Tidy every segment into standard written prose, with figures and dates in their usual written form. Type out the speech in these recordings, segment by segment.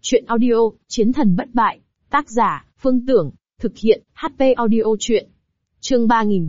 Chuyện audio, Chiến thần bất bại. Tác giả, Phương Tưởng. Thực hiện, HP Audio Chuyện. Chương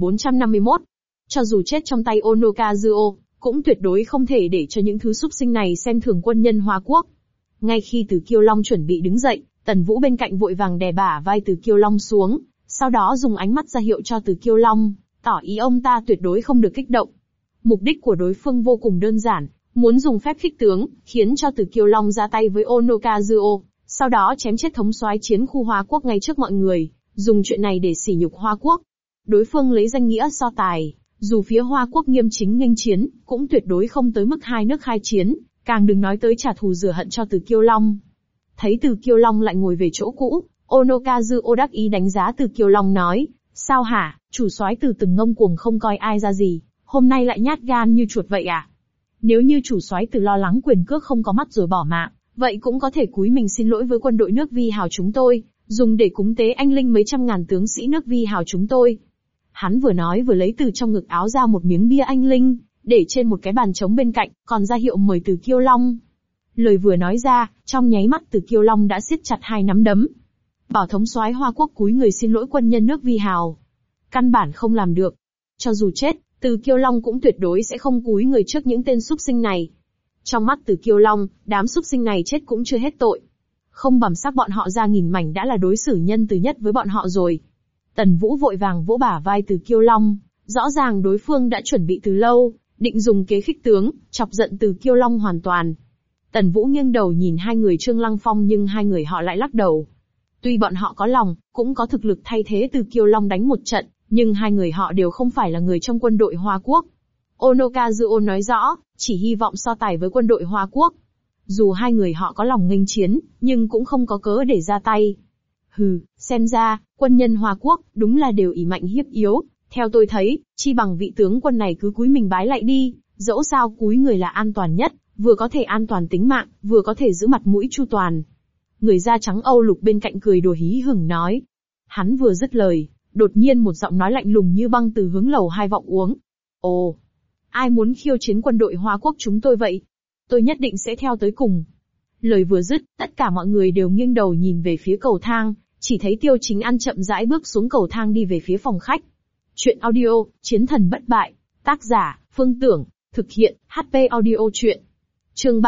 3451. Cho dù chết trong tay Onokazuo, cũng tuyệt đối không thể để cho những thứ súc sinh này xem thường quân nhân Hoa Quốc. Ngay khi Từ Kiêu Long chuẩn bị đứng dậy, Tần Vũ bên cạnh vội vàng đè bả vai Từ Kiêu Long xuống, sau đó dùng ánh mắt ra hiệu cho Từ Kiêu Long, tỏ ý ông ta tuyệt đối không được kích động. Mục đích của đối phương vô cùng đơn giản, muốn dùng phép khích tướng, khiến cho Từ Kiêu Long ra tay với Onokazuo, sau đó chém chết thống soái chiến khu Hoa Quốc ngay trước mọi người, dùng chuyện này để sỉ nhục Hoa Quốc. Đối phương lấy danh nghĩa so tài, dù phía Hoa Quốc nghiêm chính nghênh chiến, cũng tuyệt đối không tới mức hai nước khai chiến, càng đừng nói tới trả thù rửa hận cho Từ Kiêu Long. Thấy Từ Kiêu Long lại ngồi về chỗ cũ, Onokazuo đắc ý đánh giá Từ Kiêu Long nói, sao hả, chủ soái Từ từng ngông cuồng không coi ai ra gì, hôm nay lại nhát gan như chuột vậy à? Nếu như chủ soái Từ lo lắng quyền cước không có mắt rồi bỏ mạng, vậy cũng có thể cúi mình xin lỗi với quân đội nước Vi Hào chúng tôi, dùng để cúng tế anh linh mấy trăm ngàn tướng sĩ nước Vi Hào chúng tôi. Hắn vừa nói vừa lấy từ trong ngực áo ra một miếng bia anh linh, để trên một cái bàn trống bên cạnh, còn ra hiệu mời Từ Kiêu Long. Lời vừa nói ra, trong nháy mắt Từ Kiêu Long đã siết chặt hai nắm đấm. Bảo thống soái Hoa Quốc cúi người xin lỗi quân nhân nước Vi Hào. Căn bản không làm được. Cho dù chết, Từ Kiêu Long cũng tuyệt đối sẽ không cúi người trước những tên súc sinh này. Trong mắt Từ Kiêu Long, đám súc sinh này chết cũng chưa hết tội. Không bầm xác bọn họ ra nghìn mảnh đã là đối xử nhân từ nhất với bọn họ rồi. Tần Vũ vội vàng vỗ bả vai Từ Kiêu Long, rõ ràng đối phương đã chuẩn bị từ lâu, định dùng kế khích tướng, chọc giận Từ Kiêu Long hoàn toàn. Tần Vũ nghiêng đầu nhìn hai người Trương Lăng Phong nhưng hai người họ lại lắc đầu. Tuy bọn họ có lòng, cũng có thực lực thay thế Từ Kiêu Long đánh một trận, nhưng hai người họ đều không phải là người trong quân đội Hoa Quốc. Onokazuo nói rõ, chỉ hy vọng so tài với quân đội Hoa Quốc. Dù hai người họ có lòng nghênh chiến, nhưng cũng không có cớ để ra tay. Hừ, xem ra, quân nhân Hoa Quốc, đúng là đều ỷ mạnh hiếp yếu. Theo tôi thấy, chi bằng vị tướng quân này cứ cúi mình bái lại đi, dẫu sao cúi người là an toàn nhất, vừa có thể an toàn tính mạng, vừa có thể giữ mặt mũi chu toàn. Người da trắng Âu Lục bên cạnh cười đùa hí hửng nói. Hắn vừa dứt lời, đột nhiên một giọng nói lạnh lùng như băng từ hướng lầu 2 vọng uống. Ồ, ai muốn khiêu chiến quân đội Hoa Quốc chúng tôi vậy? Tôi nhất định sẽ theo tới cùng. Lời vừa dứt, tất cả mọi người đều nghiêng đầu nhìn về phía cầu thang, chỉ thấy Tiêu Chính An chậm rãi bước xuống cầu thang đi về phía phòng khách. Chuyện audio, Chiến thần bất bại. Tác giả, Phương Tưởng. Thực hiện, HP Audio Chuyện. Chương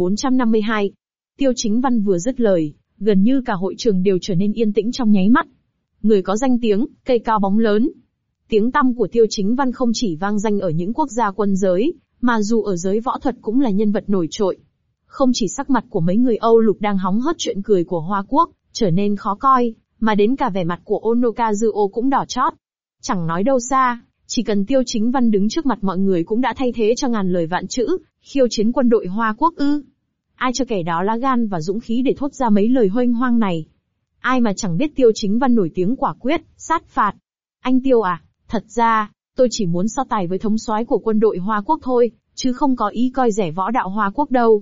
3452. Tiêu Chính Văn vừa dứt lời, gần như cả hội trường đều trở nên yên tĩnh trong nháy mắt. Người có danh tiếng, cây cao bóng lớn. Tiếng tăm của Tiêu Chính Văn không chỉ vang danh ở những quốc gia quân giới, mà dù ở giới võ thuật cũng là nhân vật nổi trội. Không chỉ sắc mặt của mấy người Âu Lục đang hóng hớt chuyện cười của Hoa Quốc, trở nên khó coi, mà đến cả vẻ mặt của Onokazuo cũng đỏ chót. Chẳng nói đâu xa, chỉ cần Tiêu Chính Văn đứng trước mặt mọi người cũng đã thay thế cho ngàn lời vạn chữ, khiêu chiến quân đội Hoa Quốc ư. Ai cho kẻ đó lá gan và dũng khí để thốt ra mấy lời huênh hoang này. Ai mà chẳng biết Tiêu Chính Văn nổi tiếng quả quyết, sát phạt. Anh Tiêu à, thật ra, tôi chỉ muốn so tài với thống soái của quân đội Hoa Quốc thôi, chứ không có ý coi rẻ võ đạo Hoa Quốc đâu.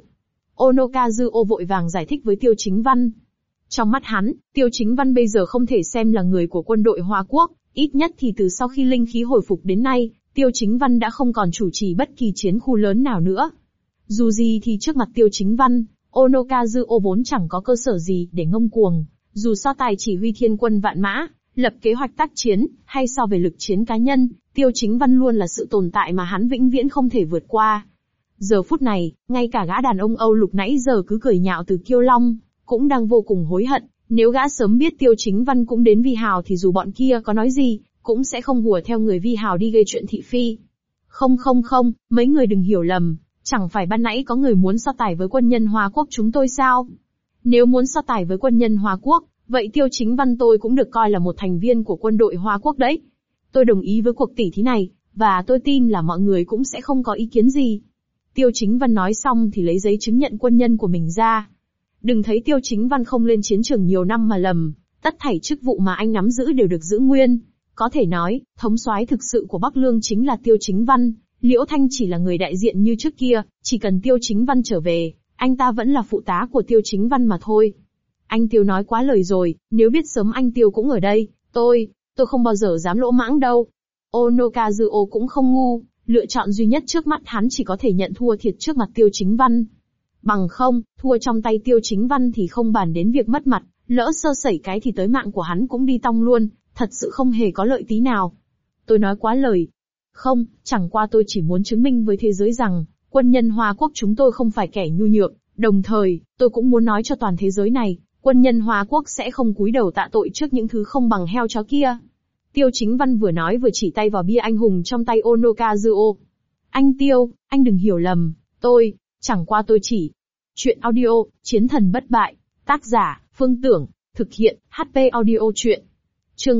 Onokazuo vội vàng giải thích với Tiêu Chính Văn. Trong mắt hắn, Tiêu Chính Văn bây giờ không thể xem là người của quân đội Hoa Quốc, ít nhất thì từ sau khi linh khí hồi phục đến nay, Tiêu Chính Văn đã không còn chủ trì bất kỳ chiến khu lớn nào nữa. Dù gì thì trước mặt Tiêu Chính Văn, Onokazuo vốn chẳng có cơ sở gì để ngông cuồng, dù so tài chỉ huy thiên quân vạn mã, lập kế hoạch tác chiến, hay so về lực chiến cá nhân, Tiêu Chính Văn luôn là sự tồn tại mà hắn vĩnh viễn không thể vượt qua. Giờ phút này, ngay cả gã đàn ông Âu Lục nãy giờ cứ cười nhạo Từ Kiêu Long, cũng đang vô cùng hối hận, nếu gã sớm biết Tiêu Chính Văn cũng đến Vi Hào thì dù bọn kia có nói gì, cũng sẽ không hùa theo người Vi Hào đi gây chuyện thị phi. Không, mấy người đừng hiểu lầm, chẳng phải ban nãy có người muốn so tài với quân nhân Hoa Quốc chúng tôi sao? Nếu muốn so tài với quân nhân Hoa Quốc, vậy Tiêu Chính Văn tôi cũng được coi là một thành viên của quân đội Hoa Quốc đấy. Tôi đồng ý với cuộc tỉ thí này, và tôi tin là mọi người cũng sẽ không có ý kiến gì. Tiêu Chính Văn nói xong thì lấy giấy chứng nhận quân nhân của mình ra. Đừng thấy Tiêu Chính Văn không lên chiến trường nhiều năm mà lầm, tất thảy chức vụ mà anh nắm giữ đều được giữ nguyên. Có thể nói, thống soái thực sự của Bắc Lương chính là Tiêu Chính Văn, Liễu Thanh chỉ là người đại diện như trước kia, chỉ cần Tiêu Chính Văn trở về, anh ta vẫn là phụ tá của Tiêu Chính Văn mà thôi. Anh Tiêu nói quá lời rồi, nếu biết sớm anh Tiêu cũng ở đây, tôi không bao giờ dám lỗ mãng đâu. Onokazuo cũng không ngu, lựa chọn duy nhất trước mắt hắn chỉ có thể nhận thua thiệt trước mặt Tiêu Chính Văn. Bằng không, thua trong tay Tiêu Chính Văn thì không bàn đến việc mất mặt, lỡ sơ sẩy cái thì tới mạng của hắn cũng đi tong luôn, thật sự không hề có lợi tí nào. Tôi nói quá lời. Không, chẳng qua tôi chỉ muốn chứng minh với thế giới rằng, quân nhân Hoa Quốc chúng tôi không phải kẻ nhu nhược, đồng thời, tôi cũng muốn nói cho toàn thế giới này, quân nhân Hoa Quốc sẽ không cúi đầu tạ tội trước những thứ không bằng heo chó kia. Tiêu Chính Văn vừa nói vừa chỉ tay vào bia anh hùng trong tay Onokazuo. Anh Tiêu, anh đừng hiểu lầm, chẳng qua tôi chỉ. Chuyện audio, Chiến thần bất bại, tác giả, Phương Tưởng, thực hiện, HP audio chuyện. Chương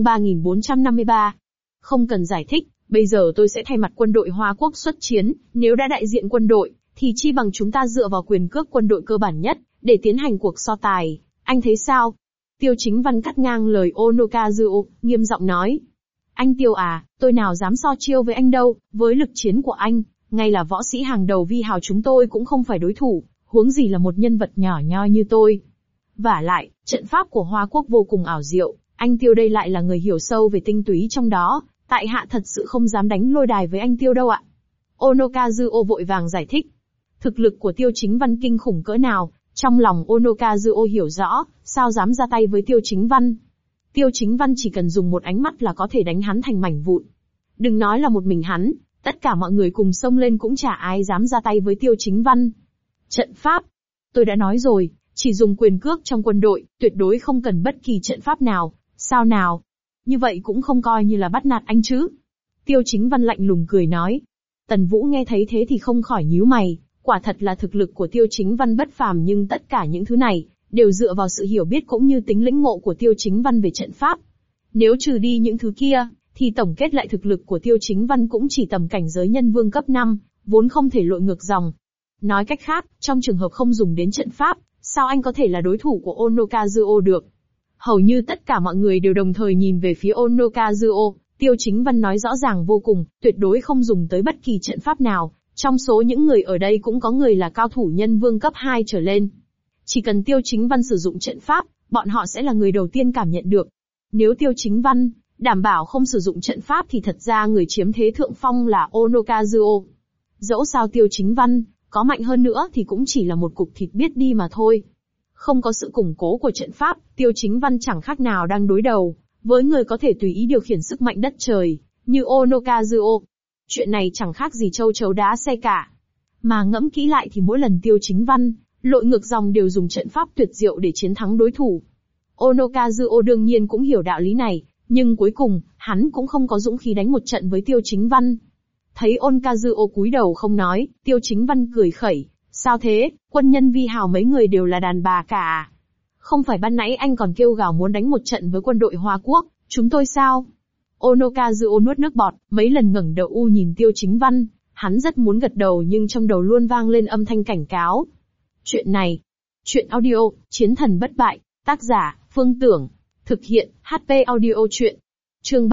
3453. Không cần giải thích, bây giờ tôi sẽ thay mặt quân đội Hoa Quốc xuất chiến, nếu đã đại diện quân đội, thì chi bằng chúng ta dựa vào quyền cước quân đội cơ bản nhất, để tiến hành cuộc so tài, anh thấy sao? Tiêu Chính Văn cắt ngang lời Onokazuo, nghiêm giọng nói. Anh Tiêu à, tôi nào dám so chiêu với anh đâu, với lực chiến của anh, ngay là võ sĩ hàng đầu vi hào chúng tôi cũng không phải đối thủ, huống gì là một nhân vật nhỏ nhoi như tôi. Vả lại, trận pháp của Hoa Quốc vô cùng ảo diệu, anh Tiêu đây lại là người hiểu sâu về tinh túy trong đó, tại hạ thật sự không dám đánh lôi đài với anh Tiêu đâu ạ. Onokazuo vội vàng giải thích. Thực lực của Tiêu Chính Văn kinh khủng cỡ nào, trong lòng Onokazuo hiểu rõ, sao dám ra tay với Tiêu Chính Văn. Tiêu Chính Văn chỉ cần dùng một ánh mắt là có thể đánh hắn thành mảnh vụn. Đừng nói là một mình hắn, tất cả mọi người cùng xông lên cũng chả ai dám ra tay với Tiêu Chính Văn. Trận pháp. Tôi đã nói rồi, chỉ dùng quyền cước trong quân đội, tuyệt đối không cần bất kỳ trận pháp nào, sao nào? Như vậy cũng không coi như là bắt nạt anh chứ. Tiêu Chính Văn lạnh lùng cười nói. Tần Vũ nghe thấy thế thì không khỏi nhíu mày, quả thật là thực lực của Tiêu Chính Văn bất phàm nhưng tất cả những thứ này, đều dựa vào sự hiểu biết cũng như tính lĩnh ngộ của Tiêu Chính Văn về trận pháp. Nếu trừ đi những thứ kia, thì tổng kết lại thực lực của Tiêu Chính Văn cũng chỉ tầm cảnh giới nhân vương cấp 5, vốn không thể lội ngược dòng. Nói cách khác, trong trường hợp không dùng đến trận pháp, sao anh có thể là đối thủ của Onokazuo được? Hầu như tất cả mọi người đều đồng thời nhìn về phía Onokazuo, Tiêu Chính Văn nói rõ ràng vô cùng, tuyệt đối không dùng tới bất kỳ trận pháp nào, trong số những người ở đây cũng có người là cao thủ nhân vương cấp 2 trở lên. Chỉ cần Tiêu Chính Văn sử dụng trận pháp, bọn họ sẽ là người đầu tiên cảm nhận được. Nếu Tiêu Chính Văn đảm bảo không sử dụng trận pháp thì thật ra người chiếm thế thượng phong là Onokazuo. Dẫu sao Tiêu Chính Văn có mạnh hơn nữa thì cũng chỉ là một cục thịt biết đi mà thôi. Không có sự củng cố của trận pháp, Tiêu Chính Văn chẳng khác nào đang đối đầu với người có thể tùy ý điều khiển sức mạnh đất trời, như Onokazuo. Chuyện này chẳng khác gì châu chấu đá xe cả. Mà ngẫm kỹ lại thì mỗi lần Tiêu Chính Văn lội ngược dòng đều dùng trận pháp tuyệt diệu để chiến thắng đối thủ. Onokazuo đương nhiên cũng hiểu đạo lý này, nhưng cuối cùng, hắn cũng không có dũng khí đánh một trận với Tiêu Chính Văn. Thấy Onokazuo cúi đầu không nói, Tiêu Chính Văn cười khẩy. Sao thế, quân nhân vi hào mấy người đều là đàn bà cả à? Không phải ban nãy anh còn kêu gào muốn đánh một trận với quân đội Hoa Quốc, chúng tôi sao? Onokazuo nuốt nước bọt, mấy lần ngẩng đầu nhìn Tiêu Chính Văn, hắn rất muốn gật đầu nhưng trong đầu luôn vang lên âm thanh cảnh cáo. Chuyện này. Chuyện audio, Chiến thần bất bại, tác giả, Phương Tưởng, thực hiện, HP audio chuyện. Chương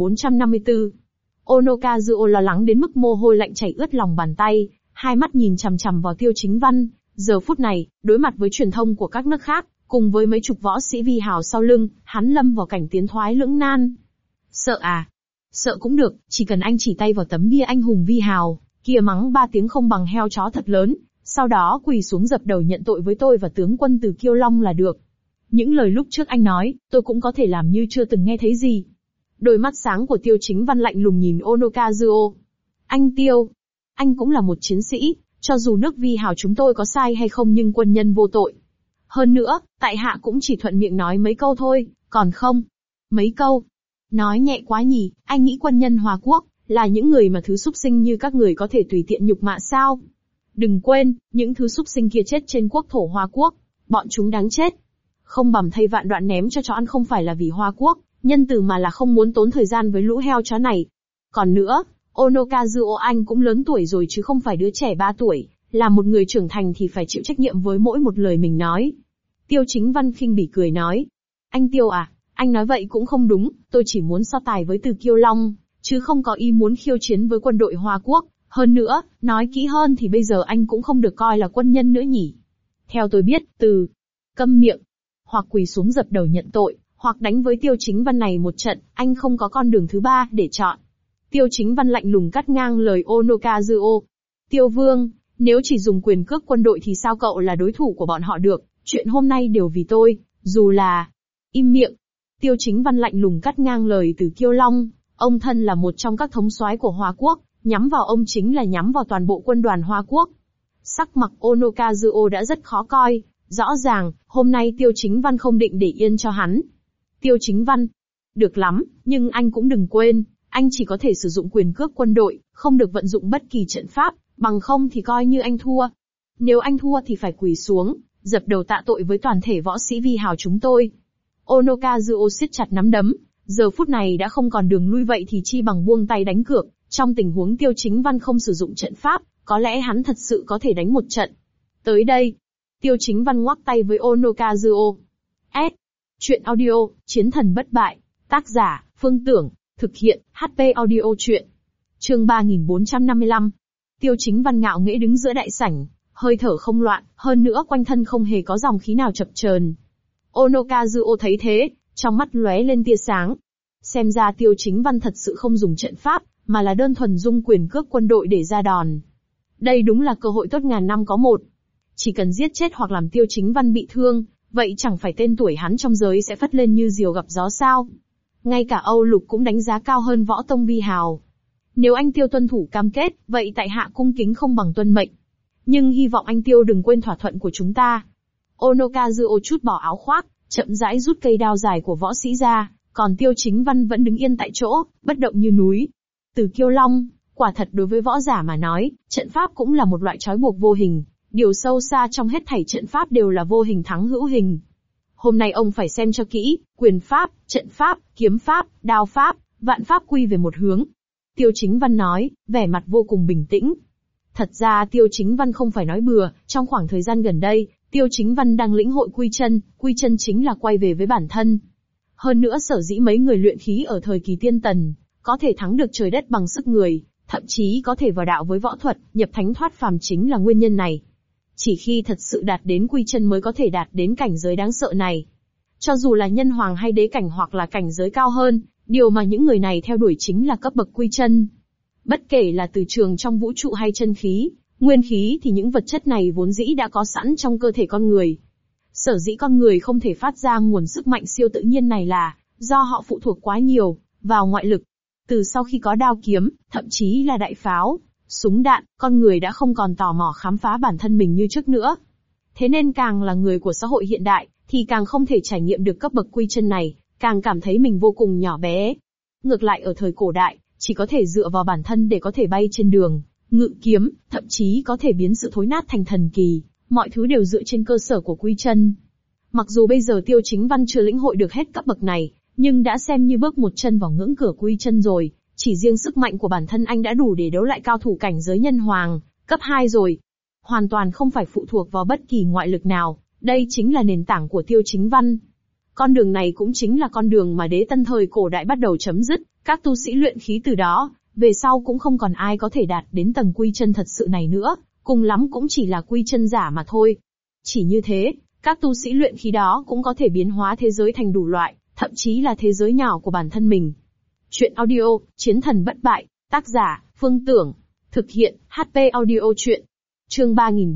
3454. Onokazuo lo lắng đến mức mồ hôi lạnh chảy ướt lòng bàn tay, hai mắt nhìn chằm chằm vào Tiêu Chính Văn. Giờ phút này, đối mặt với truyền thông của các nước khác, cùng với mấy chục võ sĩ vi hào sau lưng, hắn lâm vào cảnh tiến thoái lưỡng nan. Sợ à? Sợ cũng được, chỉ cần anh chỉ tay vào tấm bia anh hùng vi hào, kia mắng 3 tiếng không bằng heo chó thật lớn, sau đó quỳ xuống dập đầu nhận tội với tôi và tướng quân từ Kiêu Long là được. Những lời lúc trước anh nói, tôi cũng có thể làm như chưa từng nghe thấy gì. Đôi mắt sáng của Tiêu Chính Văn lạnh lùng nhìn Onokazuo. Anh Tiêu, anh cũng là một chiến sĩ, cho dù nước vi hào chúng tôi có sai hay không nhưng quân nhân vô tội. Hơn nữa, tại hạ cũng chỉ thuận miệng nói mấy câu thôi, còn không. Mấy câu. Nói nhẹ quá nhỉ, anh nghĩ quân nhân Hoa Quốc là những người mà thứ súc sinh như các người có thể tùy tiện nhục mạ sao? Đừng quên, những thứ súc sinh kia chết trên quốc thổ Hoa Quốc, bọn chúng đáng chết. Không bằm thây vạn đoạn ném cho chó ăn không phải là vì Hoa Quốc, nhân từ mà là không muốn tốn thời gian với lũ heo chó này. Còn nữa, Onokazuo anh cũng lớn tuổi rồi chứ không phải đứa trẻ 3 tuổi, là một người trưởng thành thì phải chịu trách nhiệm với mỗi một lời mình nói. Tiêu Chính Văn khinh bỉ cười nói. Anh Tiêu à, anh nói vậy cũng không đúng, tôi chỉ muốn so tài với Từ Kiêu Long, chứ không có ý muốn khiêu chiến với quân đội Hoa Quốc. Hơn nữa, nói kỹ hơn thì bây giờ anh cũng không được coi là quân nhân nữa nhỉ. Theo tôi biết, từ câm miệng, hoặc quỳ xuống dập đầu nhận tội, hoặc đánh với Tiêu Chính Văn này một trận, anh không có con đường thứ ba để chọn. Tiêu Chính Văn lạnh lùng cắt ngang lời Onokazuo. Tiêu Vương, Nếu chỉ dùng quyền cước quân đội thì sao cậu là đối thủ của bọn họ được, chuyện hôm nay đều vì tôi, dù là... Im miệng. Tiêu Chính Văn lạnh lùng cắt ngang lời Từ Kiêu Long, ông thân là một trong các thống soái của Hoa Quốc, nhắm vào ông chính là nhắm vào toàn bộ quân đoàn Hoa Quốc. Sắc mặt Onokazuo đã rất khó coi, rõ ràng, hôm nay Tiêu Chính Văn không định để yên cho hắn. Tiêu Chính Văn, được lắm, nhưng anh cũng đừng quên, anh chỉ có thể sử dụng quyền cước quân đội, không được vận dụng bất kỳ trận pháp, bằng không thì coi như anh thua. Nếu anh thua thì phải quỳ xuống, dập đầu tạ tội với toàn thể võ sĩ vi hào chúng tôi. Onokazuo siết chặt nắm đấm, giờ phút này đã không còn đường lui, vậy thì chi bằng buông tay đánh cược, trong tình huống Tiêu Chính Văn không sử dụng trận pháp, có lẽ hắn thật sự có thể đánh một trận. Tới đây, Tiêu Chính Văn ngoắc tay với Onokazuo. S. Chuyện audio, Chiến thần bất bại, tác giả, Phương Tưởng, thực hiện, HP audio truyện. Chương 3455. Tiêu Chính Văn ngạo nghễ đứng giữa đại sảnh, hơi thở không loạn, hơn nữa quanh thân không hề có dòng khí nào chập chờn. Onokazuo thấy thế, trong mắt lóe lên tia sáng. Xem ra Tiêu Chính Văn thật sự không dùng trận pháp, mà là đơn thuần dung quyền cước quân đội để ra đòn. Đây đúng là cơ hội tốt ngàn năm có một. Chỉ cần giết chết hoặc làm Tiêu Chính Văn bị thương, vậy chẳng phải tên tuổi hắn trong giới sẽ phất lên như diều gặp gió sao? Ngay cả Âu Lục cũng đánh giá cao hơn võ tông vi hào. Nếu anh Tiêu tuân thủ cam kết, vậy tại hạ cung kính không bằng tuân mệnh. Nhưng hy vọng anh Tiêu đừng quên thỏa thuận của chúng ta. Onokazuo chút bỏ áo khoác, chậm rãi rút cây đao dài của võ sĩ ra, còn Tiêu Chính Văn vẫn đứng yên tại chỗ, bất động như núi. Từ Kiêu Long, quả thật đối với võ giả mà nói, trận pháp cũng là một loại trói buộc vô hình. Điều sâu xa trong hết thảy trận pháp đều là vô hình thắng hữu hình. Hôm nay ông phải xem cho kỹ, quyền pháp, trận pháp, kiếm pháp, đao pháp, vạn pháp quy về một hướng. Tiêu Chính Văn nói, vẻ mặt vô cùng bình tĩnh. Thật ra Tiêu Chính Văn không phải nói bừa, trong khoảng thời gian gần đây, Tiêu Chính Văn đang lĩnh hội quy chân chính là quay về với bản thân. Hơn nữa sở dĩ mấy người luyện khí ở thời kỳ tiên tần, có thể thắng được trời đất bằng sức người, thậm chí có thể vào đạo với võ thuật, nhập thánh thoát phàm chính là nguyên nhân này. Chỉ khi thật sự đạt đến quy chân mới có thể đạt đến cảnh giới đáng sợ này. Cho dù là nhân hoàng hay đế cảnh hoặc là cảnh giới cao hơn, điều mà những người này theo đuổi chính là cấp bậc quy chân. Bất kể là từ trường trong vũ trụ hay chân khí, nguyên khí thì những vật chất này vốn dĩ đã có sẵn trong cơ thể con người. Sở dĩ con người không thể phát ra nguồn sức mạnh siêu tự nhiên này là do họ phụ thuộc quá nhiều vào ngoại lực. Từ sau khi có đao kiếm, thậm chí là đại pháo, súng đạn, con người đã không còn tò mò khám phá bản thân mình như trước nữa. Thế nên càng là người của xã hội hiện đại, thì càng không thể trải nghiệm được cấp bậc quy chân này, càng cảm thấy mình vô cùng nhỏ bé. Ngược lại ở thời cổ đại, chỉ có thể dựa vào bản thân để có thể bay trên đường, ngự kiếm, thậm chí có thể biến sự thối nát thành thần kỳ, mọi thứ đều dựa trên cơ sở của quy chân. Mặc dù bây giờ Tiêu Chính Văn chưa lĩnh hội được hết cấp bậc này, nhưng đã xem như bước một chân vào ngưỡng cửa quy chân rồi. Chỉ riêng sức mạnh của bản thân anh đã đủ để đấu lại cao thủ cảnh giới nhân hoàng, cấp 2 rồi. Hoàn toàn không phải phụ thuộc vào bất kỳ ngoại lực nào, đây chính là nền tảng của Tiêu Chính Văn. Con đường này cũng chính là con đường mà đế tân thời cổ đại bắt đầu chấm dứt, các tu sĩ luyện khí từ đó, về sau cũng không còn ai có thể đạt đến tầng quy chân thật sự này nữa, cùng lắm cũng chỉ là quy chân giả mà thôi. Chỉ như thế, các tu sĩ luyện khí đó cũng có thể biến hóa thế giới thành đủ loại, thậm chí là thế giới nhỏ của bản thân mình. Chuyện audio, Chiến thần bất bại, tác giả, Phương Tưởng, thực hiện, HP audio truyện. Chương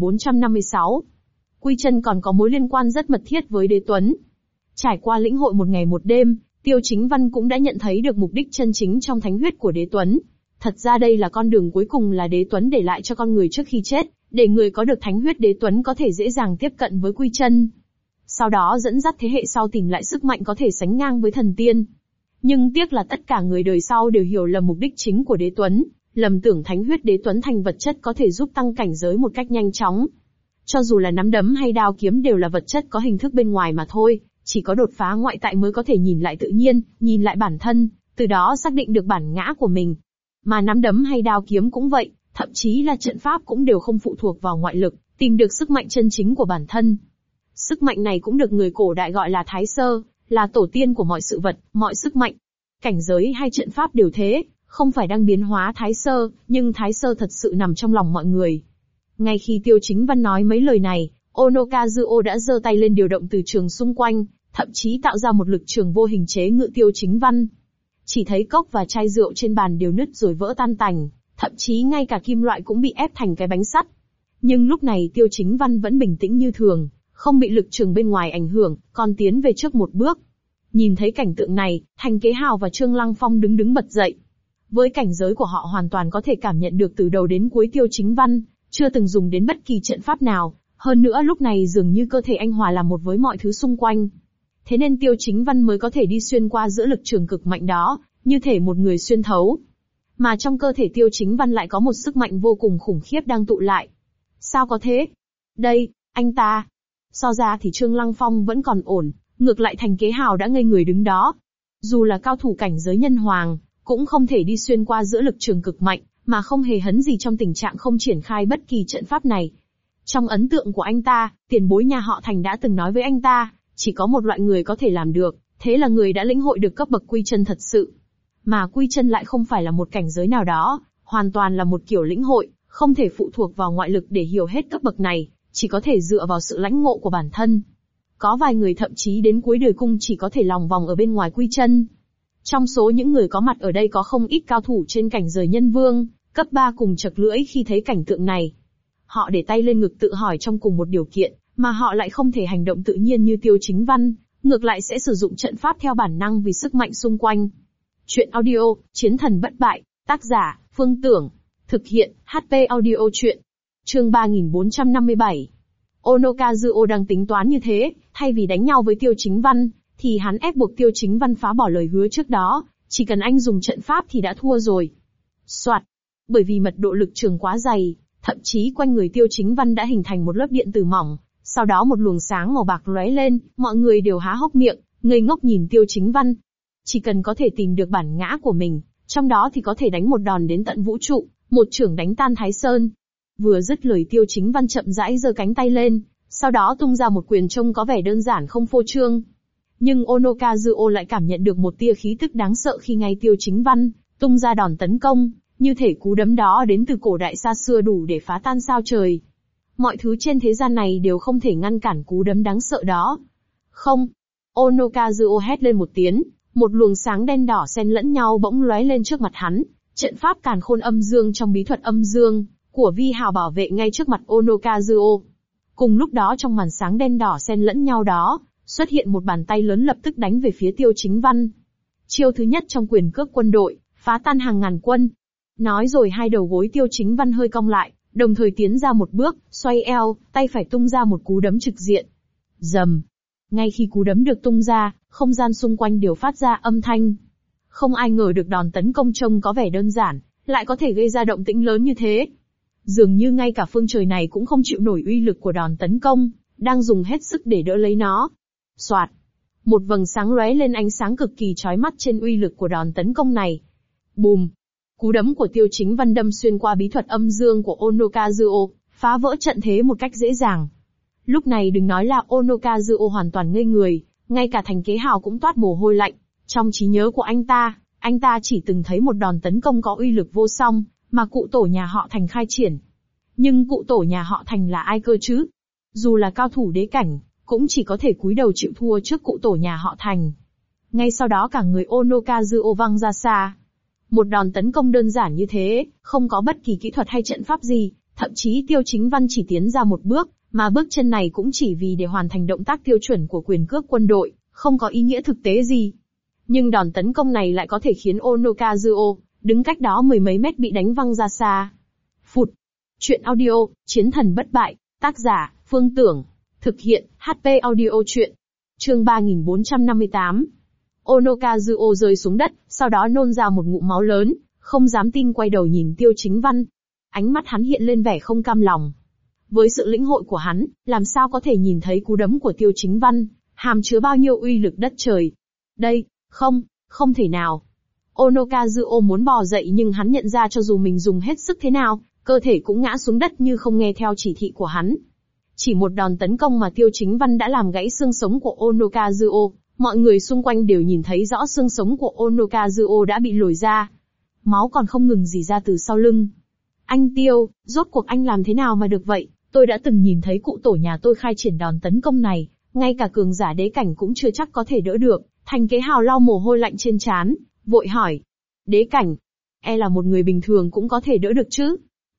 3456. Quy chân còn có mối liên quan rất mật thiết với Đế Tuấn. Trải qua lĩnh hội một ngày một đêm, Tiêu Chính Văn cũng đã nhận thấy được mục đích chân chính trong thánh huyết của Đế Tuấn. Thật ra đây là con đường cuối cùng là Đế Tuấn để lại cho con người trước khi chết, để người có được thánh huyết Đế Tuấn có thể dễ dàng tiếp cận với quy chân. Sau đó dẫn dắt thế hệ sau tìm lại sức mạnh có thể sánh ngang với thần tiên. Nhưng tiếc là tất cả người đời sau đều hiểu lầm mục đích chính của Đế Tuấn, lầm tưởng thánh huyết Đế Tuấn thành vật chất có thể giúp tăng cảnh giới một cách nhanh chóng. Cho dù là nắm đấm hay đao kiếm đều là vật chất có hình thức bên ngoài mà thôi, chỉ có đột phá ngoại tại mới có thể nhìn lại tự nhiên, nhìn lại bản thân, từ đó xác định được bản ngã của mình. Mà nắm đấm hay đao kiếm cũng vậy, thậm chí là trận pháp cũng đều không phụ thuộc vào ngoại lực, tìm được sức mạnh chân chính của bản thân. Sức mạnh này cũng được người cổ đại gọi là Thái Sơ, là tổ tiên của mọi sự vật, mọi sức mạnh. Cảnh giới hay trận pháp đều thế, không phải đang biến hóa Thái Sơ, nhưng Thái Sơ thật sự nằm trong lòng mọi người. Ngay khi Tiêu Chính Văn nói mấy lời này, Onokazuo đã giơ tay lên điều động từ trường xung quanh, thậm chí tạo ra một lực trường vô hình chế ngự Tiêu Chính Văn. Chỉ thấy cốc và chai rượu trên bàn đều nứt rồi vỡ tan tành, thậm chí ngay cả kim loại cũng bị ép thành cái bánh sắt. Nhưng lúc này Tiêu Chính Văn vẫn bình tĩnh như thường, không bị lực trường bên ngoài ảnh hưởng, còn tiến về trước một bước. Nhìn thấy cảnh tượng này, Thành Kế Hào và Trương Lăng Phong đứng bật dậy. Với cảnh giới của họ hoàn toàn có thể cảm nhận được từ đầu đến cuối Tiêu Chính Văn chưa từng dùng đến bất kỳ trận pháp nào, hơn nữa lúc này dường như cơ thể anh hòa làm một với mọi thứ xung quanh. Thế nên Tiêu Chính Văn mới có thể đi xuyên qua giữa lực trường cực mạnh đó, như thể một người xuyên thấu. Mà trong cơ thể Tiêu Chính Văn lại có một sức mạnh vô cùng khủng khiếp đang tụ lại. Sao có thế? Đây, anh ta. So ra thì Trương Lăng Phong vẫn còn ổn, ngược lại Thành Kế Hào đã ngây người đứng đó. Dù là cao thủ cảnh giới nhân hoàng, cũng không thể đi xuyên qua giữa lực trường cực mạnh, mà không hề hấn gì trong tình trạng không triển khai bất kỳ trận pháp này. Trong ấn tượng của anh ta, tiền bối nhà họ Thành đã từng nói với anh ta, chỉ có một loại người có thể làm được, thế là người đã lĩnh hội được cấp bậc quy chân thật sự. Mà quy chân lại không phải là một cảnh giới nào đó, hoàn toàn là một kiểu lĩnh hội, không thể phụ thuộc vào ngoại lực để hiểu hết cấp bậc này, chỉ có thể dựa vào sự lãnh ngộ của bản thân. Có vài người thậm chí đến cuối đời cung chỉ có thể lòng vòng ở bên ngoài quy chân. Trong số những người có mặt ở đây có không ít cao thủ trên cảnh giới nhân vương, cấp 3 cùng chật lưỡi khi thấy cảnh tượng này. Họ để tay lên ngực tự hỏi trong cùng một điều kiện, mà họ lại không thể hành động tự nhiên như Tiêu Chính Văn, ngược lại sẽ sử dụng trận pháp theo bản năng vì sức mạnh xung quanh. Chuyện audio, Chiến thần bất bại, tác giả, Phương Tưởng. Thực hiện, HP audio chuyện. Chương 3457. Onokazuo đang tính toán như thế, thay vì đánh nhau với Tiêu Chính Văn, thì hắn ép buộc Tiêu Chính Văn phá bỏ lời hứa trước đó, chỉ cần anh dùng trận pháp thì đã thua rồi. Soạt. Bởi vì mật độ lực trường quá dày, thậm chí quanh người Tiêu Chính Văn đã hình thành một lớp điện tử mỏng, sau đó một luồng sáng màu bạc lóe lên, mọi người đều há hốc miệng, ngây ngốc nhìn Tiêu Chính Văn. Chỉ cần có thể tìm được bản ngã của mình, trong đó thì có thể đánh một đòn đến tận vũ trụ, một chưởng đánh tan Thái Sơn. Vừa dứt lời Tiêu Chính Văn chậm rãi giơ cánh tay lên, sau đó tung ra một quyền trông có vẻ đơn giản không phô trương. Nhưng Onokazuo lại cảm nhận được một tia khí tức đáng sợ khi ngay Tiêu Chính Văn tung ra đòn tấn công, như thể cú đấm đó đến từ cổ đại xa xưa đủ để phá tan sao trời. Mọi thứ trên thế gian này đều không thể ngăn cản cú đấm đáng sợ đó. Không! Onokazuo hét lên một tiếng, một luồng sáng đen đỏ xen lẫn nhau bỗng lóe lên trước mặt hắn, trận pháp càn khôn âm dương trong bí thuật âm dương của Vi Hào bảo vệ ngay trước mặt Onokazuo. Cùng lúc đó trong màn sáng đen đỏ xen lẫn nhau đó, xuất hiện một bàn tay lớn lập tức đánh về phía Tiêu Chính Văn. Chiêu thứ nhất trong quyền cước quân đội, phá tan hàng ngàn quân. Nói rồi hai đầu gối Tiêu Chính Văn hơi cong lại, đồng thời tiến ra một bước, xoay eo, tay phải tung ra một cú đấm trực diện. Rầm. Ngay khi cú đấm được tung ra, không gian xung quanh đều phát ra âm thanh. Không ai ngờ được đòn tấn công trông có vẻ đơn giản, lại có thể gây ra động tĩnh lớn như thế. Dường như ngay cả phương trời này cũng không chịu nổi uy lực của đòn tấn công, đang dùng hết sức để đỡ lấy nó. Soạt. Một vầng sáng lóe lên ánh sáng cực kỳ chói mắt trên uy lực của đòn tấn công này. Bùm. Cú đấm của Tiêu Chính Văn đâm xuyên qua bí thuật âm dương của Onokazuo, phá vỡ trận thế một cách dễ dàng. Lúc này đừng nói là Onokazuo hoàn toàn ngây người, ngay cả Thành Kế Hào cũng toát mồ hôi lạnh. Trong trí nhớ của anh ta chỉ từng thấy một đòn tấn công có uy lực vô song, mà cụ tổ nhà họ Thành khai triển. Nhưng cụ tổ nhà họ Thành là ai cơ chứ? Dù là cao thủ đế cảnh, cũng chỉ có thể cúi đầu chịu thua trước cụ tổ nhà họ Thành. Ngay sau đó cả người Onokazuo văng ra xa. Một đòn tấn công đơn giản như thế, không có bất kỳ kỹ thuật hay trận pháp gì, thậm chí Tiêu Chính Văn chỉ tiến ra một bước, mà bước chân này cũng chỉ vì để hoàn thành động tác tiêu chuẩn của quyền cước quân đội, không có ý nghĩa thực tế gì. Nhưng đòn tấn công này lại có thể khiến Onokazuo đứng cách đó mười mấy mét bị đánh văng ra xa. Phụt. Chuyện audio, Chiến thần bất bại, tác giả, Phương Tưởng. Thực hiện, HP audio chuyện. Chương 3458. Onokazuo rơi xuống đất, sau đó nôn ra một ngụm máu lớn, không dám tin quay đầu nhìn Tiêu Chính Văn. Ánh mắt hắn hiện lên vẻ không cam lòng. Với sự lĩnh hội của hắn, làm sao có thể nhìn thấy cú đấm của Tiêu Chính Văn, hàm chứa bao nhiêu uy lực đất trời. Đây, không thể nào. Onokazuo muốn bò dậy nhưng hắn nhận ra cho dù mình dùng hết sức thế nào, cơ thể cũng ngã xuống đất như không nghe theo chỉ thị của hắn. Chỉ một đòn tấn công mà Tiêu Chính Văn đã làm gãy xương sống của Onokazuo, mọi người xung quanh đều nhìn thấy rõ xương sống của Onokazuo đã bị lồi ra. Máu còn không ngừng rỉ ra từ sau lưng. Anh Tiêu, rốt cuộc anh làm thế nào mà được vậy? Tôi đã từng nhìn thấy cụ tổ nhà tôi khai triển đòn tấn công này, ngay cả cường giả đế cảnh cũng chưa chắc có thể đỡ được. Thành Kế Hào lau mồ hôi lạnh trên trán, vội hỏi. Đế cảnh? E là một người bình thường cũng có thể đỡ được chứ?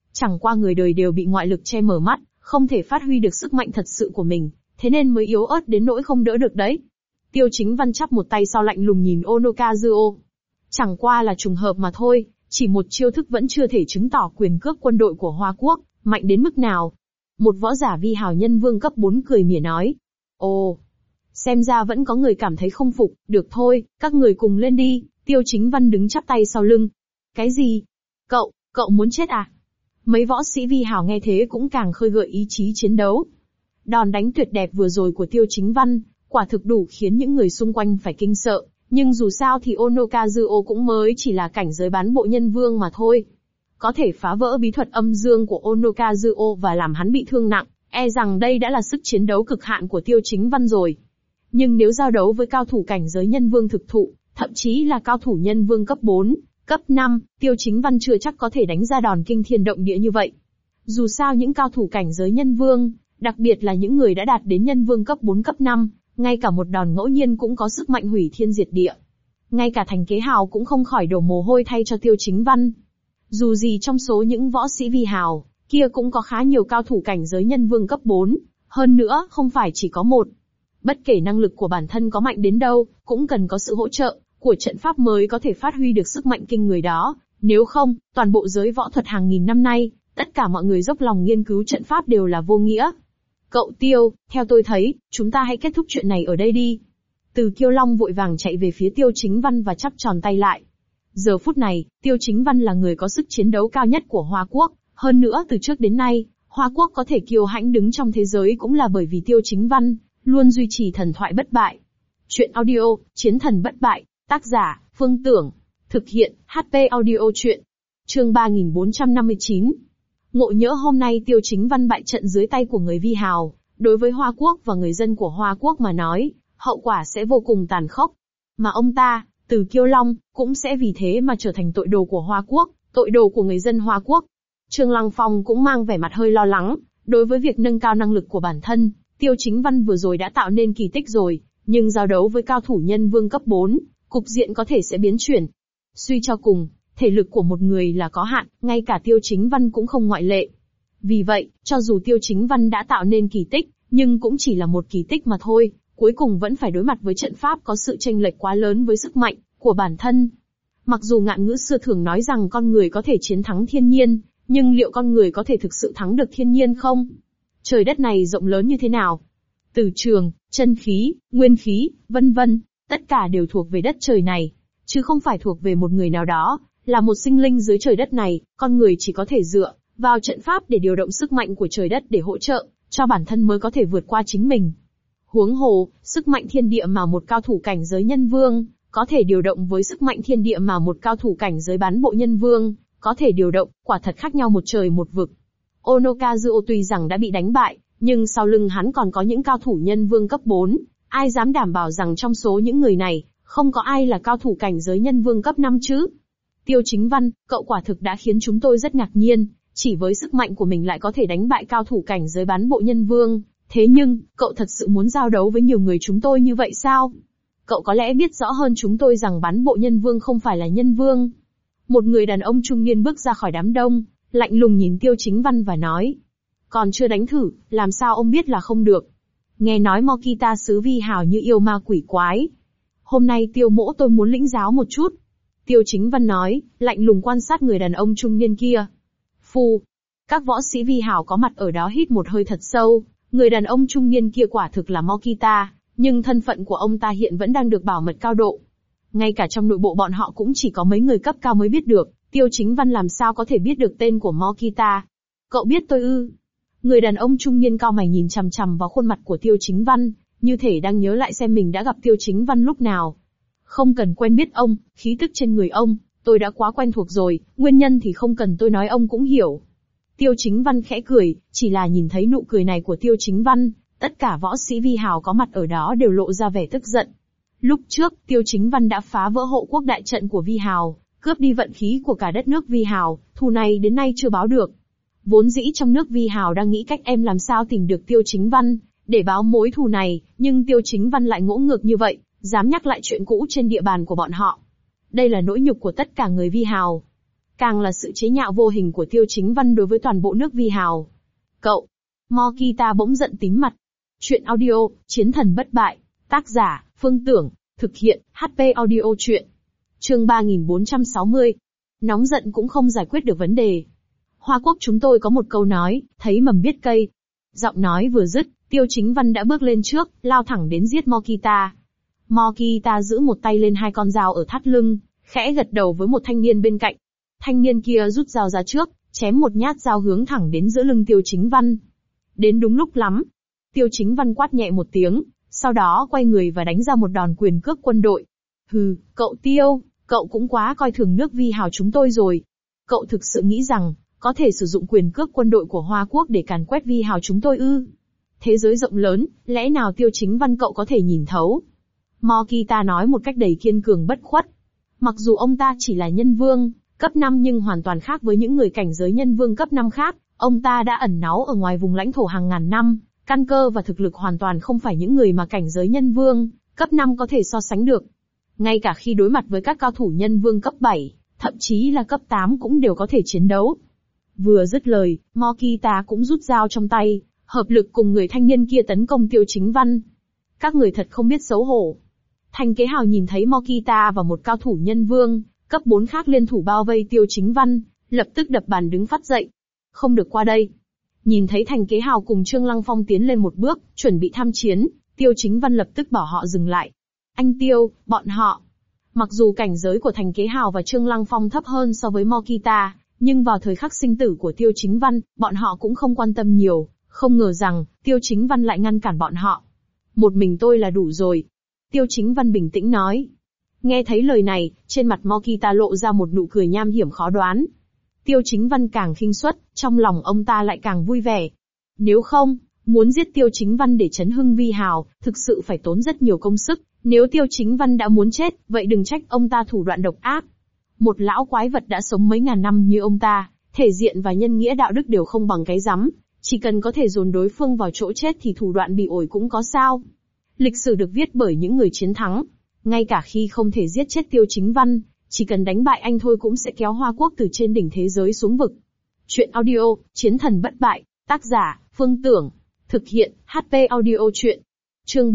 Chẳng qua người đời đều bị ngoại lực che mờ mắt, không thể phát huy được sức mạnh thật sự của mình, thế nên mới yếu ớt đến nỗi không đỡ được đấy. Tiêu Chính Văn chắp một tay sau lạnh lùng nhìn Onokazuo. Chẳng qua là trùng hợp mà thôi, chỉ một chiêu thức vẫn chưa thể chứng tỏ quyền cước quân đội của Hoa Quốc mạnh đến mức nào. Một võ giả vi hào nhân vương cấp 4 cười mỉa nói. Ồ, xem ra vẫn có người cảm thấy không phục, được thôi, các người cùng lên đi. Tiêu Chính Văn đứng chắp tay sau lưng. Cái gì? Cậu muốn chết à? Mấy võ sĩ vi hào nghe thế cũng càng khơi gợi ý chí chiến đấu. Đòn đánh tuyệt đẹp vừa rồi của Tiêu Chính Văn, quả thực đủ khiến những người xung quanh phải kinh sợ, nhưng dù sao thì Onokazuo cũng mới chỉ là cảnh giới bán bộ nhân vương mà thôi. Có thể phá vỡ bí thuật âm dương của Onokazuo và làm hắn bị thương nặng, e rằng đây đã là sức chiến đấu cực hạn của Tiêu Chính Văn rồi. Nhưng nếu giao đấu với cao thủ cảnh giới nhân vương thực thụ, thậm chí là cao thủ nhân vương cấp 4, cấp 5, Tiêu Chính Văn chưa chắc có thể đánh ra đòn kinh thiên động địa như vậy. Dù sao những cao thủ cảnh giới nhân vương, đặc biệt là những người đã đạt đến nhân vương cấp 4 cấp 5, ngay cả một đòn ngẫu nhiên cũng có sức mạnh hủy thiên diệt địa. Ngay cả Thành Kế Hào cũng không khỏi đổ mồ hôi thay cho Tiêu Chính Văn. Dù gì trong số những võ sĩ vi hào, kia cũng có khá nhiều cao thủ cảnh giới nhân vương cấp 4, hơn nữa không phải chỉ có một. Bất kể năng lực của bản thân có mạnh đến đâu, cũng cần có sự hỗ trợ của trận pháp mới có thể phát huy được sức mạnh kinh người đó. Nếu không, toàn bộ giới võ thuật hàng nghìn năm nay, tất cả mọi người dốc lòng nghiên cứu trận pháp đều là vô nghĩa. Cậu Tiêu, theo tôi thấy, chúng ta hãy kết thúc chuyện này ở đây đi. Từ Kiêu Long vội vàng chạy về phía Tiêu Chính Văn và chắp tròn tay lại. Giờ phút này, Tiêu Chính Văn là người có sức chiến đấu cao nhất của Hoa Quốc, hơn nữa từ trước đến nay, Hoa Quốc có thể kiêu hãnh đứng trong thế giới cũng là bởi vì Tiêu Chính Văn luôn duy trì thần thoại bất bại. Chuyện audio, Chiến thần bất bại, tác giả, Phương Tưởng, thực hiện, HP audio chuyện. Chương 3459. Ngộ nhỡ hôm nay Tiêu Chính Văn bại trận dưới tay của người vi hào, đối với Hoa Quốc và người dân của Hoa Quốc mà nói, hậu quả sẽ vô cùng tàn khốc. Mà ông ta, Từ Kiêu Long, cũng sẽ vì thế mà trở thành tội đồ của Hoa Quốc, tội đồ của người dân Hoa Quốc. Trương Lăng Phong cũng mang vẻ mặt hơi lo lắng, đối với việc nâng cao năng lực của bản thân, Tiêu Chính Văn vừa rồi đã tạo nên kỳ tích rồi, nhưng giao đấu với cao thủ nhân vương cấp 4, cục diện có thể sẽ biến chuyển. Suy cho cùng, thể lực của một người là có hạn, ngay cả Tiêu Chính Văn cũng không ngoại lệ. Vì vậy, cho dù Tiêu Chính Văn đã tạo nên kỳ tích, nhưng cũng chỉ là một kỳ tích mà thôi, cuối cùng vẫn phải đối mặt với trận pháp có sự chênh lệch quá lớn với sức mạnh của bản thân. Mặc dù ngạn ngữ xưa thường nói rằng con người có thể chiến thắng thiên nhiên, nhưng liệu con người có thể thực sự thắng được thiên nhiên không? Trời đất này rộng lớn như thế nào? Từ trường, chân khí, nguyên khí, vân vân, tất cả đều thuộc về đất trời này, chứ không phải thuộc về một người nào đó, là một sinh linh dưới trời đất này, con người chỉ có thể dựa vào trận pháp để điều động sức mạnh của trời đất để hỗ trợ cho bản thân mới có thể vượt qua chính mình. Huống hồ, sức mạnh thiên địa mà một cao thủ cảnh giới nhân vương có thể điều động với sức mạnh thiên địa mà một cao thủ cảnh giới bán bộ nhân vương có thể điều động, quả thật khác nhau một trời một vực. Onokazuo tuy rằng đã bị đánh bại, nhưng sau lưng hắn còn có những cao thủ nhân vương cấp 4, ai dám đảm bảo rằng trong số những người này, không có ai là cao thủ cảnh giới nhân vương cấp 5 chứ? Tiêu Chính Văn, cậu quả thực đã khiến chúng tôi rất ngạc nhiên, chỉ với sức mạnh của mình lại có thể đánh bại cao thủ cảnh giới bán bộ nhân vương, thế nhưng, cậu thật sự muốn giao đấu với nhiều người chúng tôi như vậy sao? Cậu có lẽ biết rõ hơn chúng tôi rằng bán bộ nhân vương không phải là nhân vương. Một người đàn ông trung niên bước ra khỏi đám đông, lạnh lùng nhìn Tiêu Chính Văn và nói. Còn chưa đánh thử, làm sao ông biết là không được? Nghe nói Mokita xứ vi hào như yêu ma quỷ quái. Hôm nay Tiêu mỗ tôi muốn lĩnh giáo một chút. Tiêu Chính Văn nói, lạnh lùng quan sát người đàn ông trung niên kia. Phù. Các võ sĩ vi hào có mặt ở đó hít một hơi thật sâu, người đàn ông trung niên kia quả thực là Mokita, nhưng thân phận của ông ta hiện vẫn đang được bảo mật cao độ. Ngay cả trong nội bộ bọn họ cũng chỉ có mấy người cấp cao mới biết được, Tiêu Chính Văn làm sao có thể biết được tên của Mokita. Cậu biết tôi ư? Người đàn ông trung niên cao mày nhìn chằm chằm vào khuôn mặt của Tiêu Chính Văn, như thể đang nhớ lại xem mình đã gặp Tiêu Chính Văn lúc nào. Không cần quen biết ông, khí tức trên người ông, tôi đã quá quen thuộc rồi, nguyên nhân thì không cần tôi nói ông cũng hiểu. Tiêu Chính Văn khẽ cười, chỉ là nhìn thấy nụ cười này của Tiêu Chính Văn, tất cả võ sĩ vi hào có mặt ở đó đều lộ ra vẻ tức giận. Lúc trước, Tiêu Chính Văn đã phá vỡ hộ quốc đại trận của vi hào, cướp đi vận khí của cả đất nước vi hào, thù này đến nay chưa báo được. Vốn dĩ trong nước vi hào đang nghĩ cách em làm sao tìm được Tiêu Chính Văn, để báo mối thù này, nhưng Tiêu Chính Văn lại ngỗ ngược như vậy, dám nhắc lại chuyện cũ trên địa bàn của bọn họ. Đây là nỗi nhục của tất cả người vi hào. càng là sự chế nhạo vô hình của Tiêu Chính Văn đối với toàn bộ nước Vi Hào. Cậu! Mokita bỗng giận tím mặt. Chuyện audio, Chiến thần bất bại. Tác giả, Phương Tưởng. Thực hiện, HP Audio Chuyện. Chương 3460. Nóng giận cũng không giải quyết được vấn đề. Hoa Quốc chúng tôi có một câu nói, thấy mầm biết cây. Giọng nói vừa dứt, Tiêu Chính Văn đã bước lên trước, lao thẳng đến giết Mokita. Mokita giữ một tay lên hai con dao ở thắt lưng, khẽ gật đầu với một thanh niên bên cạnh. Thanh niên kia rút dao ra trước, chém một nhát dao hướng thẳng đến giữa lưng Tiêu Chính Văn. Đến đúng lúc lắm. Tiêu Chính Văn quát nhẹ một tiếng, sau đó quay người và đánh ra một đòn quyền cước quân đội. Hừ, cậu Tiêu, cậu cũng quá coi thường nước Vi Hào chúng tôi rồi. Cậu thực sự nghĩ rằng, có thể sử dụng quyền cước quân đội của Hoa Quốc để càn quét Vi Hào chúng tôi ư? Thế giới rộng lớn, lẽ nào Tiêu Chính Văn cậu có thể nhìn thấu? Mokita nói một cách đầy kiên cường bất khuất. Mặc dù ông ta chỉ là nhân vương, cấp 5 nhưng hoàn toàn khác với những người cảnh giới nhân vương cấp 5 khác, ông ta đã ẩn náu ở ngoài vùng lãnh thổ hàng ngàn năm, căn cơ và thực lực hoàn toàn không phải những người mà cảnh giới nhân vương, cấp 5 có thể so sánh được. Ngay cả khi đối mặt với các cao thủ nhân vương cấp 7, thậm chí là cấp 8 cũng đều có thể chiến đấu. Vừa dứt lời, Mokita cũng rút dao trong tay, hợp lực cùng người thanh niên kia tấn công Tiêu Chính Văn. Các người thật không biết xấu hổ. Thành Kế Hào nhìn thấy Mokita và một cao thủ nhân vương, cấp 4 khác liên thủ bao vây Tiêu Chính Văn, lập tức đập bàn đứng phát dậy. Không được qua đây. Nhìn thấy Thành Kế Hào cùng Trương Lăng Phong tiến lên một bước, chuẩn bị tham chiến, Tiêu Chính Văn lập tức bảo họ dừng lại. Anh Tiêu, bọn họ. Mặc dù cảnh giới của Thành Kế Hào và Trương Lăng Phong thấp hơn so với Mokita, nhưng vào thời khắc sinh tử của Tiêu Chính Văn, bọn họ cũng không quan tâm nhiều, không ngờ rằng, Tiêu Chính Văn lại ngăn cản bọn họ. Một mình tôi là đủ rồi. Tiêu Chính Văn bình tĩnh nói. Nghe thấy lời này, trên mặt Mokita lộ ra một nụ cười nham hiểm khó đoán. Tiêu Chính Văn càng khinh suất, trong lòng ông ta lại càng vui vẻ. Nếu không, muốn giết Tiêu Chính Văn để chấn hưng Vi Hào, thực sự phải tốn rất nhiều công sức. Nếu Tiêu Chính Văn đã muốn chết, vậy đừng trách ông ta thủ đoạn độc ác. Một lão quái vật đã sống mấy ngàn năm như ông ta, thể diện và nhân nghĩa đạo đức đều không bằng cái rắm. Chỉ cần có thể dồn đối phương vào chỗ chết thì thủ đoạn bị ổi cũng có sao. Lịch sử được viết bởi những người chiến thắng. Ngay cả khi không thể giết chết Tiêu Chính Văn, chỉ cần đánh bại anh thôi cũng sẽ kéo Hoa Quốc từ trên đỉnh thế giới xuống vực. Chuyện audio, Chiến thần bất bại, tác giả, Phương Tưởng. Thực hiện, HP Audio Chuyện. Chương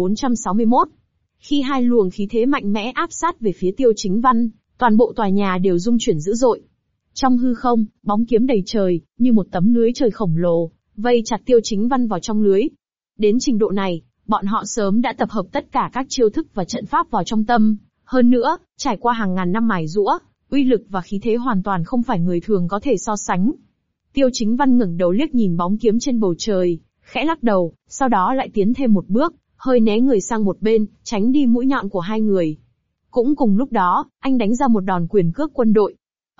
3461. Khi hai luồng khí thế mạnh mẽ áp sát về phía Tiêu Chính Văn, toàn bộ tòa nhà đều rung chuyển dữ dội. Trong hư không, bóng kiếm đầy trời, như một tấm lưới trời khổng lồ, vây chặt Tiêu Chính Văn vào trong lưới. Đến trình độ này, bọn họ sớm đã tập hợp tất cả các chiêu thức và trận pháp vào trong tâm. Hơn nữa, trải qua hàng ngàn năm mài giũa, uy lực và khí thế hoàn toàn không phải người thường có thể so sánh. Tiêu Chính Văn ngẩng đầu liếc nhìn bóng kiếm trên bầu trời, khẽ lắc đầu, sau đó lại tiến thêm một bước, hơi né người sang một bên, tránh đi mũi nhọn của hai người. Cũng cùng lúc đó, anh đánh ra một đòn quyền cước quân đội.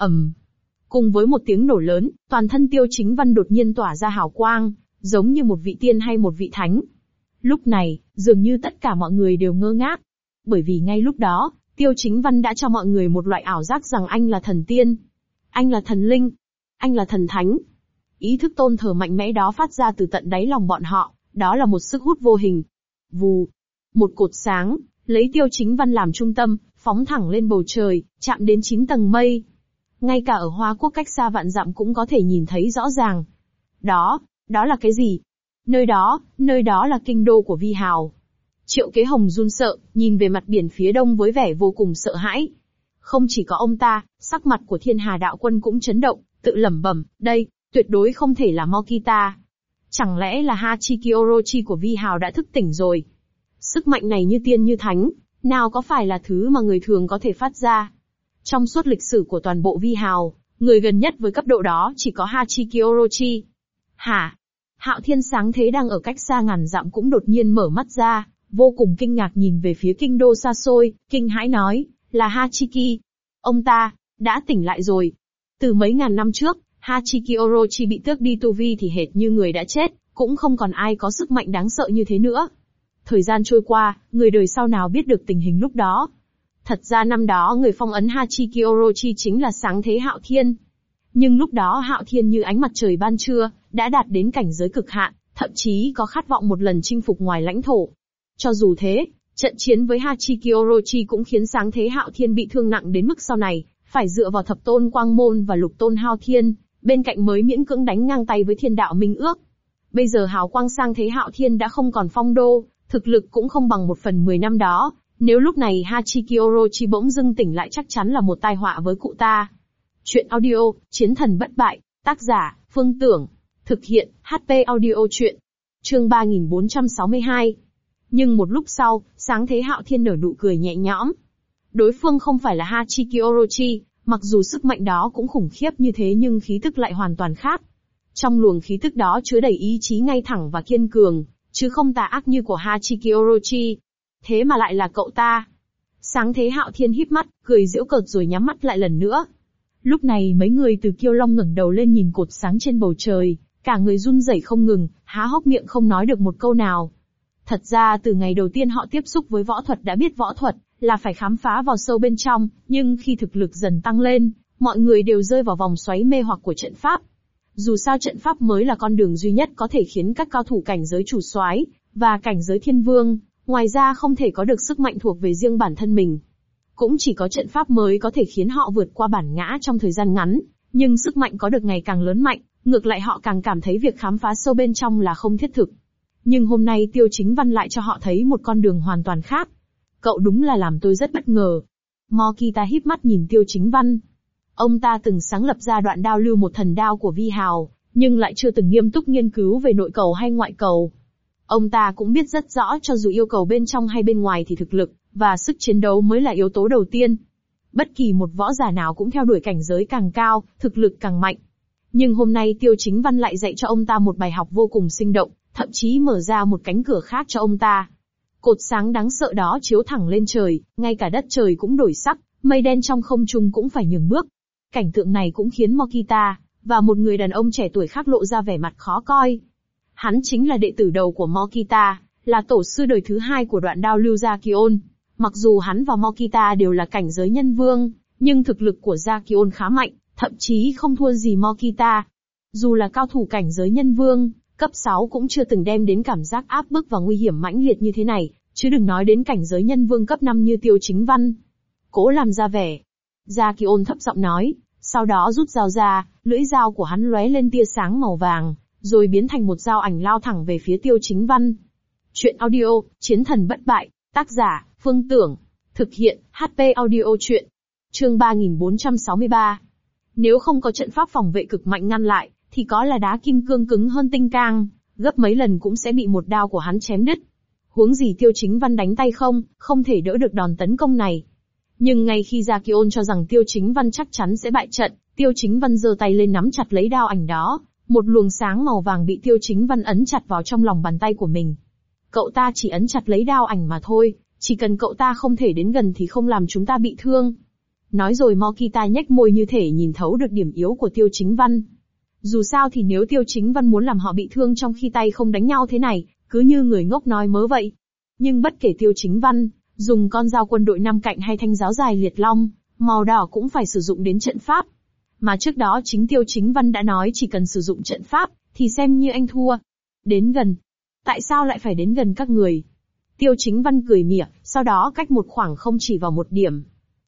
Cùng với một tiếng nổ lớn, toàn thân Tiêu Chính Văn đột nhiên tỏa ra hào quang, giống như một vị tiên hay một vị thánh. Lúc này, dường như tất cả mọi người đều ngơ ngác. Bởi vì ngay lúc đó, Tiêu Chính Văn đã cho mọi người một loại ảo giác rằng anh là thần tiên. Anh là thần linh. Anh là thần thánh. Ý thức tôn thờ mạnh mẽ đó phát ra từ tận đáy lòng bọn họ, đó là một sức hút vô hình. Vù. Một cột sáng, lấy Tiêu Chính Văn làm trung tâm, phóng thẳng lên bầu trời, chạm đến 9 tầng mây. Ngay cả ở Hoa Quốc cách xa vạn dặm cũng có thể nhìn thấy rõ ràng. Đó là cái gì? Nơi đó là kinh đô của Vi Hào. Triệu Kế Hồng run sợ, nhìn về mặt biển phía đông với vẻ vô cùng sợ hãi. Không chỉ có ông ta, sắc mặt của Thiên Hà đạo quân cũng chấn động, tự lẩm bẩm, đây, tuyệt đối không thể là Mokita. Chẳng lẽ là Hachiki Orochi của Vi Hào đã thức tỉnh rồi? Sức mạnh này như tiên như thánh, nào có phải là thứ mà người thường có thể phát ra? Trong suốt lịch sử của toàn bộ Vi Hào, người gần nhất với cấp độ đó chỉ có Hachiki Orochi. Hả? Hạo Thiên sáng thế đang ở cách xa ngàn dặm cũng đột nhiên mở mắt ra, vô cùng kinh ngạc nhìn về phía kinh đô xa xôi, kinh hãi nói, là Hachiki. Ông ta, đã tỉnh lại rồi. Từ mấy ngàn năm trước, Hachiki Orochi bị tước đi tu vi thì hệt như người đã chết, cũng không còn ai có sức mạnh đáng sợ như thế nữa. Thời gian trôi qua, người đời sau nào biết được tình hình lúc đó. Thật ra năm đó người phong ấn Hachiki Orochi chính là sáng thế Hạo Thiên. Nhưng lúc đó Hạo Thiên như ánh mặt trời ban trưa, đã đạt đến cảnh giới cực hạn, thậm chí có khát vọng một lần chinh phục ngoài lãnh thổ. Cho dù thế, trận chiến với Hachiki Orochi cũng khiến sáng thế Hạo Thiên bị thương nặng đến mức sau này, phải dựa vào thập tôn quang môn và lục tôn hao thiên, bên cạnh mới miễn cưỡng đánh ngang tay với thiên đạo minh ước. Bây giờ hào quang sang thế Hạo Thiên đã không còn phong đô, thực lực cũng không bằng 1/10 năm đó, nếu lúc này Hachiki Orochi bỗng dưng tỉnh lại chắc chắn là một tai họa với cụ ta. Chuyện audio, Chiến thần bất bại, tác giả, Phương Tưởng, thực hiện, HP audio truyện. Chương 3462. Nhưng một lúc sau, sáng thế Hạo Thiên nở nụ cười nhẹ nhõm. Đối phương không phải là Hachiki Orochi, mặc dù sức mạnh đó cũng khủng khiếp như thế nhưng khí tức lại hoàn toàn khác. Trong luồng khí tức đó chứa đầy ý chí ngay thẳng và kiên cường, chứ không tà ác như của Hachiki Orochi. Thế mà lại là cậu ta. Sáng thế Hạo Thiên híp mắt, cười giễu cợt rồi nhắm mắt lại lần nữa. Lúc này mấy người từ Kiêu Long ngẩng đầu lên nhìn cột sáng trên bầu trời, cả người run rẩy không ngừng, há hốc miệng không nói được một câu nào. Thật ra từ ngày đầu tiên họ tiếp xúc với võ thuật đã biết võ thuật là phải khám phá vào sâu bên trong, nhưng khi thực lực dần tăng lên, mọi người đều rơi vào vòng xoáy mê hoặc của trận pháp. Dù sao trận pháp mới là con đường duy nhất có thể khiến các cao thủ cảnh giới chủ soái và cảnh giới thiên vương, ngoài ra không thể có được sức mạnh thuộc về riêng bản thân mình. Cũng chỉ có trận pháp mới có thể khiến họ vượt qua bản ngã trong thời gian ngắn, nhưng sức mạnh có được ngày càng lớn mạnh, ngược lại họ càng cảm thấy việc khám phá sâu bên trong là không thiết thực. Nhưng hôm nay Tiêu Chính Văn lại cho họ thấy một con đường hoàn toàn khác. Cậu đúng là làm tôi rất bất ngờ. Mokita híp mắt nhìn Tiêu Chính Văn. Ông ta từng sáng lập ra đoạn đao lưu một thần đao của Vi Hào, nhưng lại chưa từng nghiêm túc nghiên cứu về nội cầu hay ngoại cầu. Ông ta cũng biết rất rõ cho dù yêu cầu bên trong hay bên ngoài thì thực lực và sức chiến đấu mới là yếu tố đầu tiên. Bất kỳ một võ giả nào cũng theo đuổi cảnh giới càng cao, thực lực càng mạnh. Nhưng hôm nay Tiêu Chính Văn lại dạy cho ông ta một bài học vô cùng sinh động, thậm chí mở ra một cánh cửa khác cho ông ta. Cột sáng đáng sợ đó chiếu thẳng lên trời, ngay cả đất trời cũng đổi sắc, mây đen trong không trung cũng phải nhường bước. Cảnh tượng này cũng khiến Mokita và một người đàn ông trẻ tuổi khác lộ ra vẻ mặt khó coi. Hắn chính là đệ tử đầu của Mokita, là tổ sư đời thứ 2 của đoạn đao lưu Gia-kion. Mặc dù hắn và Mokita đều là cảnh giới nhân vương, nhưng thực lực của Gia-kion khá mạnh, thậm chí không thua gì Mokita. Dù là cao thủ cảnh giới nhân vương, cấp 6 cũng chưa từng đem đến cảm giác áp bức và nguy hiểm mãnh liệt như thế này, chứ đừng nói đến cảnh giới nhân vương cấp 5 như Tiêu Chính Văn. Cố làm ra vẻ. Gia-kion thấp giọng nói, sau đó rút dao ra, lưỡi dao của hắn lóe lên tia sáng màu vàng, rồi biến thành một dao ảnh lao thẳng về phía Tiêu Chính Văn. Chuyện audio, Chiến thần bất bại, tác giả, Phương Tưởng, thực hiện, HP audio truyện. Chương 3463. Nếu không có trận pháp phòng vệ cực mạnh ngăn lại, thì có là đá kim cương cứng hơn tinh cang, gấp mấy lần cũng sẽ bị một đao của hắn chém đứt. Huống gì Tiêu Chính Văn đánh tay không thể đỡ được đòn tấn công này. Nhưng ngay khi Gia-kion cho rằng Tiêu Chính Văn chắc chắn sẽ bại trận, Tiêu Chính Văn giơ tay lên nắm chặt lấy đao ảnh đó, một luồng sáng màu vàng bị Tiêu Chính Văn ấn chặt vào trong lòng bàn tay của mình. Cậu ta chỉ ấn chặt lấy đao ảnh mà thôi, chỉ cần cậu ta không thể đến gần thì không làm chúng ta bị thương. Nói rồi Mokita nhếch môi như thể nhìn thấu được điểm yếu của Tiêu Chính Văn. Dù sao thì nếu Tiêu Chính Văn muốn làm họ bị thương trong khi tay không đánh nhau thế này, cứ như người ngốc nói mớ vậy. Nhưng bất kể Tiêu Chính Văn dùng con dao quân đội 5 cạnh hay thanh giáo dài liệt long, màu đỏ cũng phải sử dụng đến trận pháp. Mà trước đó chính Tiêu Chính Văn đã nói chỉ cần sử dụng trận pháp, thì xem như anh thua. Đến gần. Tại sao lại phải đến gần các người? Tiêu Chính Văn cười mỉa, sau đó cách một khoảng không chỉ vào một điểm.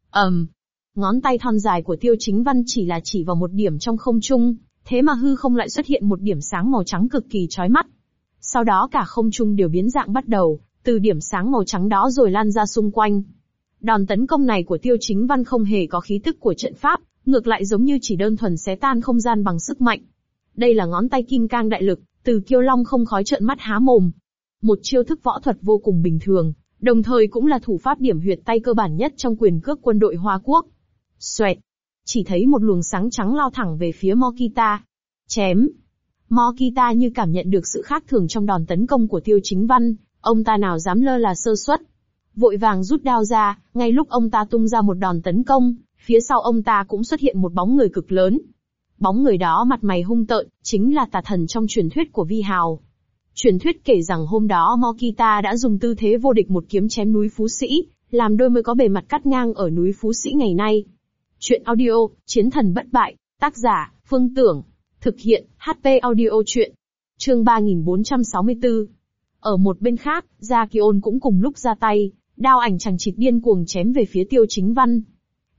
Ngón tay thon dài của Tiêu Chính Văn chỉ vào một điểm trong không trung, thế mà hư không lại xuất hiện một điểm sáng màu trắng cực kỳ chói mắt. Sau đó cả không trung đều biến dạng bắt đầu, từ điểm sáng màu trắng đó rồi lan ra xung quanh. Đòn tấn công này của Tiêu Chính Văn không hề có khí tức của trận pháp, ngược lại giống như chỉ đơn thuần xé tan không gian bằng sức mạnh. Đây là ngón tay kim cang đại lực, từ Kiêu Long không khói trợn mắt há mồm. Một chiêu thức võ thuật vô cùng bình thường, đồng thời cũng là thủ pháp điểm huyệt tay cơ bản nhất trong quyền cước quân đội Hoa Quốc. Xoẹt! Chỉ thấy một luồng sáng trắng lao thẳng về phía Mokita. Chém! Mokita như cảm nhận được sự khác thường trong đòn tấn công của Tiêu Chính Văn, ông ta nào dám lơ là sơ suất. Vội vàng rút đao ra, ngay lúc ông ta tung ra một đòn tấn công, phía sau ông ta cũng xuất hiện một bóng người cực lớn. Bóng người đó mặt mày hung tợn, chính là tà thần trong truyền thuyết của Vi Hào. Truyền thuyết kể rằng hôm đó Mokita đã dùng tư thế vô địch một kiếm chém núi Phú Sĩ, làm đôi mới có bề mặt cắt ngang ở núi Phú Sĩ ngày nay. Chuyện audio, Chiến thần bất bại, tác giả, Phương Tưởng, thực hiện, HP audio truyện. Chương 3464. Ở một bên khác, Gia-kion cũng cùng lúc ra tay, đao ảnh chằng chịt điên cuồng chém về phía Tiêu Chính Văn.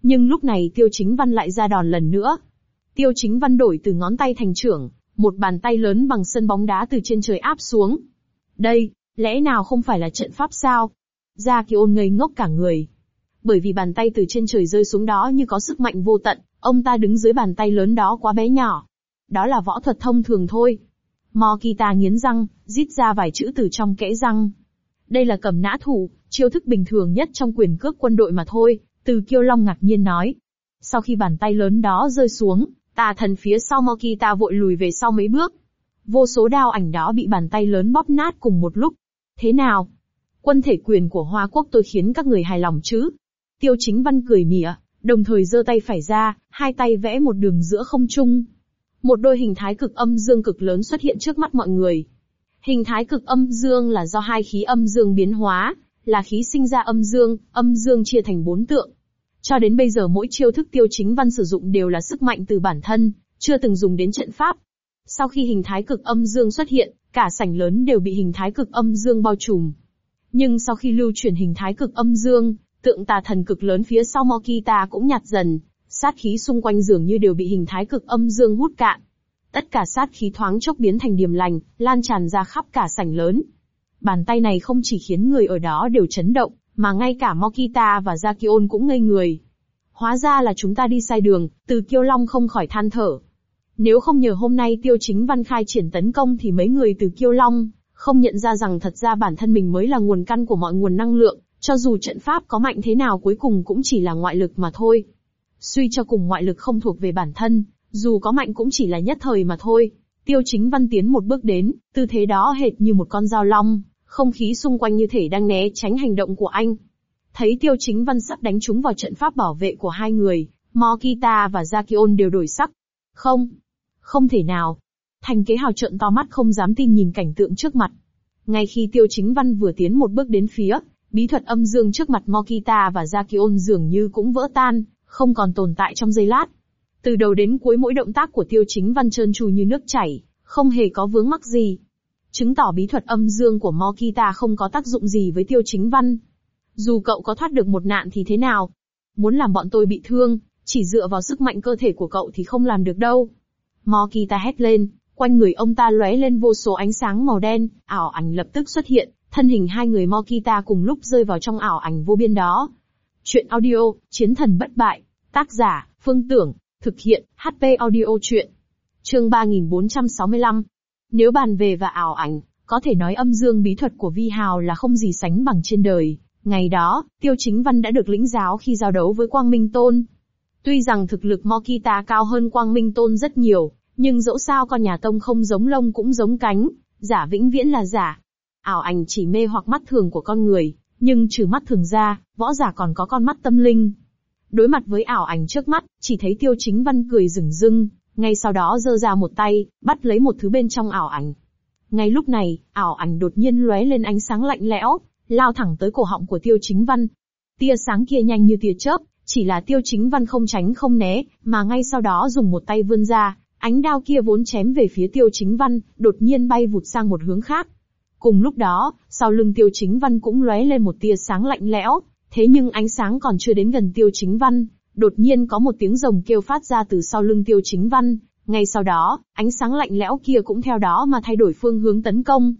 Nhưng lúc này Tiêu Chính Văn lại ra đòn lần nữa. Tiêu Chính Văn đổi từ ngón tay thành chưởng, một bàn tay lớn bằng sân bóng đá từ trên trời áp xuống. Đây, lẽ nào không phải là trận pháp sao? Gia Kỳ Ôn ngây ngốc cả người. Bởi vì bàn tay từ trên trời rơi xuống đó như có sức mạnh vô tận, ông ta đứng dưới bàn tay lớn đó quá bé nhỏ. Đó là võ thuật thông thường thôi. Mokita nghiến răng, rít ra vài chữ từ trong kẽ răng. Đây là cầm nã thủ, chiêu thức bình thường nhất trong quyền cước quân đội mà thôi, Từ Kiêu Long ngạc nhiên nói. Sau khi bàn tay lớn đó rơi xuống, tà thần phía sau Mokita vội lùi về sau mấy bước. Vô số đao ảnh đó bị bàn tay lớn bóp nát cùng một lúc. Thế nào? Quân thể quyền của Hoa Quốc tôi khiến các người hài lòng chứ? Tiêu Chính Văn cười mỉa, đồng thời giơ tay phải ra, hai tay vẽ một đường giữa không trung. Một đôi hình thái cực âm dương cực lớn xuất hiện trước mắt mọi người. Hình thái cực âm dương là do hai khí âm dương biến hóa, là khí sinh ra âm dương chia thành 4 tượng. Cho đến bây giờ mỗi chiêu thức Tiêu Chính Văn sử dụng đều là sức mạnh từ bản thân, chưa từng dùng đến trận pháp. Sau khi hình thái cực âm dương xuất hiện, cả sảnh lớn đều bị hình thái cực âm dương bao trùm. Nhưng sau khi lưu chuyển hình thái cực âm dương, tượng tà thần cực lớn phía sau Mokita cũng nhạt dần, sát khí xung quanh dường như đều bị hình thái cực âm dương hút cạn. Tất cả sát khí thoáng chốc biến thành điềm lành, lan tràn ra khắp cả sảnh lớn. Bàn tay này không chỉ khiến người ở đó đều chấn động, mà ngay cả Mokita và Gia Kỳ Ôn cũng ngây người. Hóa ra là chúng ta đi sai đường, Từ Kiêu Long không khỏi than thở. Nếu không nhờ hôm nay Tiêu Chính Văn khai triển tấn công thì mấy người Từ Kiêu Long không nhận ra rằng thật ra bản thân mình mới là nguồn căn của mọi nguồn năng lượng, cho dù trận pháp có mạnh thế nào cuối cùng cũng chỉ là ngoại lực mà thôi. Suy cho cùng ngoại lực không thuộc về bản thân, dù có mạnh cũng chỉ là nhất thời mà thôi. Tiêu Chính Văn tiến một bước đến, tư thế đó hệt như một con dao long, không khí xung quanh như thể đang né tránh hành động của anh. Thấy Tiêu Chính Văn sắp đánh trúng vào trận pháp bảo vệ của hai người, Mokita và Gia Kỳ Ôn đều đổi sắc. Không thể nào. Thành Kế Hào trợn to mắt không dám tin nhìn cảnh tượng trước mặt. Ngay khi Tiêu Chính Văn vừa tiến một bước đến phía, bí thuật âm dương trước mặt Mokita và Gia Kỳ Ôn dường như cũng vỡ tan, không còn tồn tại trong giây lát. Từ đầu đến cuối mỗi động tác của Tiêu Chính Văn trơn tru như nước chảy, không hề có vướng mắc gì. Chứng tỏ bí thuật âm dương của Mokita không có tác dụng gì với Tiêu Chính Văn. Dù cậu có thoát được một nạn thì thế nào? Muốn làm bọn tôi bị thương, chỉ dựa vào sức mạnh cơ thể của cậu thì không làm được đâu. Mokita hét lên, quanh người ông ta lóe lên vô số ánh sáng màu đen, ảo ảnh lập tức xuất hiện, thân hình hai người Mokita cùng lúc rơi vào trong ảo ảnh vô biên đó. Chuyện audio, Chiến thần bất bại, tác giả, Phương Tưởng, thực hiện, HP audio truyện. Chương 3465. Nếu bàn về và ảo ảnh, có thể nói âm dương bí thuật của Vi Hào là không gì sánh bằng trên đời. Ngày đó, Tiêu Chính Văn đã được lĩnh giáo khi giao đấu với Quang Minh Tôn. Tuy rằng thực lực Mokita cao hơn Quang Minh Tôn rất nhiều, nhưng dẫu sao con nhà Tông không giống lông cũng giống cánh, giả vĩnh viễn là giả. Ảo ảnh chỉ mê hoặc mắt thường của con người, nhưng trừ mắt thường ra, võ giả còn có con mắt tâm linh. Đối mặt với ảo ảnh trước mắt, chỉ thấy Tiêu Chính Văn cười rừng rưng, ngay sau đó giơ ra một tay, bắt lấy một thứ bên trong ảo ảnh. Ngay lúc này, ảo ảnh đột nhiên lóe lên ánh sáng lạnh lẽo, lao thẳng tới cổ họng của Tiêu Chính Văn. Tia sáng kia nhanh như tia chớp, chỉ là Tiêu Chính Văn không tránh không né, mà ngay sau đó dùng một tay vươn ra, ánh đao kia vốn chém về phía Tiêu Chính Văn, đột nhiên bay vụt sang một hướng khác. Cùng lúc đó, sau lưng Tiêu Chính Văn cũng lóe lên một tia sáng lạnh lẽo, thế nhưng ánh sáng còn chưa đến gần Tiêu Chính Văn, đột nhiên có một tiếng rồng kêu phát ra từ sau lưng Tiêu Chính Văn, ngay sau đó, ánh sáng lạnh lẽo kia cũng theo đó mà thay đổi phương hướng tấn công.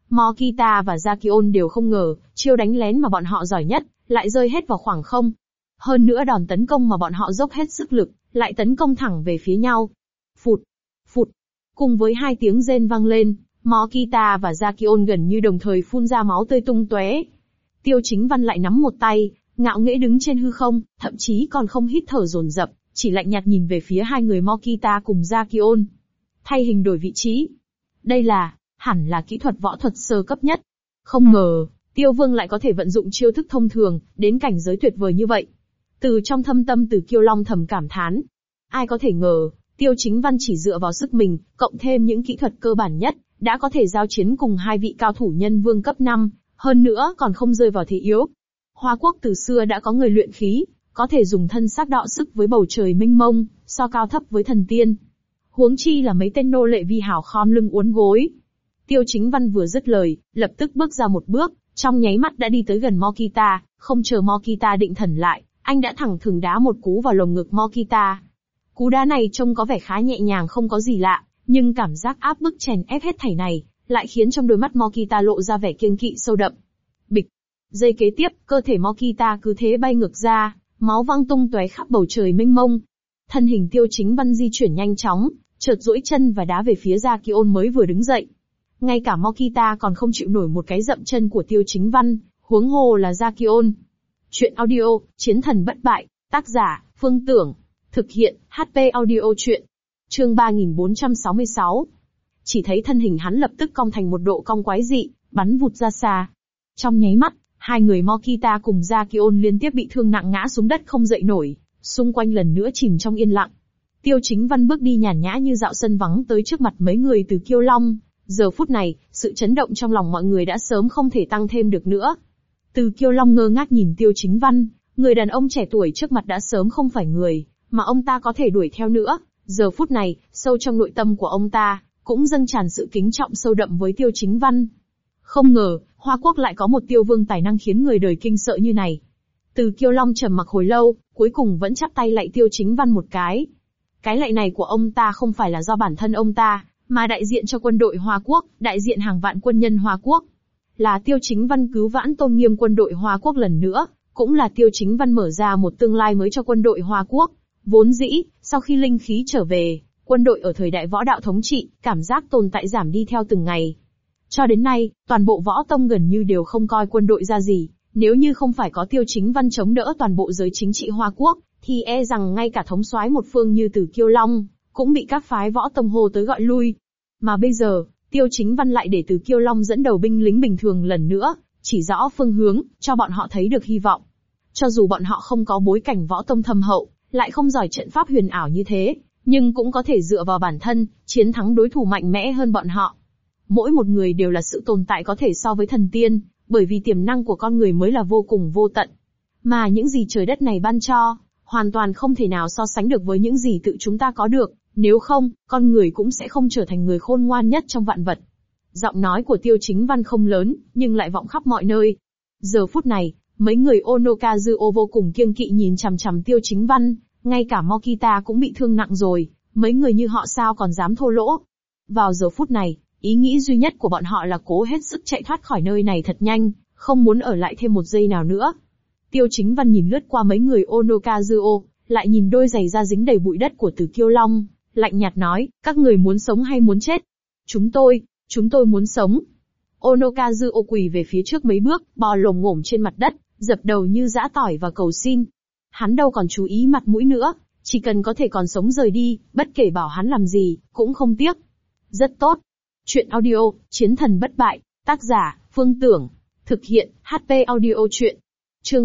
Mokita và Gia Kỳ Ôn đều không ngờ, chiêu đánh lén mà bọn họ giỏi nhất, lại rơi hết vào khoảng không. Hơn nữa đòn tấn công mà bọn họ dốc hết sức lực, lại tấn công thẳng về phía nhau. Phụt, phụt. Cùng với hai tiếng rên vang lên, Mokita và Gia Kỳ Ôn gần như đồng thời phun ra máu tươi tung tóe. Tiêu Chính Văn lại nắm một tay, ngạo nghễ đứng trên hư không, thậm chí còn không hít thở dồn dập, chỉ lạnh nhạt nhìn về phía hai người Mokita cùng Gia Kỳ Ôn. Thay hình đổi vị trí. Đây hẳn là kỹ thuật võ thuật sơ cấp nhất. Không ngờ, Tiêu Vương lại có thể vận dụng chiêu thức thông thường, đến cảnh giới tuyệt vời như vậy. Từ trong thâm tâm Từ Kiêu Long thầm cảm thán. Ai có thể ngờ, Tiêu Chính Văn chỉ dựa vào sức mình, cộng thêm những kỹ thuật cơ bản nhất, đã có thể giao chiến cùng hai vị cao thủ nhân vương cấp 5, hơn nữa còn không rơi vào thế yếu. Hoa Quốc từ xưa đã có người luyện khí, có thể dùng thân xác đọ sức với bầu trời mênh mông, so cao thấp với thần tiên. Huống chi là mấy tên nô lệ Vi Hào khom lưng uốn gối. Tiêu Chính Văn vừa dứt lời, lập tức bước ra một bước, trong nháy mắt đã đi tới gần Mokita, không chờ Mokita định thần lại, anh đã thẳng thừng đá một cú vào lồng ngực Mokita. Cú đá này trông có vẻ khá nhẹ nhàng không có gì lạ, nhưng cảm giác áp bức chèn ép hết thảy này, lại khiến trong đôi mắt Mokita lộ ra vẻ kiêng kỵ sâu đậm. Bịch. Giây kế tiếp, cơ thể Mokita cứ thế bay ngược ra, máu văng tung tóe khắp bầu trời mênh mông. Thân hình Tiêu Chính Văn di chuyển nhanh chóng, chợt duỗi chân và đá về phía Jakion mới vừa đứng dậy. Ngay cả Mokita còn không chịu nổi một cái dậm chân của Tiêu Chính Văn, huống hồ là Jakion. Chuyện audio, Chiến thần bất bại, tác giả, Phương Tưởng. Thực hiện, HP audio chuyện. Chương 3466. Chỉ thấy thân hình hắn lập tức cong thành một độ cong quái dị, bắn vụt ra xa. Trong nháy mắt, hai người Mokita cùng Jakion liên tiếp bị thương nặng ngã xuống đất không dậy nổi, xung quanh lần nữa chìm trong yên lặng. Tiêu Chính Văn bước đi nhàn nhã như dạo sân vắng tới trước mặt mấy người từ Kiêu Long. Giờ phút này, sự chấn động trong lòng mọi người đã sớm không thể tăng thêm được nữa. Từ Kiêu Long ngơ ngác nhìn Tiêu Chính Văn, người đàn ông trẻ tuổi trước mặt đã sớm không phải người mà ông ta có thể đuổi theo nữa. Giờ phút này, sâu trong nội tâm của ông ta, cũng dâng tràn sự kính trọng sâu đậm với Tiêu Chính Văn. Không ngờ, Hoa Quốc lại có một Tiêu Vương tài năng khiến người đời kinh sợ như này. Từ Kiêu Long trầm mặc hồi lâu, cuối cùng vẫn chắp tay lạy Tiêu Chính Văn một cái. Cái lạy này của ông ta không phải là do bản thân ông ta, mà đại diện cho quân đội Hoa Quốc, đại diện hàng vạn quân nhân Hoa Quốc. Là Tiêu Chính Văn cứu vãn tôn nghiêm quân đội Hoa Quốc lần nữa, cũng là Tiêu Chính Văn mở ra một tương lai mới cho quân đội Hoa Quốc. Vốn dĩ, sau khi linh khí trở về, quân đội ở thời đại võ đạo thống trị, cảm giác tồn tại giảm đi theo từng ngày. Cho đến nay, toàn bộ võ tông gần như đều không coi quân đội ra gì, nếu như không phải có Tiêu Chính Văn chống đỡ toàn bộ giới chính trị Hoa Quốc, thì e rằng ngay cả thống soái một phương như Từ Kiêu Long, cũng bị các phái võ tông hô tới gọi lui. Mà bây giờ, Tiêu Chính Văn lại để Từ Kiêu Long dẫn đầu binh lính bình thường lần nữa, chỉ rõ phương hướng, cho bọn họ thấy được hy vọng. Cho dù bọn họ không có bối cảnh võ tông thâm hậu, lại không giỏi trận pháp huyền ảo như thế, nhưng cũng có thể dựa vào bản thân, chiến thắng đối thủ mạnh mẽ hơn bọn họ. Mỗi một người đều là sự tồn tại có thể so với thần tiên, bởi vì tiềm năng của con người mới là vô cùng vô tận. Mà những gì trời đất này ban cho, hoàn toàn không thể nào so sánh được với những gì tự chúng ta có được, nếu không, con người cũng sẽ không trở thành người khôn ngoan nhất trong vạn vật. Giọng nói của Tiêu Chính Văn không lớn, nhưng lại vọng khắp mọi nơi. Giờ phút này, mấy người Onokazuo vô cùng kiêng kỵ nhìn chằm chằm Tiêu Chính Văn, ngay cả Mokita cũng bị thương nặng rồi, mấy người như họ sao còn dám thô lỗ. Vào giờ phút này, ý nghĩ duy nhất của bọn họ là cố hết sức chạy thoát khỏi nơi này thật nhanh, không muốn ở lại thêm một giây nào nữa. Tiêu Chính Văn nhìn lướt qua mấy người Onokazuo, lại nhìn đôi giày da dính đầy bụi đất của Từ Kiêu Long, lạnh nhạt nói, các người muốn sống hay muốn chết? Chúng tôi muốn sống. Onokazuo quỳ về phía trước mấy bước, bò lồm ngổm trên mặt đất, dập đầu như giã tỏi và cầu xin. Hắn đâu còn chú ý mặt mũi nữa, chỉ cần có thể còn sống rời đi, bất kể bảo hắn làm gì, cũng không tiếc. Rất tốt. Chuyện audio, Chiến thần bất bại, tác giả, Phương Tưởng. Thực hiện, HP audio chuyện. Chương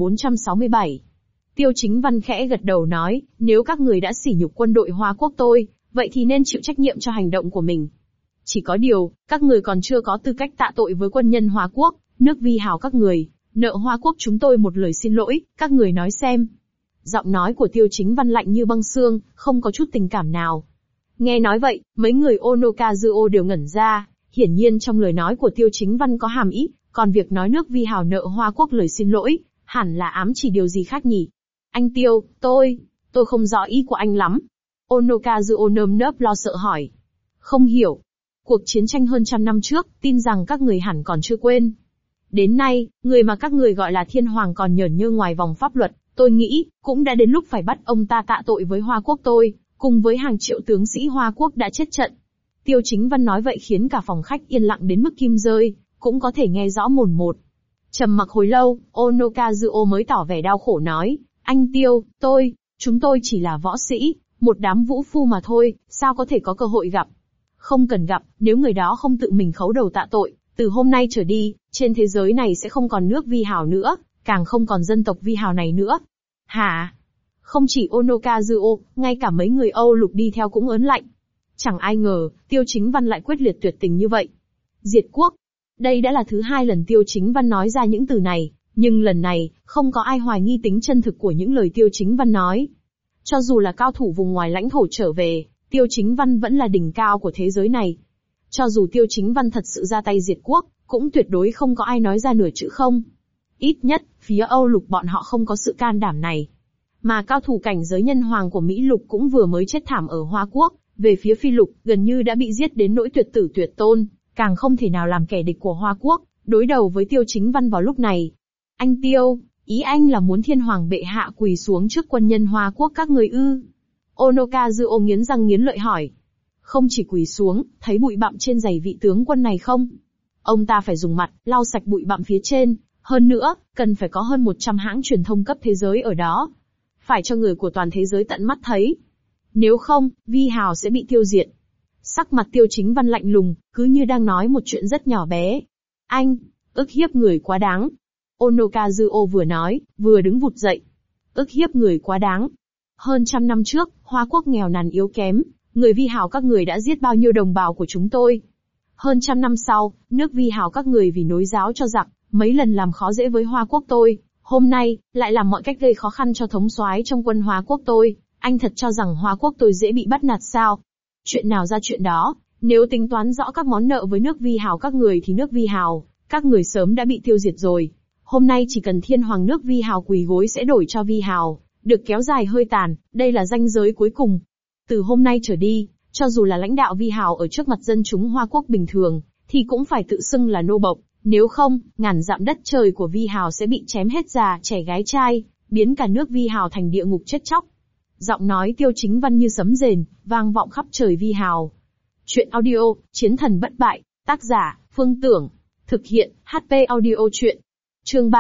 3467. Tiêu Chính Văn khẽ gật đầu nói, nếu các người đã sỉ nhục quân đội Hoa Quốc tôi, vậy thì nên chịu trách nhiệm cho hành động của mình. Chỉ có điều, các người còn chưa có tư cách tạ tội với quân nhân Hoa Quốc, nước Vi hào các người, nợ Hoa Quốc chúng tôi một lời xin lỗi, các người nói xem. Giọng nói của Tiêu Chính Văn lạnh như băng xương, không có chút tình cảm nào. Nghe nói vậy, mấy người Onokazuo đều ngẩn ra, hiển nhiên trong lời nói của Tiêu Chính Văn có hàm ý, còn việc nói nước Vi hào nợ Hoa Quốc lời xin lỗi, hẳn là ám chỉ điều gì khác nhỉ? Anh Tiêu, tôi không rõ ý của anh lắm. Onokazuo nơm nớp lo sợ hỏi. Không hiểu. Cuộc chiến tranh hơn 100 năm trước, tin rằng các người hẳn còn chưa quên. Đến nay, người mà các người gọi là thiên hoàng còn nhởn nhơ ngoài vòng pháp luật, tôi nghĩ, cũng đã đến lúc phải bắt ông ta tạ tội với Hoa Quốc tôi, cùng với hàng triệu tướng sĩ Hoa Quốc đã chết trận. Tiêu Chính Văn nói vậy khiến cả phòng khách yên lặng đến mức kim rơi, cũng có thể nghe rõ mồn một. Trầm mặc hồi lâu, Onokazuo mới tỏ vẻ đau khổ nói, anh Tiêu, chúng tôi chỉ là võ sĩ, một đám vũ phu mà thôi, sao có thể có cơ hội gặp. Không cần gặp, nếu người đó không tự mình khấu đầu tạ tội, từ hôm nay trở đi, trên thế giới này sẽ không còn nước Vi hào nữa, càng không còn dân tộc Vi hào này nữa. Hả? Không chỉ Onokazuo, ngay cả mấy người Âu Lục đi theo cũng ớn lạnh. Chẳng ai ngờ, Tiêu Chính Văn lại quyết liệt tuyệt tình như vậy. Diệt quốc. Đây đã là thứ hai lần Tiêu Chính Văn nói ra những từ này, nhưng lần này, không có ai hoài nghi tính chân thực của những lời Tiêu Chính Văn nói. Cho dù là cao thủ vùng ngoài lãnh thổ trở về, Tiêu Chính Văn vẫn là đỉnh cao của thế giới này. Cho dù Tiêu Chính Văn thật sự ra tay diệt quốc, cũng tuyệt đối không có ai nói ra nửa chữ không. Ít nhất, phía Âu Lục bọn họ không có sự can đảm này. Mà cao thủ cảnh giới nhân hoàng của Mỹ Lục cũng vừa mới chết thảm ở Hoa Quốc, về phía Phi Lục, gần như đã bị giết đến nỗi tuyệt tử tuyệt tôn, càng không thể nào làm kẻ địch của Hoa Quốc, đối đầu với Tiêu Chính Văn vào lúc này. Anh Tiêu, ý anh là muốn thiên hoàng bệ hạ quỳ xuống trước quân nhân Hoa Quốc các người ư? Onokazuo nghiến răng nghiến lợi hỏi. Không chỉ quỳ xuống, thấy bụi bặm trên giày vị tướng quân này không? Ông ta phải dùng mặt, lau sạch bụi bặm phía trên, hơn nữa, cần phải có hơn 100 hãng truyền thông cấp thế giới ở đó. Phải cho người của toàn thế giới tận mắt thấy. Nếu không, Vi Hào sẽ bị tiêu diệt. Sắc mặt Tiêu Chính Văn lạnh lùng, cứ như đang nói một chuyện rất nhỏ bé. Anh, ức hiếp người quá đáng. Onokazuo vừa nói, vừa đứng vụt dậy. Ức hiếp người quá đáng. Hơn 100 năm trước, Hoa Quốc nghèo nàn yếu kém, người Vi Hào các người đã giết bao nhiêu đồng bào của chúng tôi. Hơn 100 năm sau, nước Vi Hào các người vì nối giáo cho giặc, mấy lần làm khó dễ với Hoa Quốc tôi, hôm nay, lại làm mọi cách gây khó khăn cho thống soái trong quân Hoa Quốc tôi. Anh thật cho rằng Hoa Quốc tôi dễ bị bắt nạt sao? Chuyện nào ra chuyện đó, nếu tính toán rõ các món nợ với nước Vi Hào các người thì nước Vi Hào, các người sớm đã bị tiêu diệt rồi. Hôm nay chỉ cần thiên hoàng nước Vi Hào quỳ gối sẽ đổi cho Vi Hào, được kéo dài hơi tàn, đây là ranh giới cuối cùng. Từ hôm nay trở đi, cho dù là lãnh đạo Vi Hào ở trước mặt dân chúng Hoa Quốc bình thường, thì cũng phải tự xưng là nô bộc, nếu không, ngàn dặm đất trời của Vi Hào sẽ bị chém hết già, trẻ gái trai, biến cả nước Vi Hào thành địa ngục chết chóc. Giọng nói Tiêu Chính Văn như sấm rền, vang vọng khắp trời Vi Hào. Chuyện audio, Chiến thần bất bại, tác giả, Phương Tưởng, thực hiện, HP audio chuyện. Chương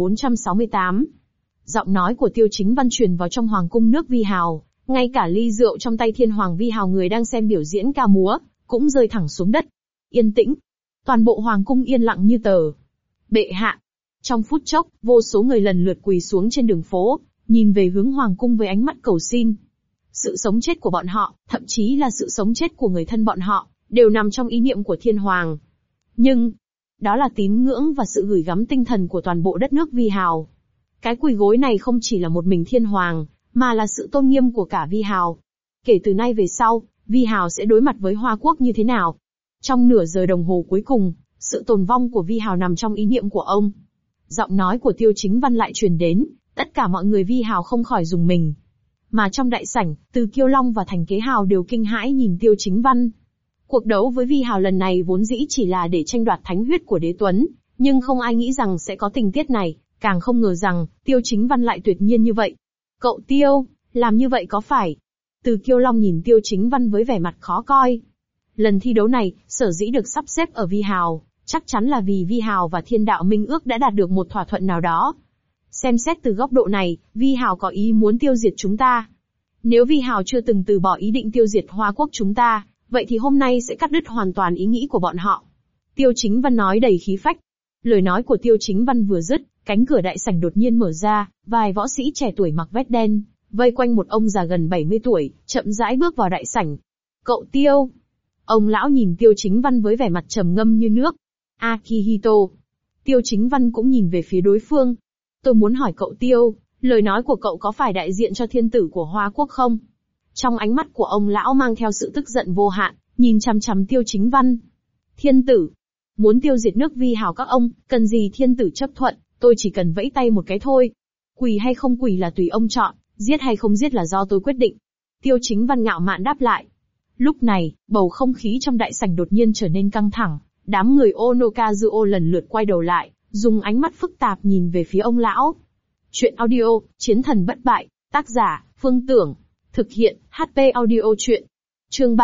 3468. Giọng nói của Tiêu Chính Văn truyền vào trong hoàng cung nước Vi Hào, ngay cả ly rượu trong tay thiên hoàng Vi Hào người đang xem biểu diễn ca múa, cũng rơi thẳng xuống đất. Yên tĩnh. Toàn bộ hoàng cung yên lặng như tờ. Bệ hạ. Trong phút chốc, vô số người lần lượt quỳ xuống trên đường phố, nhìn về hướng hoàng cung với ánh mắt cầu xin. Sự sống chết của bọn họ, thậm chí là sự sống chết của người thân bọn họ, đều nằm trong ý niệm của thiên hoàng. Nhưng, đó là tín ngưỡng và sự gửi gắm tinh thần của toàn bộ đất nước Vi Hào. Cái quỳ gối này không chỉ là một mình thiên hoàng, mà là sự tôn nghiêm của cả Vi Hào. Kể từ nay về sau, Vi Hào sẽ đối mặt với Hoa Quốc như thế nào? Trong nửa giờ đồng hồ cuối cùng, sự tồn vong của Vi Hào nằm trong ý niệm của ông. Giọng nói của Tiêu Chính Văn lại truyền đến, tất cả mọi người Vi Hào không khỏi rùng mình. Mà trong đại sảnh, từ Kiêu Long và Thành Kế Hào đều kinh hãi nhìn Tiêu Chính Văn. Cuộc đấu với Vi Hào lần này vốn dĩ chỉ là để tranh đoạt thánh huyết của Đế Tuấn, nhưng không ai nghĩ rằng sẽ có tình tiết này, càng không ngờ rằng, Tiêu Chính Văn lại tuyệt nhiên như vậy. Cậu Tiêu, làm như vậy có phải? Từ Kiêu Long nhìn Tiêu Chính Văn với vẻ mặt khó coi. Lần thi đấu này, sở dĩ được sắp xếp ở Vi Hào, chắc chắn là vì Vi Hào và Thiên Đạo Minh Ước đã đạt được một thỏa thuận nào đó. Xem xét từ góc độ này, Vi Hào có ý muốn tiêu diệt chúng ta. Nếu Vi Hào chưa từng từ bỏ ý định tiêu diệt Hoa Quốc chúng ta, vậy thì hôm nay sẽ cắt đứt hoàn toàn ý nghĩ của bọn họ. Tiêu Chính Văn nói đầy khí phách. Lời nói của Tiêu Chính Văn vừa dứt, cánh cửa đại sảnh đột nhiên mở ra, vài võ sĩ trẻ tuổi mặc vest đen, vây quanh một ông già gần 70 tuổi, chậm rãi bước vào đại sảnh. Cậu Tiêu. Ông lão nhìn Tiêu Chính Văn với vẻ mặt trầm ngâm như nước. Akihito. Tiêu Chính Văn cũng nhìn về phía đối phương. Tôi muốn hỏi cậu Tiêu, lời nói của cậu có phải đại diện cho thiên tử của Hoa Quốc không? Trong ánh mắt của ông lão mang theo sự tức giận vô hạn, nhìn chằm chằm Tiêu Chính Văn. Thiên tử. Muốn tiêu diệt nước Vi Hào các ông, cần gì thiên tử chấp thuận, tôi chỉ cần vẫy tay một cái thôi. Quỳ hay không quỳ là tùy ông chọn, giết hay không giết là do tôi quyết định. Tiêu Chính Văn ngạo mạn đáp lại. Lúc này, bầu không khí trong đại sảnh đột nhiên trở nên căng thẳng, đám người Onokazuo lần lượt quay đầu lại, dùng ánh mắt phức tạp nhìn về phía ông lão. Chuyện audio, Chiến thần bất bại, tác giả, Phương Tưởng, thực hiện, HP audio chuyện. Chương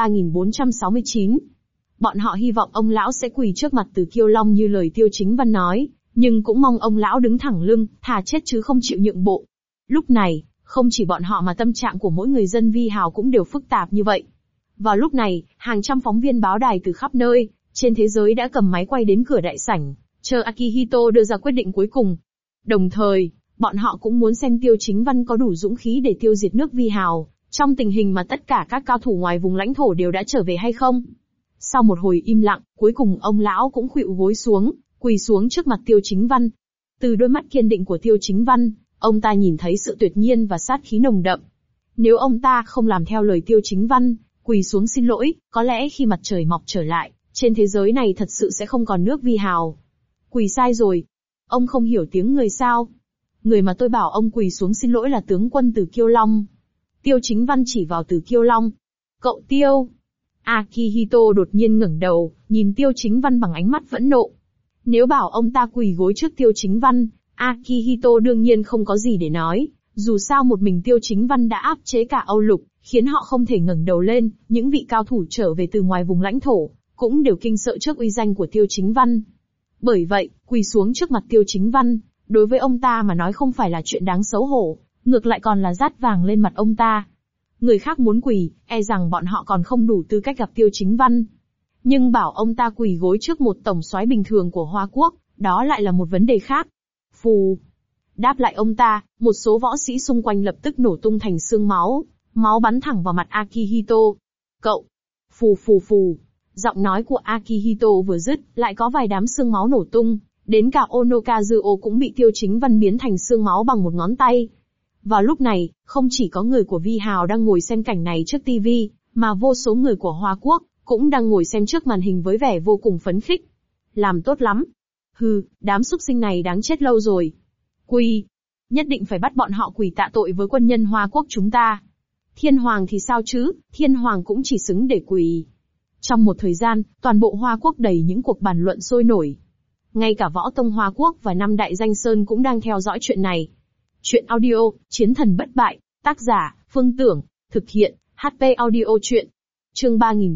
3469. Bọn họ hy vọng ông lão sẽ quỳ trước mặt Từ Kiêu Long như lời Tiêu Chính Văn nói, nhưng cũng mong ông lão đứng thẳng lưng, thà chết chứ không chịu nhượng bộ. Lúc này, không chỉ bọn họ mà tâm trạng của mỗi người dân Vi Hào cũng đều phức tạp như vậy. Vào lúc này, hàng trăm phóng viên báo đài từ khắp nơi, trên thế giới đã cầm máy quay đến cửa đại sảnh, chờ Akihito đưa ra quyết định cuối cùng. Đồng thời, bọn họ cũng muốn xem Tiêu Chính Văn có đủ dũng khí để tiêu diệt nước Vi Hào, trong tình hình mà tất cả các cao thủ ngoài vùng lãnh thổ đều đã trở về hay không. Sau một hồi im lặng, cuối cùng ông lão cũng khuỵu gối xuống, quỳ xuống trước mặt Tiêu Chính Văn. Từ đôi mắt kiên định của Tiêu Chính Văn, ông ta nhìn thấy sự tuyệt nhiên và sát khí nồng đậm. Nếu ông ta không làm theo lời Tiêu Chính Văn, quỳ xuống xin lỗi, có lẽ khi mặt trời mọc trở lại, trên thế giới này thật sự sẽ không còn nước Vi Hào. Quỳ sai rồi. Ông không hiểu tiếng người sao? Người mà tôi bảo ông quỳ xuống xin lỗi là tướng quân Từ Kiêu Long. Tiêu Chính Văn chỉ vào Từ Kiêu Long. Cậu Tiêu. Akihito đột nhiên ngẩng đầu, nhìn Tiêu Chính Văn bằng ánh mắt phẫn nộ. Nếu bảo ông ta quỳ gối trước Tiêu Chính Văn, Akihito đương nhiên không có gì để nói. Dù sao một mình Tiêu Chính Văn đã áp chế cả Âu Lục, khiến họ không thể ngẩng đầu lên. Những vị cao thủ trở về từ ngoài vùng lãnh thổ, cũng đều kinh sợ trước uy danh của Tiêu Chính Văn. Bởi vậy, quỳ xuống trước mặt Tiêu Chính Văn, đối với ông ta mà nói không phải là chuyện đáng xấu hổ, ngược lại còn là dát vàng lên mặt ông ta. Người khác muốn quỳ, e rằng bọn họ còn không đủ tư cách gặp Tiêu Chính Văn. Nhưng bảo ông ta quỳ gối trước một tổng soái bình thường của Hoa Quốc, đó lại là một vấn đề khác. Phù. Đáp lại ông ta, một số võ sĩ xung quanh lập tức nổ tung thành xương máu, máu bắn thẳng vào mặt Akihito. Cậu. Phù phù phù. Giọng nói của Akihito vừa dứt, lại có vài đám xương máu nổ tung, đến cả Onokazuo cũng bị Tiêu Chính Văn biến thành xương máu bằng một ngón tay. Vào lúc này, không chỉ có người của Vi Hào đang ngồi xem cảnh này trước TV, mà vô số người của Hoa Quốc cũng đang ngồi xem trước màn hình với vẻ vô cùng phấn khích. Làm tốt lắm. Hừ, đám súc sinh này đáng chết lâu rồi. Quỳ. Nhất định phải bắt bọn họ quỳ tạ tội với quân nhân Hoa Quốc chúng ta. Thiên Hoàng thì sao chứ, Thiên Hoàng cũng chỉ xứng để quỳ. Trong một thời gian, toàn bộ Hoa Quốc đầy những cuộc bàn luận sôi nổi. Ngay cả Võ Tông Hoa Quốc và năm đại danh sơn cũng đang theo dõi chuyện này. Chuyện audio, Chiến thần bất bại, tác giả, Phương Tưởng, thực hiện, HP Audio Chuyện. Chương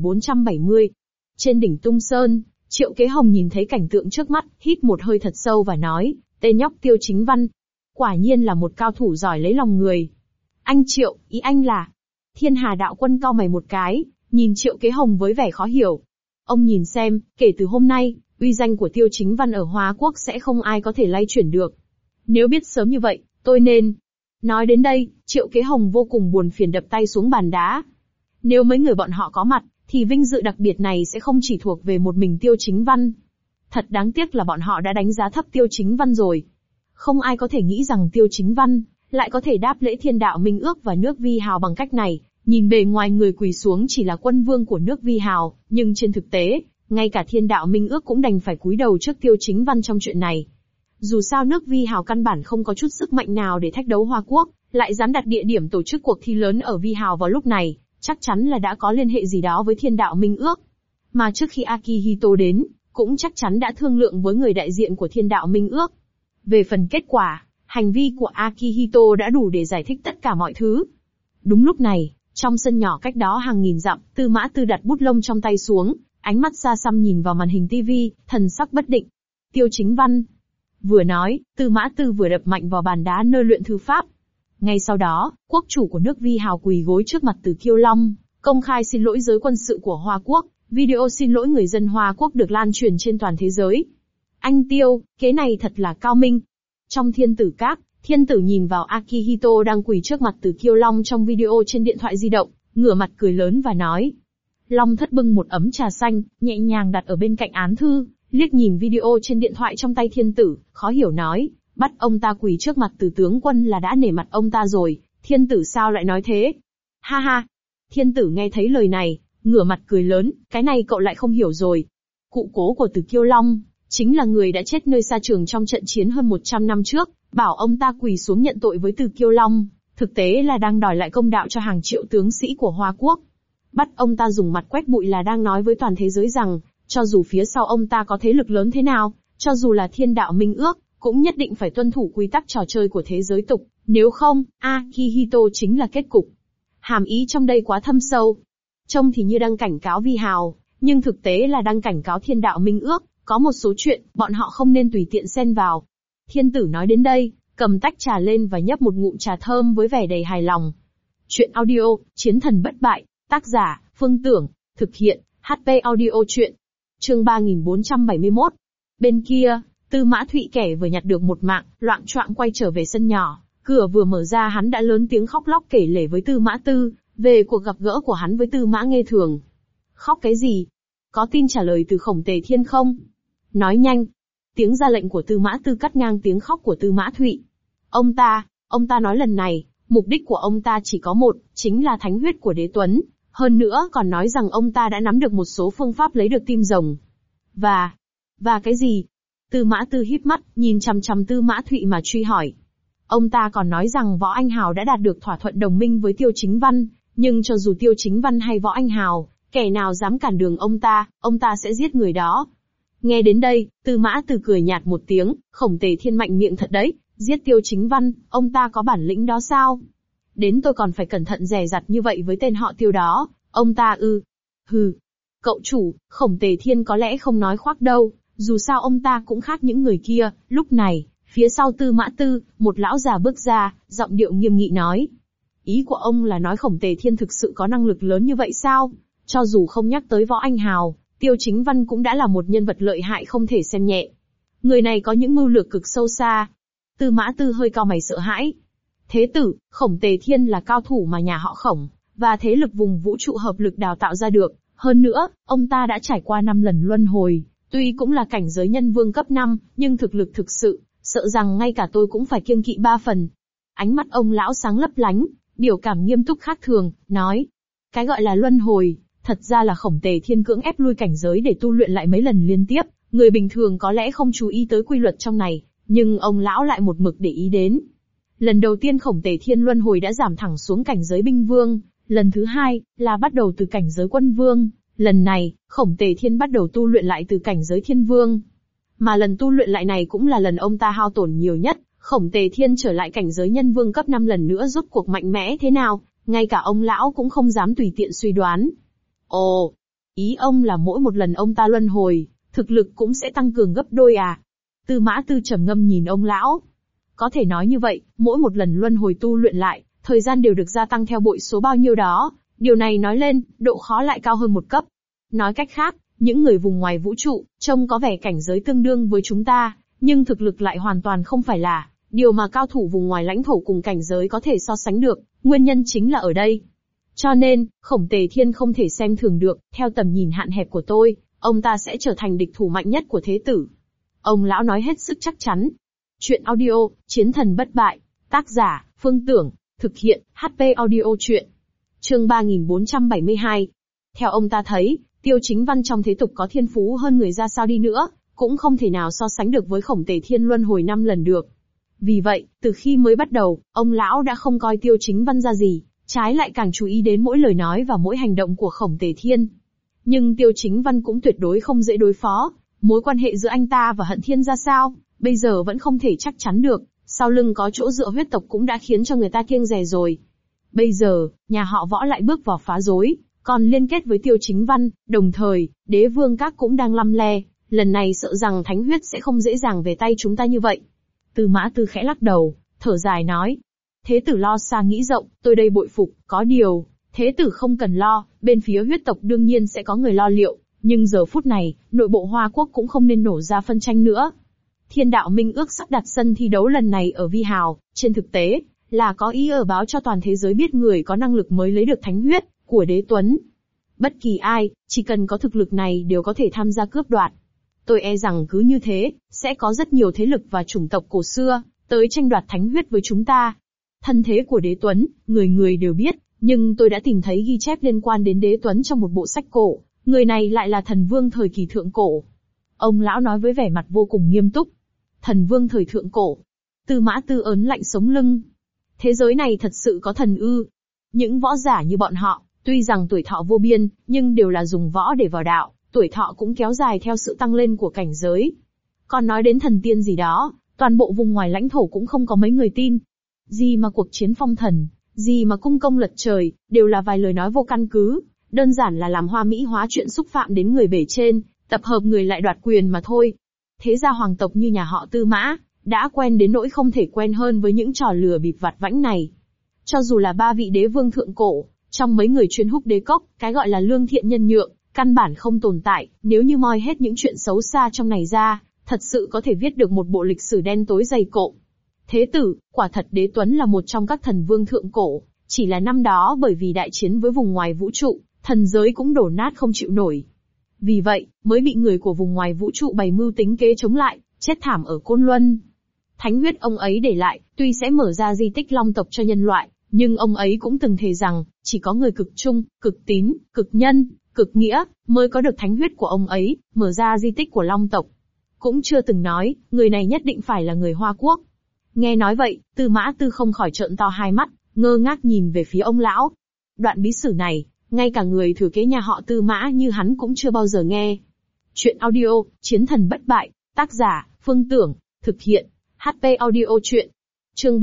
3470. Trên đỉnh Tung Sơn, Triệu Kế Hồng nhìn thấy cảnh tượng trước mắt, hít một hơi thật sâu và nói, tên nhóc Tiêu Chính Văn. Quả nhiên là một cao thủ giỏi lấy lòng người. Anh Triệu, ý anh là... Thiên Hà đạo quân cau mày một cái, nhìn Triệu Kế Hồng với vẻ khó hiểu. Ông nhìn xem, kể từ hôm nay, uy danh của Tiêu Chính Văn ở Hoa Quốc sẽ không ai có thể lay chuyển được. Nếu biết sớm như vậy, tôi nên... Nói đến đây, Triệu Kế Hồng vô cùng buồn phiền đập tay xuống bàn đá. Nếu mấy người bọn họ có mặt, thì vinh dự đặc biệt này sẽ không chỉ thuộc về một mình Tiêu Chính Văn. Thật đáng tiếc là bọn họ đã đánh giá thấp Tiêu Chính Văn rồi. Không ai có thể nghĩ rằng Tiêu Chính Văn lại có thể đáp lễ Thiên Đạo Minh Ước và nước Vi Hào bằng cách này. Nhìn bề ngoài người quỳ xuống chỉ là quân vương của nước Vi Hào, nhưng trên thực tế, ngay cả Thiên Đạo Minh Ước cũng đành phải cúi đầu trước Tiêu Chính Văn trong chuyện này. Dù sao nước Vi Hào căn bản không có chút sức mạnh nào để thách đấu Hoa Quốc, lại dám đặt địa điểm tổ chức cuộc thi lớn ở Vi Hào vào lúc này, chắc chắn là đã có liên hệ gì đó với Thiên Đạo Minh Ước. Mà trước khi Akihito đến, cũng chắc chắn đã thương lượng với người đại diện của Thiên Đạo Minh Ước. Về phần kết quả, hành vi của Akihito đã đủ để giải thích tất cả mọi thứ. Đúng lúc này, trong sân nhỏ cách đó hàng nghìn dặm, Tư Mã Tư đặt bút lông trong tay xuống, ánh mắt xa xăm nhìn vào màn hình TV, thần sắc bất định. Tiêu Chính Văn. Vừa nói, Tư Mã Tư vừa đập mạnh vào bàn đá nơi luyện thư pháp. Ngay sau đó, quốc chủ của nước Vi Hào quỳ gối trước mặt Từ Kiêu Long, công khai xin lỗi giới quân sự của Hoa Quốc. Video xin lỗi người dân Hoa Quốc được lan truyền trên toàn thế giới. Anh Tiêu, kế này thật là cao minh. Trong Thiên Tử Các, Thiên Tử nhìn vào Akihito đang quỳ trước mặt Từ Kiêu Long trong video trên điện thoại di động, ngửa mặt cười lớn và nói. Long Thất bưng một ấm trà xanh, nhẹ nhàng đặt ở bên cạnh án thư, liếc nhìn video trên điện thoại trong tay Thiên Tử, khó hiểu nói, bắt ông ta quỳ trước mặt Từ tướng quân là đã nể mặt ông ta rồi, Thiên Tử sao lại nói thế? Ha ha! Thiên Tử nghe thấy lời này, ngửa mặt cười lớn, cái này cậu lại không hiểu rồi. Cụ cố của Từ Kiêu Long, chính là người đã chết nơi xa trường trong trận chiến hơn 100 năm trước, bảo ông ta quỳ xuống nhận tội với Từ Kiêu Long, thực tế là đang đòi lại công đạo cho hàng triệu tướng sĩ của Hoa Quốc. Bắt ông ta dùng mặt quét bụi là đang nói với toàn thế giới rằng, cho dù phía sau ông ta có thế lực lớn thế nào, cho dù là Thiên Đạo Minh Ước, cũng nhất định phải tuân thủ quy tắc trò chơi của thế giới tục, nếu không, Akihito chính là kết cục. Hàm ý trong đây quá thâm sâu. Trông thì như đang cảnh cáo Vi Hào, nhưng thực tế là đang cảnh cáo Thiên Đạo Minh Ước, có một số chuyện, bọn họ không nên tùy tiện xen vào. Thiên Tử nói đến đây, cầm tách trà lên và nhấp một ngụm trà thơm với vẻ đầy hài lòng. Chuyện audio, Chiến thần bất bại, tác giả, Phương Tưởng, thực hiện, HP Audio Chuyện. Chương 3471. Bên kia, Tư Mã Thụy kẻ vừa nhặt được một mạng, loạng choạng quay trở về sân nhỏ, cửa vừa mở ra hắn đã lớn tiếng khóc lóc kể lể với Tư Mã Tư, về cuộc gặp gỡ của hắn với Tư Mã Nghê Thường. Khóc cái gì? Có tin trả lời từ Khổng Tề Thiên không? Nói nhanh. Tiếng ra lệnh của Tư Mã Tư cắt ngang tiếng khóc của Tư Mã Thụy. Ông ta nói lần này, mục đích của ông ta chỉ có một, chính là thánh huyết của Đế Tuấn. Hơn nữa còn nói rằng ông ta đã nắm được một số phương pháp lấy được tim rồng. Và cái gì? Tư Mã Tư híp mắt, nhìn chằm chằm Tư Mã Thụy mà truy hỏi. Ông ta còn nói rằng Võ Anh Hào đã đạt được thỏa thuận đồng minh với Tiêu Chính Văn, nhưng cho dù Tiêu Chính Văn hay Võ Anh Hào, kẻ nào dám cản đường ông ta sẽ giết người đó. Nghe đến đây, Tư Mã Tư cười nhạt một tiếng, Khổng Tề Thiên mạnh miệng thật đấy, giết Tiêu Chính Văn, ông ta có bản lĩnh đó sao? Đến tôi còn phải cẩn thận dè dặt như vậy với tên họ Tiêu đó, ông ta ư? Hừ. Cậu chủ, Khổng Tề Thiên có lẽ không nói khoác đâu, dù sao ông ta cũng khác những người kia. Lúc này, phía sau Tư Mã Tư, một lão già bước ra, giọng điệu nghiêm nghị nói. Ý của ông là nói Khổng Tề Thiên thực sự có năng lực lớn như vậy sao? Cho dù không nhắc tới Võ Anh Hào, Tiêu Chính Văn cũng đã là một nhân vật lợi hại không thể xem nhẹ. Người này có những mưu lược cực sâu xa. Tư Mã Tư hơi cau mày sợ hãi. Thế tử, Khổng Tề Thiên là cao thủ mà nhà họ Khổng, và thế lực vùng vũ trụ hợp lực đào tạo ra được. Hơn nữa, ông ta đã trải qua 5 lần luân hồi, tuy cũng là cảnh giới nhân vương cấp 5, nhưng thực lực thực sự, sợ rằng ngay cả tôi cũng phải kiêng kỵ 3 phần. Ánh mắt ông lão sáng lấp lánh, biểu cảm nghiêm túc khác thường, nói. Cái gọi là luân hồi, thật ra là Khổng Tề Thiên cưỡng ép lui cảnh giới để tu luyện lại mấy lần liên tiếp, người bình thường có lẽ không chú ý tới quy luật trong này, nhưng ông lão lại một mực để ý đến. Lần đầu tiên Khổng Tề Thiên luân hồi đã giảm thẳng xuống cảnh giới binh vương, lần thứ hai, là bắt đầu từ cảnh giới quân vương, lần này, Khổng Tề Thiên bắt đầu tu luyện lại từ cảnh giới thiên vương. Mà lần tu luyện lại này cũng là lần ông ta hao tổn nhiều nhất, Khổng Tề Thiên trở lại cảnh giới nhân vương cấp 5 lần nữa rốt cuộc mạnh mẽ thế nào, ngay cả ông lão cũng không dám tùy tiện suy đoán. Ồ, ý ông là mỗi một lần ông ta luân hồi, thực lực cũng sẽ tăng cường gấp đôi à? Tư Mã Tư trầm ngâm nhìn ông lão. Có thể nói như vậy, mỗi một lần luân hồi tu luyện lại, thời gian đều được gia tăng theo bội số bao nhiêu đó, điều này nói lên, độ khó lại cao hơn một cấp. Nói cách khác, những người vùng ngoài vũ trụ, trông có vẻ cảnh giới tương đương với chúng ta, nhưng thực lực lại hoàn toàn không phải là điều mà cao thủ vùng ngoài lãnh thổ cùng cảnh giới có thể so sánh được, nguyên nhân chính là ở đây. Cho nên, Khổng Tề Thiên không thể xem thường được, theo tầm nhìn hạn hẹp của tôi, ông ta sẽ trở thành địch thủ mạnh nhất của thế tử. Ông lão nói hết sức chắc chắn. Chuyện audio, Chiến thần bất bại, tác giả, Phương Tưởng, thực hiện, HP audio chuyện. Chương 3472. Theo ông ta thấy, Tiêu Chính Văn trong thế tục có thiên phú hơn người ra sao đi nữa, cũng không thể nào so sánh được với Khổng Tề Thiên luân hồi 5 lần được. Vì vậy, từ khi mới bắt đầu, ông lão đã không coi Tiêu Chính Văn ra gì, trái lại càng chú ý đến mỗi lời nói và mỗi hành động của Khổng Tề Thiên. Nhưng Tiêu Chính Văn cũng tuyệt đối không dễ đối phó, mối quan hệ giữa anh ta và Hận Thiên ra sao, bây giờ vẫn không thể chắc chắn được, sau lưng có chỗ dựa huyết tộc cũng đã khiến cho người ta kiêng dè rồi. Bây giờ, nhà họ Võ lại bước vào phá rối, còn liên kết với Tiêu Chính Văn, đồng thời, Đế Vương Các cũng đang lăm le, lần này sợ rằng thánh huyết sẽ không dễ dàng về tay chúng ta như vậy. Tư Mã Tư khẽ lắc đầu, thở dài nói. Thế tử lo xa nghĩ rộng, tôi đây bội phục, có điều, thế tử không cần lo, bên phía huyết tộc đương nhiên sẽ có người lo liệu, nhưng giờ phút này, nội bộ Hoa Quốc cũng không nên nổ ra phân tranh nữa. Thiên đạo minh ước sắp đặt sân thi đấu lần này ở Vi Hào, trên thực tế, là có ý ở báo cho toàn thế giới biết người có năng lực mới lấy được thánh huyết của Đế Tuấn. Bất kỳ ai, chỉ cần có thực lực này đều có thể tham gia cướp đoạt. Tôi e rằng cứ như thế, sẽ có rất nhiều thế lực và chủng tộc cổ xưa, tới tranh đoạt thánh huyết với chúng ta. Thân thế của Đế Tuấn, người người đều biết, nhưng tôi đã tìm thấy ghi chép liên quan đến Đế Tuấn trong một bộ sách cổ, người này lại là thần vương thời kỳ thượng cổ. Ông lão nói với vẻ mặt vô cùng nghiêm túc. Thần vương thời thượng cổ. Tư Mã Tư ớn lạnh sống lưng. Thế giới này thật sự có thần ư? Những võ giả như bọn họ, tuy rằng tuổi thọ vô biên, nhưng đều là dùng võ để vào đạo, tuổi thọ cũng kéo dài theo sự tăng lên của cảnh giới. Còn nói đến thần tiên gì đó, toàn bộ vùng ngoài lãnh thổ cũng không có mấy người tin. Gì mà cuộc chiến phong thần, gì mà cung công lật trời, đều là vài lời nói vô căn cứ, đơn giản là làm hoa mỹ hóa chuyện xúc phạm đến người bề trên, tập hợp người lại đoạt quyền mà thôi. Thế gia hoàng tộc như nhà họ Tư Mã, đã quen đến nỗi không thể quen hơn với những trò lừa bịp vặt vãnh này. Cho dù là 3 vị đế vương thượng cổ, trong mấy người chuyên húc đế cốc, cái gọi là lương thiện nhân nhượng, căn bản không tồn tại, nếu như moi hết những chuyện xấu xa trong này ra, thật sự có thể viết được một bộ lịch sử đen tối dày cộm. Thế tử, quả thật Đế Tuấn là một trong các thần vương thượng cổ, chỉ là năm đó bởi vì đại chiến với vùng ngoài vũ trụ, thần giới cũng đổ nát không chịu nổi. Vì vậy, mới bị người của vùng ngoài vũ trụ bày mưu tính kế chống lại, chết thảm ở Côn Luân. Thánh huyết ông ấy để lại, tuy sẽ mở ra di tích long tộc cho nhân loại, nhưng ông ấy cũng từng thề rằng, chỉ có người cực trung, cực tín, cực nhân, cực nghĩa, mới có được thánh huyết của ông ấy, mở ra di tích của long tộc. Cũng chưa từng nói, người này nhất định phải là người Hoa Quốc. Nghe nói vậy, Tư Mã Tư không khỏi trợn to hai mắt, ngơ ngác nhìn về phía ông lão. Đoạn bí sử này, ngay cả người thừa kế nhà họ Tư Mã như hắn cũng chưa bao giờ nghe. Chuyện audio, Chiến thần bất bại, tác giả, Phương Tưởng, thực hiện, HP Audio Chuyện. Chương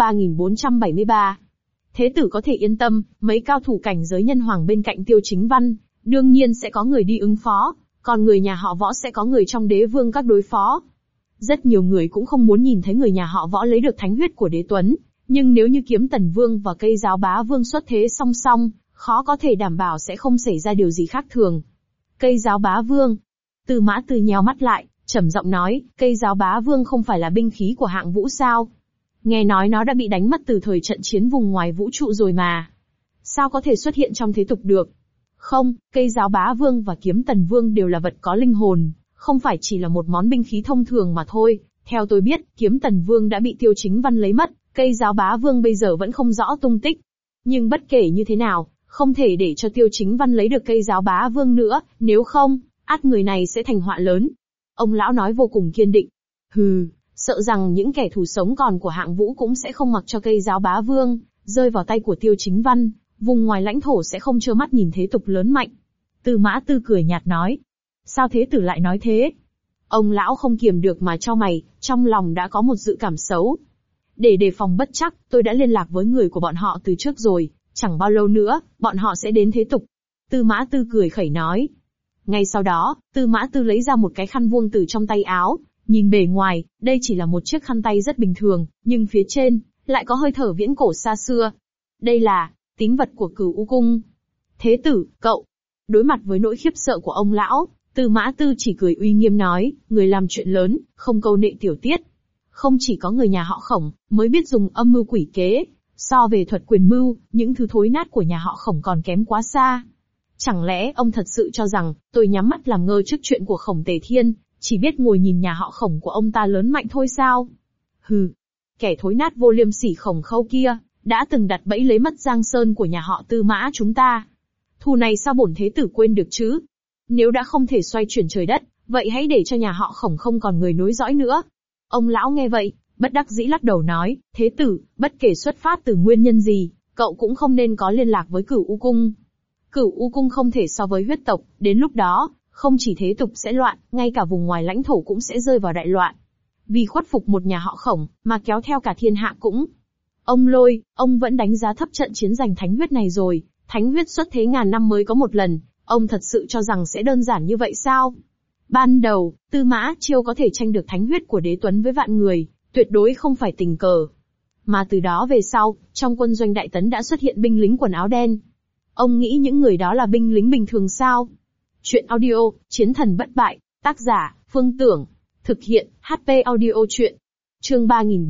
3473. Thế tử có thể yên tâm, mấy cao thủ cảnh giới nhân hoàng bên cạnh Tiêu Chính Văn, đương nhiên sẽ có người đi ứng phó, còn người nhà họ Võ sẽ có người trong đế vương các đối phó. Rất nhiều người cũng không muốn nhìn thấy người nhà họ Võ lấy được thánh huyết của đế tuấn, nhưng nếu như Kiếm Tần Vương và Cây Giáo Bá Vương xuất thế song song, khó có thể đảm bảo sẽ không xảy ra điều gì khác thường. Cây Giáo Bá Vương. Tư Mã Tư nheo mắt lại, trầm giọng nói, Cây Giáo Bá Vương không phải là binh khí của hạng vũ sao? Nghe nói nó đã bị đánh mất từ thời trận chiến vùng ngoài vũ trụ rồi mà. Sao có thể xuất hiện trong thế tục được? Không, Cây Giáo Bá Vương và Kiếm Tần Vương đều là vật có linh hồn, không phải chỉ là một món binh khí thông thường mà thôi. Theo tôi biết, Kiếm Tần Vương đã bị Tiêu Chính Văn lấy mất, Cây Giáo Bá Vương bây giờ vẫn không rõ tung tích. Nhưng bất kể như thế nào, không thể để cho Tiêu Chính Văn lấy được Cây Giáo Bá Vương nữa, nếu không, ắt người này sẽ thành họa lớn. Ông lão nói vô cùng kiên định. Hừ, sợ rằng những kẻ thù sống còn của hạng vũ cũng sẽ không mặc cho Cây Giáo Bá Vương rơi vào tay của Tiêu Chính Văn, vùng ngoài lãnh thổ sẽ không trơ mắt nhìn thế tục lớn mạnh. Tư Mã Tư cười nhạt nói. Sao thế tử lại nói thế? Ông lão không kiềm được mà chau mày, trong lòng đã có một dự cảm xấu. Để đề phòng bất chắc, tôi đã liên lạc với người của bọn họ từ trước rồi, chẳng bao lâu nữa, bọn họ sẽ đến thế tục. Tư Mã Tư cười khẩy nói. Ngay sau đó, Tư Mã Tư lấy ra một cái khăn vuông từ trong tay áo, nhìn bề ngoài, đây chỉ là một chiếc khăn tay rất bình thường, nhưng phía trên, lại có hơi thở viễn cổ xa xưa. Đây là tín vật của Cửu U Cung. Thế tử, cậu. Đối mặt với nỗi khiếp sợ của ông lão, Tư Mã Tư chỉ cười uy nghiêm nói, người làm chuyện lớn, không câu nệ tiểu tiết. Không chỉ có người nhà họ Khổng, mới biết dùng âm mưu quỷ kế, so về thuật quyền mưu, những thứ thối nát của nhà họ Khổng còn kém quá xa. Chẳng lẽ ông thật sự cho rằng, tôi nhắm mắt làm ngơ trước chuyện của Khổng Tề Thiên, chỉ biết ngồi nhìn nhà họ Khổng của ông ta lớn mạnh thôi sao? Hừ, kẻ thối nát vô liêm sỉ Khổng Khâu kia, đã từng đặt bẫy lấy mất Giang Sơn của nhà họ Tư Mã chúng ta. Thù này sao bổn thế tử quên được chứ? Nếu đã không thể xoay chuyển trời đất, vậy hãy để cho nhà họ Khổng không còn người nối dõi nữa. Ông lão nghe vậy, bất đắc dĩ lắc đầu nói, thế tử, bất kể xuất phát từ nguyên nhân gì, cậu cũng không nên có liên lạc với Cửu U Cung. Cửu U Cung không thể so với huyết tộc, đến lúc đó, không chỉ thế tục sẽ loạn, ngay cả vùng ngoài lãnh thổ cũng sẽ rơi vào đại loạn. Vì khuất phục một nhà họ Khổng, mà kéo theo cả thiên hạ cũng. Ông Lôi, ông vẫn đánh giá thấp trận chiến giành thánh huyết này rồi, thánh huyết xuất thế ngàn năm mới có một lần, ông thật sự cho rằng sẽ đơn giản như vậy sao? Ban đầu, Tư Mã Chiêu có thể tranh được thánh huyết của đế tuấn với vạn người, tuyệt đối không phải tình cờ. Mà từ đó về sau, trong quân doanh Đại Tấn đã xuất hiện binh lính quần áo đen. Ông nghĩ những người đó là binh lính bình thường sao? Chuyện audio, Chiến thần bất bại, tác giả, Phương Tưởng, thực hiện, HP Audio Chuyện. Chương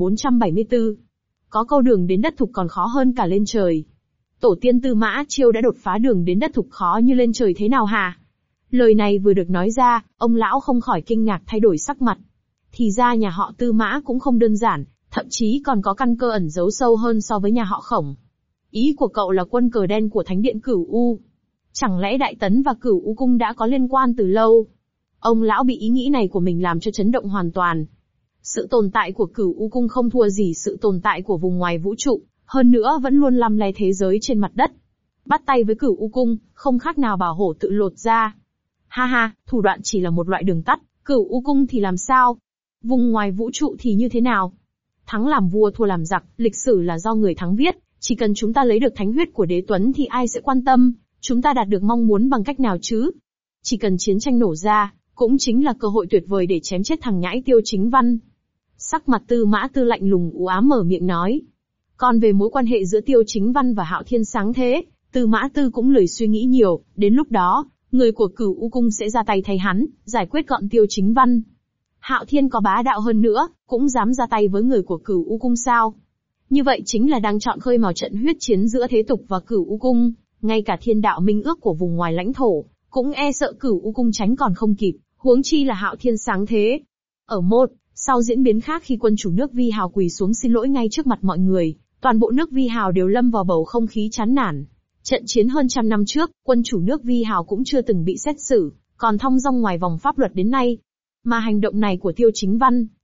3474. Có câu đường đến đất thục còn khó hơn cả lên trời. Tổ tiên Tư Mã Chiêu đã đột phá đường đến đất thục khó như lên trời thế nào hả? Lời này vừa được nói ra, ông lão không khỏi kinh ngạc thay đổi sắc mặt. Thì ra nhà họ Tư Mã cũng không đơn giản, thậm chí còn có căn cơ ẩn giấu sâu hơn so với nhà họ Khổng. Ý của cậu là quân cờ đen của Thánh điện Cửu U. Chẳng lẽ Đại Tấn và Cửu U Cung đã có liên quan từ lâu? Ông lão bị ý nghĩ này của mình làm cho chấn động hoàn toàn. Sự tồn tại của Cửu U Cung không thua gì sự tồn tại của vùng ngoài vũ trụ, hơn nữa vẫn luôn lăm le thế giới trên mặt đất. Bắt tay với Cửu U Cung, không khác nào bảo hổ tự lột da. Ha ha, thủ đoạn chỉ là một loại đường tắt, Cửu U Cung thì làm sao? Vùng ngoài vũ trụ thì như thế nào? Thắng làm vua thua làm giặc, lịch sử là do người thắng viết, chỉ cần chúng ta lấy được thánh huyết của đế tuấn thì ai sẽ quan tâm, chúng ta đạt được mong muốn bằng cách nào chứ? Chỉ cần chiến tranh nổ ra, cũng chính là cơ hội tuyệt vời để chém chết thằng nhãi Tiêu Chính Văn. Sắc mặt Tư Mã Tư lạnh lùng u ám mở miệng nói. Còn về mối quan hệ giữa Tiêu Chính Văn và Hạo Thiên Sáng Thế, Tư Mã Tư cũng lười suy nghĩ nhiều, đến lúc đó, người của Cửu U Cung sẽ ra tay thay hắn, giải quyết gọn Tiêu Chính Văn. Hạo Thiên có bá đạo hơn nữa, cũng dám ra tay với người của Cửu U Cung sao? Như vậy chính là đang chọn khơi mào trận huyết chiến giữa thế tục và Cửu U Cung, ngay cả thiên đạo minh ước của vùng ngoài lãnh thổ, cũng e sợ Cửu U Cung tránh còn không kịp, huống chi là Hạo Thiên Sáng Thế. Ở sau diễn biến khác khi quân chủ nước Vi Hào quỳ xuống xin lỗi ngay trước mặt mọi người, toàn bộ nước Vi Hào đều lâm vào bầu không khí chán nản. Trận chiến hơn trăm năm trước, quân chủ nước Vi Hào cũng chưa từng bị xét xử, còn thong dong ngoài vòng pháp luật đến nay. Mà hành động này của Tiêu Chính Văn,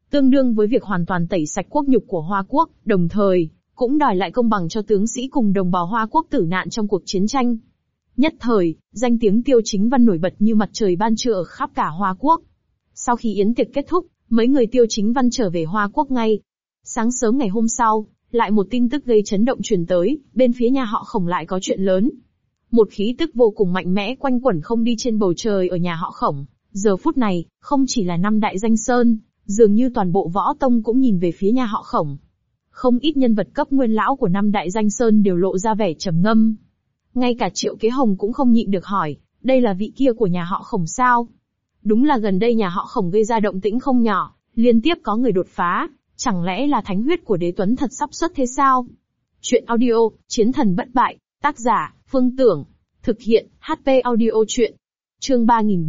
tương đương với việc hoàn toàn tẩy sạch quốc nhục của Hoa Quốc, đồng thời cũng đòi lại công bằng cho tướng sĩ cùng đồng bào Hoa Quốc tử nạn trong cuộc chiến tranh. Nhất thời, danh tiếng Tiêu Chính Văn nổi bật như mặt trời ban trưa ở khắp cả Hoa Quốc. Sau khi yến tiệc kết thúc, mấy người Tiêu Chính Văn trở về Hoa Quốc ngay. Sáng sớm ngày hôm sau, lại một tin tức gây chấn động truyền tới, bên phía nhà họ Khổng lại có chuyện lớn. Một khí tức vô cùng mạnh mẽ quanh quẩn không đi trên bầu trời ở nhà họ Khổng. Giờ phút này, không chỉ là năm đại danh sơn, dường như toàn bộ võ tông cũng nhìn về phía nhà họ Khổng. Không ít nhân vật cấp nguyên lão của năm đại danh sơn đều lộ ra vẻ trầm ngâm. Ngay cả Triệu Kế Hồng cũng không nhịn được hỏi, đây là vị kia của nhà họ Khổng sao? Đúng là gần đây nhà họ Khổng gây ra động tĩnh không nhỏ, liên tiếp có người đột phá, chẳng lẽ là thánh huyết của Đế Tuấn thật sắp xuất thế sao? Chuyện audio, Chiến thần bất bại, tác giả, Phương Tưởng, thực hiện, HP audio chuyện. Chương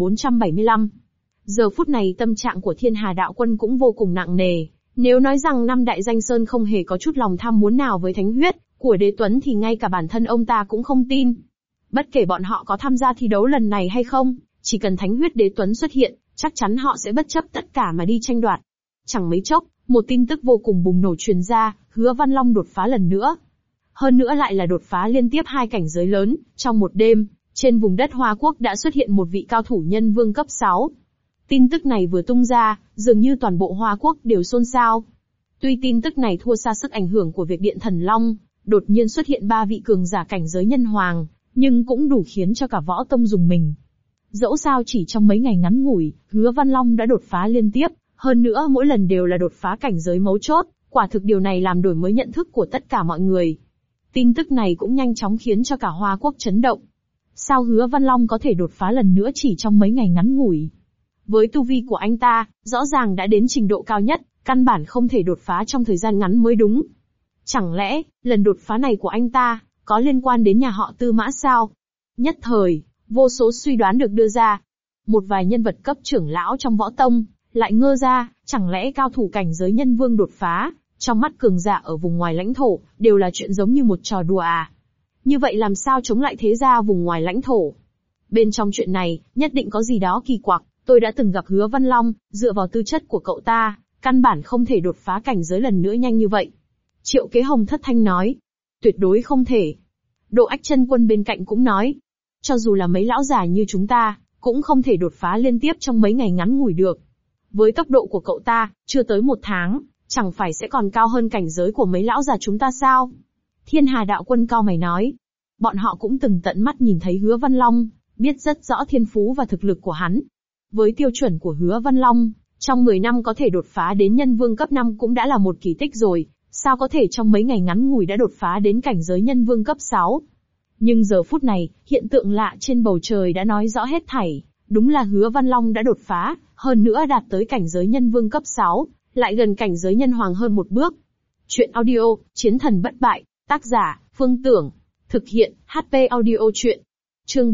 3475. Giờ phút này tâm trạng của Thiên Hà Đạo Quân cũng vô cùng nặng nề. Nếu nói rằng năm đại danh sơn không hề có chút lòng tham muốn nào với thánh huyết của Đế Tuấn thì ngay cả bản thân ông ta cũng không tin. Bất kể bọn họ có tham gia thi đấu lần này hay không, chỉ cần thánh huyết Đế Tuấn xuất hiện, chắc chắn họ sẽ bất chấp tất cả mà đi tranh đoạt. Chẳng mấy chốc, một tin tức vô cùng bùng nổ truyền ra, Hứa Văn Long đột phá lần nữa. Hơn nữa lại là đột phá liên tiếp 2 cảnh giới lớn, trong một đêm, trên vùng đất Hoa Quốc đã xuất hiện một vị cao thủ nhân vương cấp 6. Tin tức này vừa tung ra, dường như toàn bộ Hoa Quốc đều xôn xao. Tuy tin tức này thua xa sức ảnh hưởng của việc Điện Thần Long, đột nhiên xuất hiện 3 vị cường giả cảnh giới nhân hoàng, nhưng cũng đủ khiến cho cả võ tông rùng mình. Dẫu sao chỉ trong mấy ngày ngắn ngủi, Hứa Văn Long đã đột phá liên tiếp, hơn nữa mỗi lần đều là đột phá cảnh giới mấu chốt, quả thực điều này làm đổi mới nhận thức của tất cả mọi người. Tin tức này cũng nhanh chóng khiến cho cả Hoa Quốc chấn động. Sao Hứa Văn Long có thể đột phá lần nữa chỉ trong mấy ngày ngắn ngủi? Với tu vi của anh ta, rõ ràng đã đến trình độ cao nhất, căn bản không thể đột phá trong thời gian ngắn mới đúng. Chẳng lẽ, lần đột phá này của anh ta, có liên quan đến nhà họ Tư Mã sao? Nhất thời, vô số suy đoán được đưa ra. Một vài nhân vật cấp trưởng lão trong võ tông, lại ngơ ra, chẳng lẽ cao thủ cảnh giới nhân vương đột phá, trong mắt cường giả ở vùng ngoài lãnh thổ, đều là chuyện giống như một trò đùa à? Như vậy làm sao chống lại thế gia vùng ngoài lãnh thổ? Bên trong chuyện này, nhất định có gì đó kỳ quặc. Tôi đã từng gặp Hứa Văn Long, dựa vào tư chất của cậu ta, căn bản không thể đột phá cảnh giới lần nữa nhanh như vậy. Triệu Kế Hồng thất thanh nói. Tuyệt đối không thể. Độ Ách Chân Quân bên cạnh cũng nói. Cho dù là mấy lão già như chúng ta, cũng không thể đột phá liên tiếp trong mấy ngày ngắn ngủi được. Với tốc độ của cậu ta, chưa tới 1 tháng, chẳng phải sẽ còn cao hơn cảnh giới của mấy lão già chúng ta sao? Thiên Hà Đạo Quân cau mày nói. Bọn họ cũng từng tận mắt nhìn thấy Hứa Văn Long, biết rất rõ thiên phú và thực lực của hắn. Với tiêu chuẩn của Hứa Văn Long, trong 10 năm có thể đột phá đến nhân vương cấp 5 cũng đã là một kỳ tích rồi, sao có thể trong mấy ngày ngắn ngủi đã đột phá đến cảnh giới nhân vương cấp 6. Nhưng giờ phút này, hiện tượng lạ trên bầu trời đã nói rõ hết thảy, đúng là Hứa Văn Long đã đột phá, hơn nữa đạt tới cảnh giới nhân vương cấp 6, lại gần cảnh giới nhân hoàng hơn một bước. Chuyện audio, Chiến thần bất bại, tác giả, Phương Tưởng, thực hiện, HP audio chuyện. Chương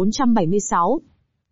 3476.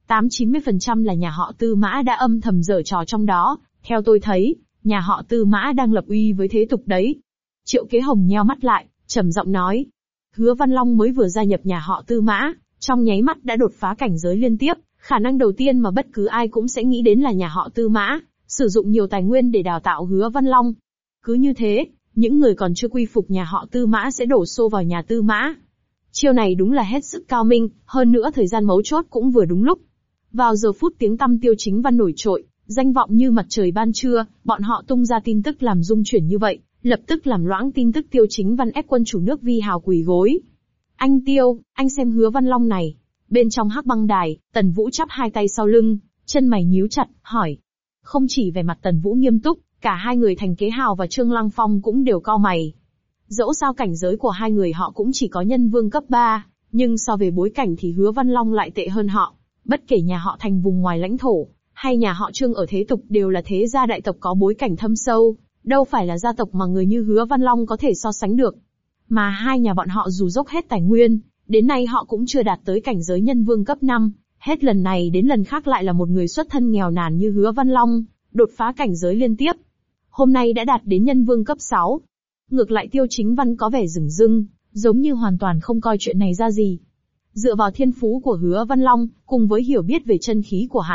80-90% là nhà họ Tư Mã đã âm thầm giở trò trong đó, theo tôi thấy, nhà họ Tư Mã đang lập uy với thế tục đấy. Triệu Kế Hồng nheo mắt lại, trầm giọng nói. Hứa Văn Long mới vừa gia nhập nhà họ Tư Mã, trong nháy mắt đã đột phá cảnh giới liên tiếp, khả năng đầu tiên mà bất cứ ai cũng sẽ nghĩ đến là nhà họ Tư Mã, sử dụng nhiều tài nguyên để đào tạo Hứa Văn Long. Cứ như thế, những người còn chưa quy phục nhà họ Tư Mã sẽ đổ xô vào nhà Tư Mã. Chiêu này đúng là hết sức cao minh, hơn nữa thời gian mấu chốt cũng vừa đúng lúc. Vào giờ phút tiếng tăm Tiêu Chính Văn nổi trội, danh vọng như mặt trời ban trưa, bọn họ tung ra tin tức làm rung chuyển như vậy, lập tức làm loãng tin tức Tiêu Chính Văn ép quân chủ nước Vi Hào quỳ gối. Anh Tiêu, anh xem Hứa Văn Long này. Bên trong Hắc Băng Đài, Tần Vũ chắp hai tay sau lưng, chân mày nhíu chặt, hỏi. Không chỉ vẻ mặt Tần Vũ nghiêm túc, cả hai người Thành Kế Hào và Trương Lăng Phong cũng đều cau mày. Dẫu sao cảnh giới của hai người họ cũng chỉ có nhân vương cấp 3, nhưng so về bối cảnh thì Hứa Văn Long lại tệ hơn họ. Bất kể nhà họ Thành vùng ngoài lãnh thổ, hay nhà họ Trương ở thế tục đều là thế gia đại tộc có bối cảnh thâm sâu, đâu phải là gia tộc mà người như Hứa Văn Long có thể so sánh được. Mà hai nhà bọn họ dù dốc hết tài nguyên, đến nay họ cũng chưa đạt tới cảnh giới nhân vương cấp 5, hết lần này đến lần khác lại là một người xuất thân nghèo nàn như Hứa Văn Long, đột phá cảnh giới liên tiếp. Hôm nay đã đạt đến nhân vương cấp 6. Ngược lại Tiêu Chính Văn có vẻ dửng dưng, giống như hoàn toàn không coi chuyện này ra gì. Dựa vào thiên phú của Hứa Văn Long, cùng với hiểu biết về chân khí của hắn,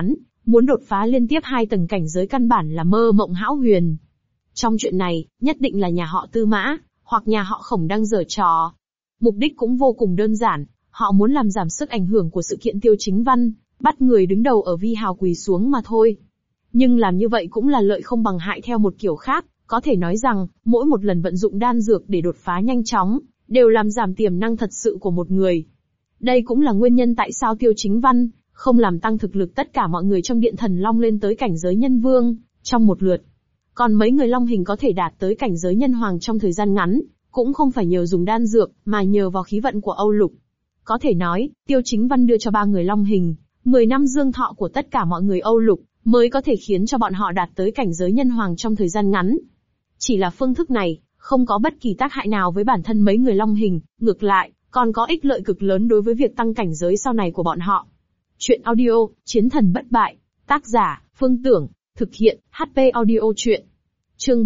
Muốn đột phá liên tiếp 2 tầng cảnh giới căn bản là mơ mộng hão huyền. Trong chuyện này, nhất định là nhà họ Tư Mã, hoặc nhà họ Khổng đang giở trò. Mục đích cũng vô cùng đơn giản, họ muốn làm giảm sức ảnh hưởng của sự kiện Tiêu Chính Văn, bắt người đứng đầu ở Vi Hào quỳ xuống mà thôi. Nhưng làm như vậy cũng là lợi không bằng hại theo một kiểu khác, có thể nói rằng, mỗi một lần vận dụng đan dược để đột phá nhanh chóng, đều làm giảm tiềm năng thật sự của một người. Đây cũng là nguyên nhân tại sao Tiêu Chính Văn không làm tăng thực lực tất cả mọi người trong Điện Thần Long lên tới cảnh giới nhân vương trong một lượt. Còn mấy người long hình có thể đạt tới cảnh giới nhân hoàng trong thời gian ngắn, cũng không phải nhờ dùng đan dược, mà nhờ vào khí vận của Âu Lục. Có thể nói, Tiêu Chính Văn đưa cho 3 người long hình 10 năm dương thọ của tất cả mọi người Âu Lục, mới có thể khiến cho bọn họ đạt tới cảnh giới nhân hoàng trong thời gian ngắn. Chỉ là phương thức này, không có bất kỳ tác hại nào với bản thân mấy người long hình, ngược lại, còn có ích lợi cực lớn đối với việc tăng cảnh giới sau này của bọn họ. Chuyện audio, Chiến thần bất bại. Tác giả, Phương Tưởng. Thực hiện, HP Audio Chuyện. Chương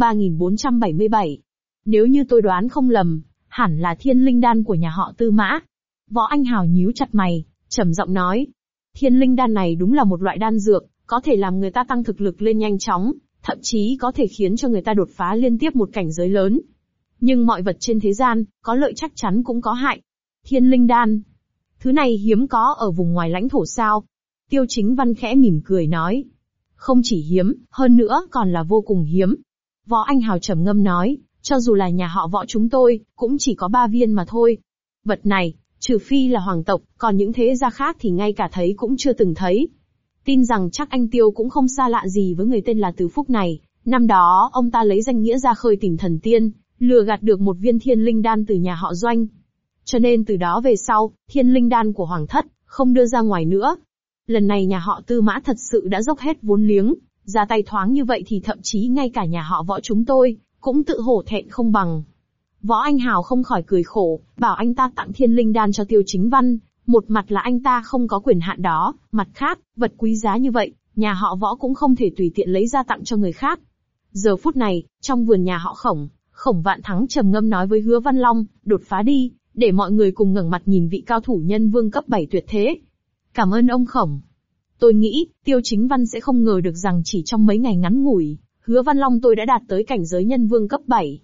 3477. Nếu như tôi đoán không lầm, hẳn là Thiên Linh Đan của nhà họ Tư Mã. Võ Anh Hào nhíu chặt mày, trầm giọng nói. Thiên Linh Đan này đúng là một loại đan dược, có thể làm người ta tăng thực lực lên nhanh chóng, thậm chí có thể khiến cho người ta đột phá liên tiếp một cảnh giới lớn. Nhưng mọi vật trên thế gian, có lợi chắc chắn cũng có hại. Thiên Linh Đan. Thứ này hiếm có ở vùng ngoài lãnh thổ sao? Tiêu Chính Văn khẽ mỉm cười nói. Không chỉ hiếm, hơn nữa còn là vô cùng hiếm. Võ Anh Hào trầm ngâm nói, cho dù là nhà họ Võ chúng tôi, cũng chỉ có 3 viên mà thôi. Vật này, trừ phi là hoàng tộc, còn những thế gia khác thì ngay cả thấy cũng chưa từng thấy. Tin rằng chắc anh Tiêu cũng không xa lạ gì với người tên là Từ Phúc này. Năm đó, ông ta lấy danh nghĩa ra khơi tìm thần tiên, lừa gạt được một viên thiên linh đan từ nhà họ Doanh. Cho nên từ đó về sau, thiên linh đan của hoàng thất, không đưa ra ngoài nữa. Lần này nhà họ Tư Mã thật sự đã dốc hết vốn liếng, ra tay thoáng như vậy thì thậm chí ngay cả nhà họ Võ chúng tôi, cũng tự hổ thẹn không bằng. Võ Anh Hào không khỏi cười khổ, bảo anh ta tặng thiên linh đan cho Tiêu Chính Văn, một mặt là anh ta không có quyền hạn đó, mặt khác, vật quý giá như vậy, nhà họ Võ cũng không thể tùy tiện lấy ra tặng cho người khác. Giờ phút này, trong vườn nhà họ Khổng, Khổng Vạn Thắng trầm ngâm nói với Hứa Văn Long, đột phá đi, để mọi người cùng ngẩng mặt nhìn vị cao thủ nhân vương cấp 7 tuyệt thế. Cảm ơn ông Khổng. Tôi nghĩ, Tiêu Chính Văn sẽ không ngờ được rằng chỉ trong mấy ngày ngắn ngủi, Hứa Văn Long tôi đã đạt tới cảnh giới nhân vương cấp 7.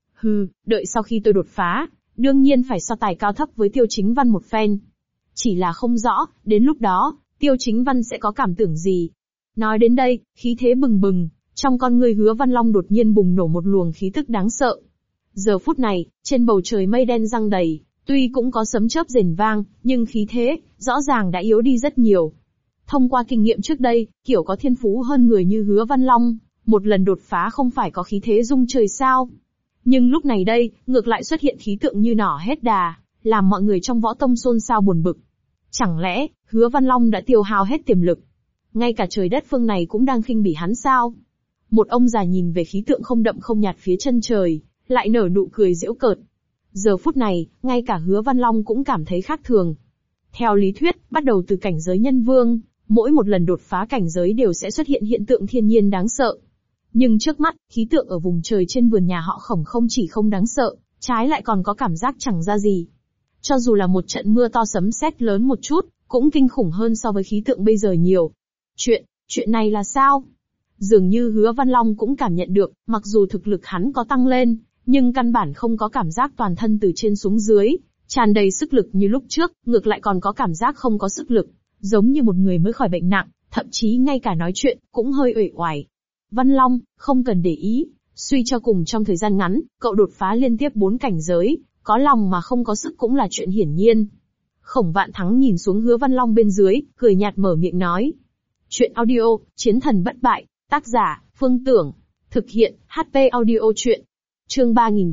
Đợi sau khi tôi đột phá, đương nhiên phải so tài cao thấp với Tiêu Chính Văn một phen. Chỉ là không rõ, đến lúc đó, Tiêu Chính Văn sẽ có cảm tưởng gì. Nói đến đây, khí thế bừng bừng, trong con người Hứa Văn Long đột nhiên bùng nổ một luồng khí tức đáng sợ. Giờ phút này, trên bầu trời mây đen giăng đầy, tuy cũng có sấm chớp rền vang, nhưng khí thế, rõ ràng đã yếu đi rất nhiều. Thông qua kinh nghiệm trước đây, kiểu có thiên phú hơn người như Hứa Văn Long, một lần đột phá không phải có khí thế rung trời sao. Nhưng lúc này đây, ngược lại xuất hiện khí tượng như nỏ hết đà, làm mọi người trong võ tông xôn xao buồn bực. Chẳng lẽ, Hứa Văn Long đã tiêu hao hết tiềm lực? Ngay cả trời đất phương này cũng đang khinh bỉ hắn sao? Một ông già nhìn về khí tượng không đậm không nhạt phía chân trời, lại nở nụ cười giễu cợt. Giờ phút này, ngay cả Hứa Văn Long cũng cảm thấy khác thường. Theo lý thuyết, bắt đầu từ cảnh giới nhân vương, mỗi một lần đột phá cảnh giới đều sẽ xuất hiện hiện tượng thiên nhiên đáng sợ. Nhưng trước mắt, khí tượng ở vùng trời trên vườn nhà họ Khổng không chỉ không đáng sợ, trái lại còn có cảm giác chẳng ra gì. Cho dù là một trận mưa to sấm sét lớn một chút, cũng kinh khủng hơn so với khí tượng bây giờ nhiều. Chuyện này là sao? Dường như Hứa Văn Long cũng cảm nhận được, mặc dù thực lực hắn có tăng lên, nhưng căn bản không có cảm giác toàn thân từ trên xuống dưới, tràn đầy sức lực như lúc trước, ngược lại còn có cảm giác không có sức lực, giống như một người mới khỏi bệnh nặng, thậm chí ngay cả nói chuyện, cũng hơi uể oải. Văn Long, không cần để ý, suy cho cùng trong thời gian ngắn, cậu đột phá liên tiếp 4 cảnh giới, có lòng mà không có sức cũng là chuyện hiển nhiên. Khổng Vạn Thắng nhìn xuống Hứa Văn Long bên dưới, cười nhạt mở miệng nói. Chuyện audio, Chiến thần bất bại, tác giả, Phương Tưởng. Thực hiện, HP Audio Chuyện. Chương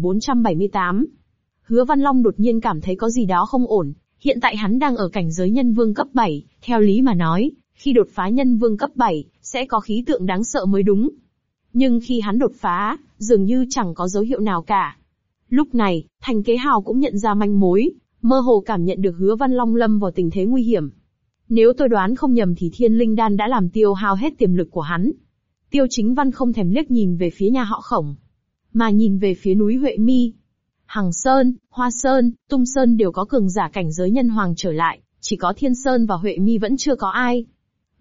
3478. Hứa Văn Long đột nhiên cảm thấy có gì đó không ổn, hiện tại hắn đang ở cảnh giới nhân vương cấp 7, theo lý mà nói, khi đột phá nhân vương cấp 7, sẽ có khí tượng đáng sợ mới đúng. Nhưng khi hắn đột phá, dường như chẳng có dấu hiệu nào cả. Lúc này, Thành Kế Hào cũng nhận ra manh mối, mơ hồ cảm nhận được Hứa Văn Long lâm vào tình thế nguy hiểm. Nếu tôi đoán không nhầm thì Thiên Linh Đan đã làm tiêu hao hết tiềm lực của hắn. Tiêu Chính Văn không thèm liếc nhìn về phía nhà họ Khổng, mà nhìn về phía núi Huệ Mi. Hằng Sơn, Hoa Sơn, Tung Sơn đều có cường giả cảnh giới nhân hoàng trở lại, chỉ có Thiên Sơn và Huệ Mi vẫn chưa có ai.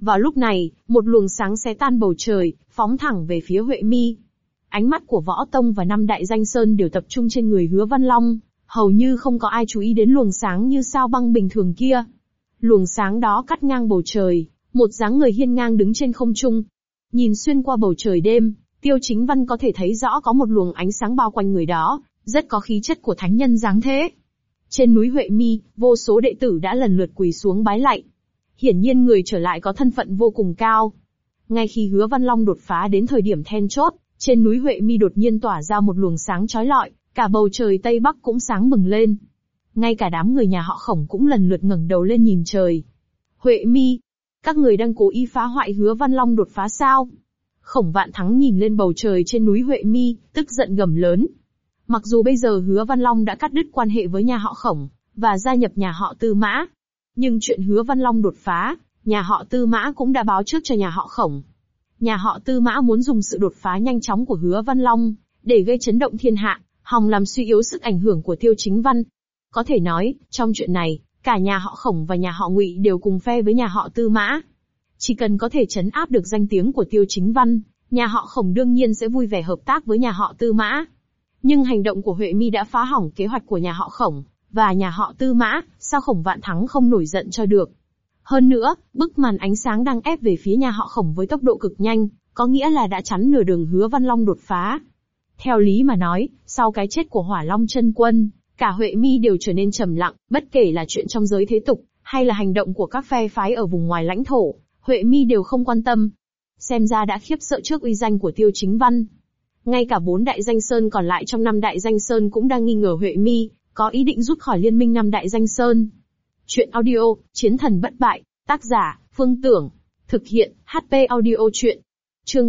Vào lúc này, một luồng sáng xé tan bầu trời, phóng thẳng về phía Huệ Mi. Ánh mắt của Võ Tông và năm đại danh sơn đều tập trung trên người Hứa Văn Long, hầu như không có ai chú ý đến luồng sáng như sao băng bình thường kia. Luồng sáng đó cắt ngang bầu trời, một dáng người hiên ngang đứng trên không trung. Nhìn xuyên qua bầu trời đêm, Tiêu Chính Văn có thể thấy rõ có một luồng ánh sáng bao quanh người đó, rất có khí chất của thánh nhân dáng thế. Trên núi Huệ Mi, vô số đệ tử đã lần lượt quỳ xuống bái lạy. Hiển nhiên người trở lại có thân phận vô cùng cao. Ngay khi Hứa Văn Long đột phá đến thời điểm then chốt, trên núi Huệ Mi đột nhiên tỏa ra một luồng sáng chói lọi, cả bầu trời Tây Bắc cũng sáng bừng lên. Ngay cả đám người nhà họ Khổng cũng lần lượt ngẩng đầu lên nhìn trời. Huệ Mi, các người đang cố ý phá hoại Hứa Văn Long đột phá sao? Khổng Vạn Thắng nhìn lên bầu trời trên núi Huệ Mi, tức giận gầm lớn. Mặc dù bây giờ Hứa Văn Long đã cắt đứt quan hệ với nhà họ Khổng, và gia nhập nhà họ Tư Mã, nhưng chuyện Hứa Văn Long đột phá, nhà họ Tư Mã cũng đã báo trước cho nhà họ Khổng. Nhà họ Tư Mã muốn dùng sự đột phá nhanh chóng của Hứa Văn Long, để gây chấn động thiên hạ, hòng làm suy yếu sức ảnh hưởng của Tiêu Chính Văn. Có thể nói, trong chuyện này, cả nhà họ Khổng và nhà họ Ngụy đều cùng phe với nhà họ Tư Mã. Chỉ cần có thể trấn áp được danh tiếng của Tiêu Chính Văn, nhà họ Khổng đương nhiên sẽ vui vẻ hợp tác với nhà họ Tư Mã. Nhưng hành động của Huệ Mi đã phá hỏng kế hoạch của nhà họ Khổng và nhà họ Tư Mã, sao Khổng Vạn Thắng không nổi giận cho được? Hơn nữa, bức màn ánh sáng đang ép về phía nhà họ Khổng với tốc độ cực nhanh, có nghĩa là đã chắn nửa đường Hứa Văn Long đột phá. Theo lý mà nói, sau cái chết của Hỏa Long Chân Quân, cả Huệ Mi đều trở nên trầm lặng, bất kể là chuyện trong giới thế tục, hay là hành động của các phe phái ở vùng ngoài lãnh thổ, Huệ Mi đều không quan tâm. Xem ra đã khiếp sợ trước uy danh của Tiêu Chính Văn. Ngay cả 4 đại danh sơn còn lại trong 5 đại danh sơn cũng đang nghi ngờ Huệ Mi có ý định rút khỏi liên minh 5 đại danh sơn. Chuyện audio, Chiến thần bất bại, tác giả, Phương Tưởng. Thực hiện, HP audio chuyện. Chương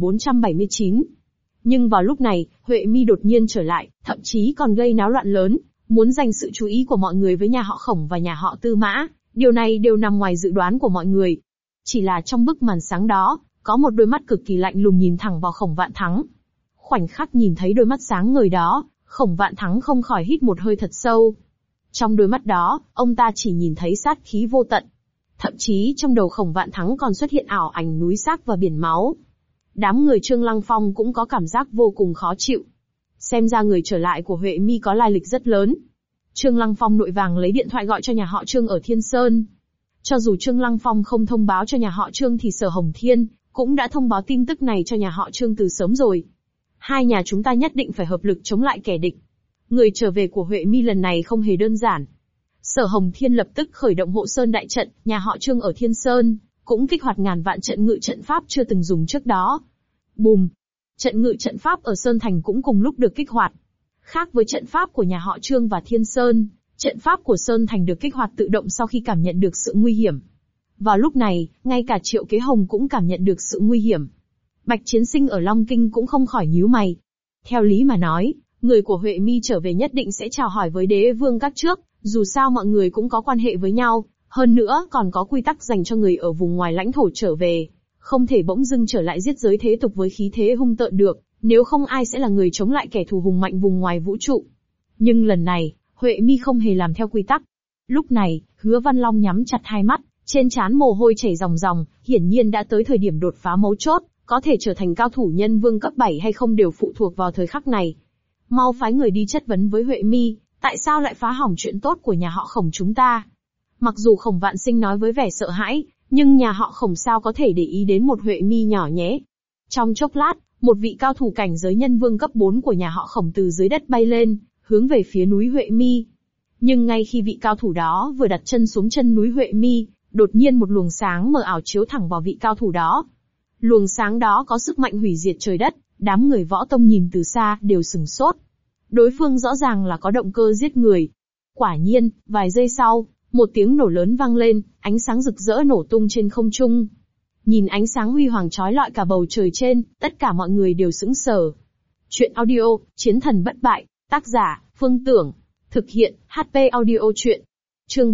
3479. Nhưng vào lúc này, Huệ Mi đột nhiên trở lại, thậm chí còn gây náo loạn lớn, muốn giành sự chú ý của mọi người với nhà họ Khổng và nhà họ Tư Mã. Điều này đều nằm ngoài dự đoán của mọi người. Chỉ là trong bức màn sáng đó, có một đôi mắt cực kỳ lạnh lùng nhìn thẳng vào Khổng Vạn Thắng. Khoảnh khắc nhìn thấy đôi mắt sáng ngời đó, Khổng Vạn Thắng không khỏi hít một hơi thật sâu. Trong đôi mắt đó, ông ta chỉ nhìn thấy sát khí vô tận. Thậm chí trong đầu Khổng Vạn Thắng còn xuất hiện ảo ảnh núi xác và biển máu. Đám người Trương Lăng Phong cũng có cảm giác vô cùng khó chịu. Xem ra người trở lại của Huệ Mi có lai lịch rất lớn. Trương Lăng Phong nội vàng lấy điện thoại gọi cho nhà họ Trương ở Thiên Sơn. Cho dù Trương Lăng Phong không thông báo cho nhà họ Trương thì Sở Hồng Thiên cũng đã thông báo tin tức này cho nhà họ Trương từ sớm rồi. Hai nhà chúng ta nhất định phải hợp lực chống lại kẻ địch. Người trở về của Huệ Mi lần này không hề đơn giản. Sở Hồng Thiên lập tức khởi động Hộ Sơn đại trận, nhà họ Trương ở Thiên Sơn cũng kích hoạt ngàn vạn trận ngự trận pháp chưa từng dùng trước đó. Bùm! Trận ngự trận pháp ở Sơn Thành cũng cùng lúc được kích hoạt. Khác với trận pháp của nhà họ Trương và Thiên Sơn, trận pháp của Sơn Thành được kích hoạt tự động sau khi cảm nhận được sự nguy hiểm. Vào lúc này, ngay cả Triệu Kế Hồng cũng cảm nhận được sự nguy hiểm. Bạch Chiến Sinh ở Long Kinh cũng không khỏi nhíu mày. Theo lý mà nói, người của Huệ Mi trở về nhất định sẽ chào hỏi với đế vương các trước, dù sao mọi người cũng có quan hệ với nhau, hơn nữa còn có quy tắc dành cho người ở vùng ngoài lãnh thổ trở về. Không thể bỗng dưng trở lại giết giới thế tục với khí thế hung tợn được, nếu không ai sẽ là người chống lại kẻ thù hùng mạnh vùng ngoài vũ trụ. Nhưng lần này, Huệ Mi không hề làm theo quy tắc. Lúc này, Hứa Văn Long nhắm chặt hai mắt, trên trán mồ hôi chảy ròng ròng, hiển nhiên đã tới thời điểm đột phá mấu chốt, có thể trở thành cao thủ nhân vương cấp 7 hay không đều phụ thuộc vào thời khắc này. Mau phái người đi chất vấn với Huệ Mi, tại sao lại phá hỏng chuyện tốt của nhà họ Khổng chúng ta? Mặc dù Khổng Vạn Sinh nói với vẻ sợ hãi, nhưng nhà họ Khổng sao có thể để ý đến một Huệ Mi nhỏ nhé. Trong chốc lát, một vị cao thủ cảnh giới nhân vương cấp 4 của nhà họ Khổng từ dưới đất bay lên, hướng về phía núi Huệ Mi. Nhưng ngay khi vị cao thủ đó vừa đặt chân xuống chân núi Huệ Mi, đột nhiên một luồng sáng mờ ảo chiếu thẳng vào vị cao thủ đó. Luồng sáng đó có sức mạnh hủy diệt trời đất, đám người Võ Tông nhìn từ xa đều sửng sốt. Đối phương rõ ràng là có động cơ giết người. Quả nhiên, vài giây sau, một tiếng nổ lớn vang lên, ánh sáng rực rỡ nổ tung trên không trung. Nhìn ánh sáng huy hoàng chói lọi cả bầu trời trên, tất cả mọi người đều sững sờ. Chuyện audio, Chiến thần bất bại, tác giả, Phương Tưởng. Thực hiện, HP audio chuyện. Chương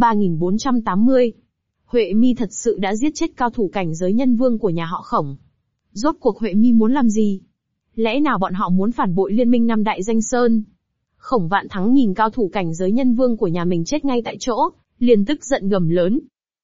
3480. Huệ Mi thật sự đã giết chết cao thủ cảnh giới nhân vương của nhà họ Khổng. Rốt cuộc Huệ Mi muốn làm gì? Lẽ nào bọn họ muốn phản bội liên minh 5 đại danh sơn? Khổng Vạn Thắng nhìn cao thủ cảnh giới nhân vương của nhà mình chết ngay tại chỗ, liền tức giận gầm lớn.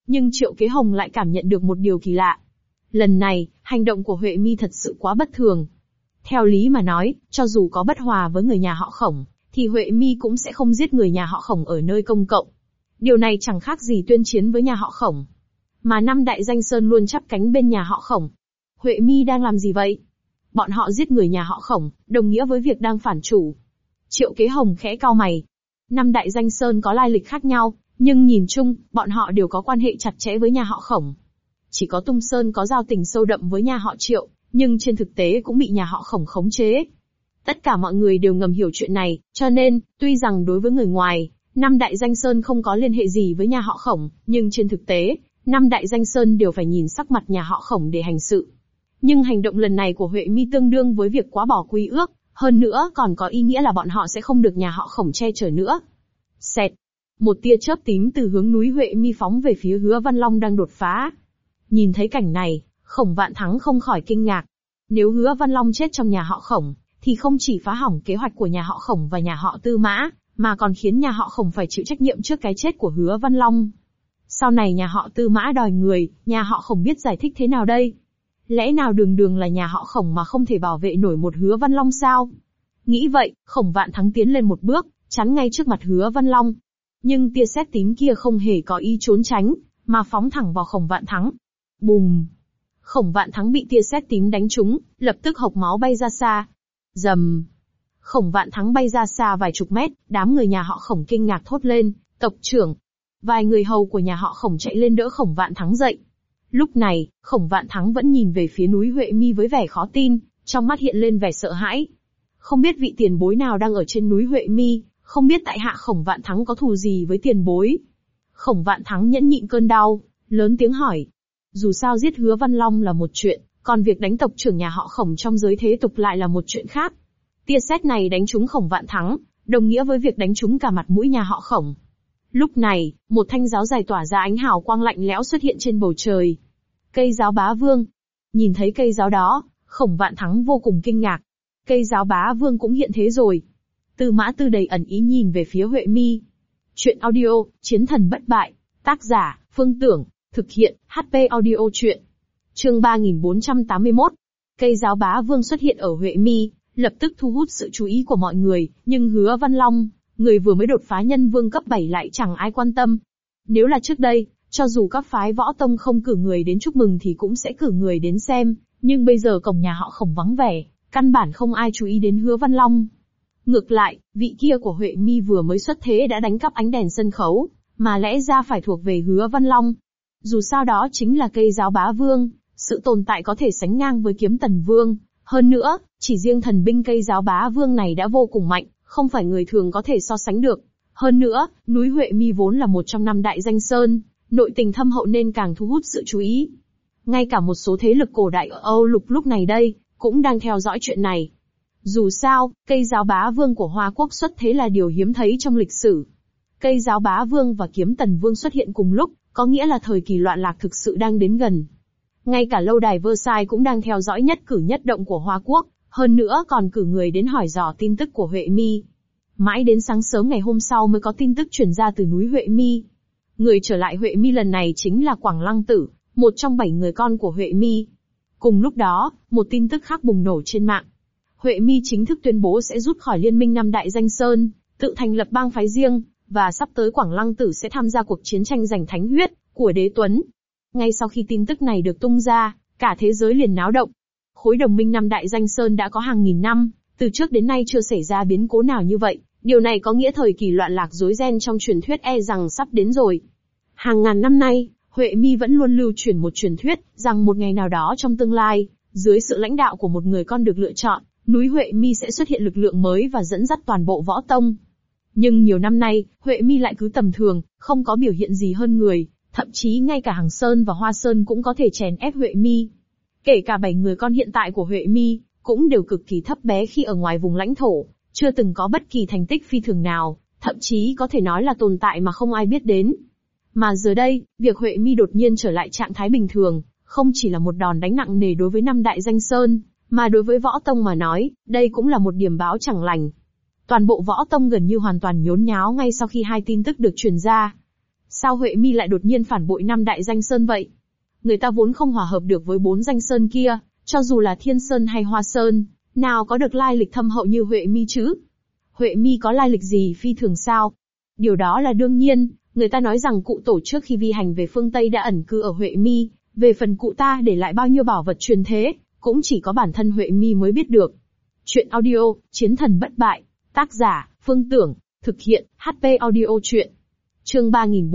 nhưng Triệu Kế Hồng lại cảm nhận được một điều kỳ lạ. Lần này, hành động của Huệ Mi thật sự quá bất thường. Theo lý mà nói, cho dù có bất hòa với người nhà họ Khổng, thì Huệ Mi cũng sẽ không giết người nhà họ Khổng ở nơi công cộng. Điều này chẳng khác gì tuyên chiến với nhà họ Khổng. Mà năm đại danh sơn luôn chắp cánh bên nhà họ Khổng. Huệ Mi đang làm gì vậy? Bọn họ giết người nhà họ Khổng, đồng nghĩa với việc đang phản chủ. Triệu Kế Hồng khẽ cau mày. Năm đại danh sơn có lai lịch khác nhau, nhưng nhìn chung, bọn họ đều có quan hệ chặt chẽ với nhà họ Khổng. Chỉ có Tung Sơn có giao tình sâu đậm với nhà họ Triệu, nhưng trên thực tế cũng bị nhà họ Khổng khống chế. Tất cả mọi người đều ngầm hiểu chuyện này, cho nên, tuy rằng đối với người ngoài, năm đại danh sơn không có liên hệ gì với nhà họ Khổng, nhưng trên thực tế, năm đại danh sơn đều phải nhìn sắc mặt nhà họ Khổng để hành sự. Nhưng hành động lần này của Huệ Mi tương đương với việc quá bỏ quy ước, hơn nữa còn có ý nghĩa là bọn họ sẽ không được nhà họ Khổng che chở nữa. Xẹt. Một tia chớp tím từ hướng núi Huệ Mi phóng về phía Hứa Văn Long đang đột phá. Nhìn thấy cảnh này, Khổng Vạn Thắng không khỏi kinh ngạc. Nếu Hứa Văn Long chết trong nhà họ Khổng, thì không chỉ phá hỏng kế hoạch của nhà họ Khổng và nhà họ Tư Mã, mà còn khiến nhà họ Khổng phải chịu trách nhiệm trước cái chết của Hứa Văn Long. Sau này nhà họ Tư Mã đòi người, nhà họ Khổng biết giải thích thế nào đây? Lẽ nào đường đường là nhà họ Khổng mà không thể bảo vệ nổi một Hứa Văn Long sao? Nghĩ vậy, Khổng Vạn Thắng tiến lên một bước, chắn ngay trước mặt Hứa Văn Long. Nhưng tia sét tím kia không hề có ý trốn tránh, mà phóng thẳng vào Khổng Vạn Thắng. Bùm! Khổng Vạn Thắng bị tia sét tím đánh trúng, lập tức hộc máu bay ra xa. Rầm! Khổng Vạn Thắng bay ra xa vài chục mét, đám người nhà họ Khổng kinh ngạc thốt lên, tộc trưởng. Vài người hầu của nhà họ Khổng chạy lên đỡ Khổng Vạn Thắng dậy. Lúc này, Khổng Vạn Thắng vẫn nhìn về phía núi Huệ Mi với vẻ khó tin, trong mắt hiện lên vẻ sợ hãi. Không biết vị tiền bối nào đang ở trên núi Huệ Mi, không biết tại hạ Khổng Vạn Thắng có thù gì với tiền bối. Khổng Vạn Thắng nhẫn nhịn cơn đau, lớn tiếng hỏi. Dù sao giết Hứa Văn Long là một chuyện, còn việc đánh tộc trưởng nhà họ Khổng trong giới thế tục lại là một chuyện khác. Tia sét này đánh trúng Khổng Vạn Thắng, đồng nghĩa với việc đánh trúng cả mặt mũi nhà họ Khổng. Lúc này, một thanh giáo dài tỏa ra ánh hào quang lạnh lẽo xuất hiện trên bầu trời. Cây giáo bá vương. Nhìn thấy cây giáo đó, Khổng Vạn Thắng vô cùng kinh ngạc. Cây giáo bá vương cũng hiện thế rồi. Tư Mã Tư đầy ẩn ý nhìn về phía Huệ Mi. Chuyện audio, Chiến thần bất bại. Tác giả, Phương Tưởng. Thực hiện, HP audio chuyện. Chương 3481. Cây giáo bá vương xuất hiện ở Huệ Mi, lập tức thu hút sự chú ý của mọi người, nhưng Hứa Văn Long, người vừa mới đột phá nhân vương cấp 7 lại chẳng ai quan tâm. Nếu là trước đây, cho dù các phái võ tông không cử người đến chúc mừng thì cũng sẽ cử người đến xem, nhưng bây giờ cổng nhà họ Khổng vắng vẻ, căn bản không ai chú ý đến Hứa Văn Long. Ngược lại, vị kia của Huệ Mi vừa mới xuất thế đã đánh cắp ánh đèn sân khấu, mà lẽ ra phải thuộc về Hứa Văn Long. Dù sao đó chính là cây giáo bá vương, sự tồn tại có thể sánh ngang với kiếm tần vương. Hơn nữa, chỉ riêng thần binh cây giáo bá vương này đã vô cùng mạnh, không phải người thường có thể so sánh được. Hơn nữa, núi Huệ Mi vốn là một trong năm đại danh sơn, nội tình thâm hậu nên càng thu hút sự chú ý. Ngay cả một số thế lực cổ đại ở Âu Lục lúc này đây, cũng đang theo dõi chuyện này. Dù sao, cây giáo bá vương của Hoa Quốc xuất thế là điều hiếm thấy trong lịch sử. Cây giáo bá vương và kiếm tần vương xuất hiện cùng lúc, có nghĩa là thời kỳ loạn lạc thực sự đang đến gần. Ngay cả lâu đài Versailles cũng đang theo dõi nhất cử nhất động của Hoa Quốc, hơn nữa còn cử người đến hỏi dò tin tức của Huệ Mi. Mãi đến sáng sớm ngày hôm sau mới có tin tức truyền ra từ núi Huệ Mi. Người trở lại Huệ Mi lần này chính là Quảng Lăng Tử, một trong 7 người con của Huệ Mi. Cùng lúc đó, một tin tức khác bùng nổ trên mạng. Huệ Mi chính thức tuyên bố sẽ rút khỏi liên minh năm đại danh sơn, tự thành lập bang phái riêng, và sắp tới Quảng Lăng Tử sẽ tham gia cuộc chiến tranh giành thánh huyết của Đế Tuấn. Ngay sau khi tin tức này được tung ra, cả thế giới liền náo động. Khối đồng minh năm đại danh sơn đã có hàng nghìn năm, từ trước đến nay chưa xảy ra biến cố nào như vậy. Điều này có nghĩa thời kỳ loạn lạc rối ren trong truyền thuyết e rằng sắp đến rồi. Hàng ngàn năm nay, Huệ Mi vẫn luôn lưu truyền một truyền thuyết rằng một ngày nào đó trong tương lai, dưới sự lãnh đạo của một người con được lựa chọn, núi Huệ Mi sẽ xuất hiện lực lượng mới và dẫn dắt toàn bộ võ tông. Nhưng nhiều năm nay, Huệ Mi lại cứ tầm thường, không có biểu hiện gì hơn người, thậm chí ngay cả Hằng Sơn và Hoa Sơn cũng có thể chèn ép Huệ Mi. Kể cả 7 người con hiện tại của Huệ Mi, cũng đều cực kỳ thấp bé khi ở ngoài vùng lãnh thổ, chưa từng có bất kỳ thành tích phi thường nào, thậm chí có thể nói là tồn tại mà không ai biết đến. Mà giờ đây, việc Huệ Mi đột nhiên trở lại trạng thái bình thường, không chỉ là một đòn đánh nặng nề đối với năm đại danh sơn, mà đối với võ tông mà nói, đây cũng là một điểm báo chẳng lành. Toàn bộ võ tông gần như hoàn toàn nhốn nháo ngay sau khi hai tin tức được truyền ra. Sao Huệ Mi lại đột nhiên phản bội 5 đại danh sơn vậy? Người ta vốn không hòa hợp được với 4 danh sơn kia, cho dù là Thiên Sơn hay Hoa Sơn, nào có được lai lịch thâm hậu như Huệ Mi chứ? Huệ Mi có lai lịch gì phi thường sao? Điều đó là đương nhiên, người ta nói rằng cụ tổ trước khi vi hành về phương Tây đã ẩn cư ở Huệ Mi, về phần cụ ta để lại bao nhiêu bảo vật truyền thế, cũng chỉ có bản thân Huệ Mi mới biết được. Chuyện audio, Chiến thần bất bại, tác giả, Phương Tưởng, thực hiện, HP audio chuyện. Chương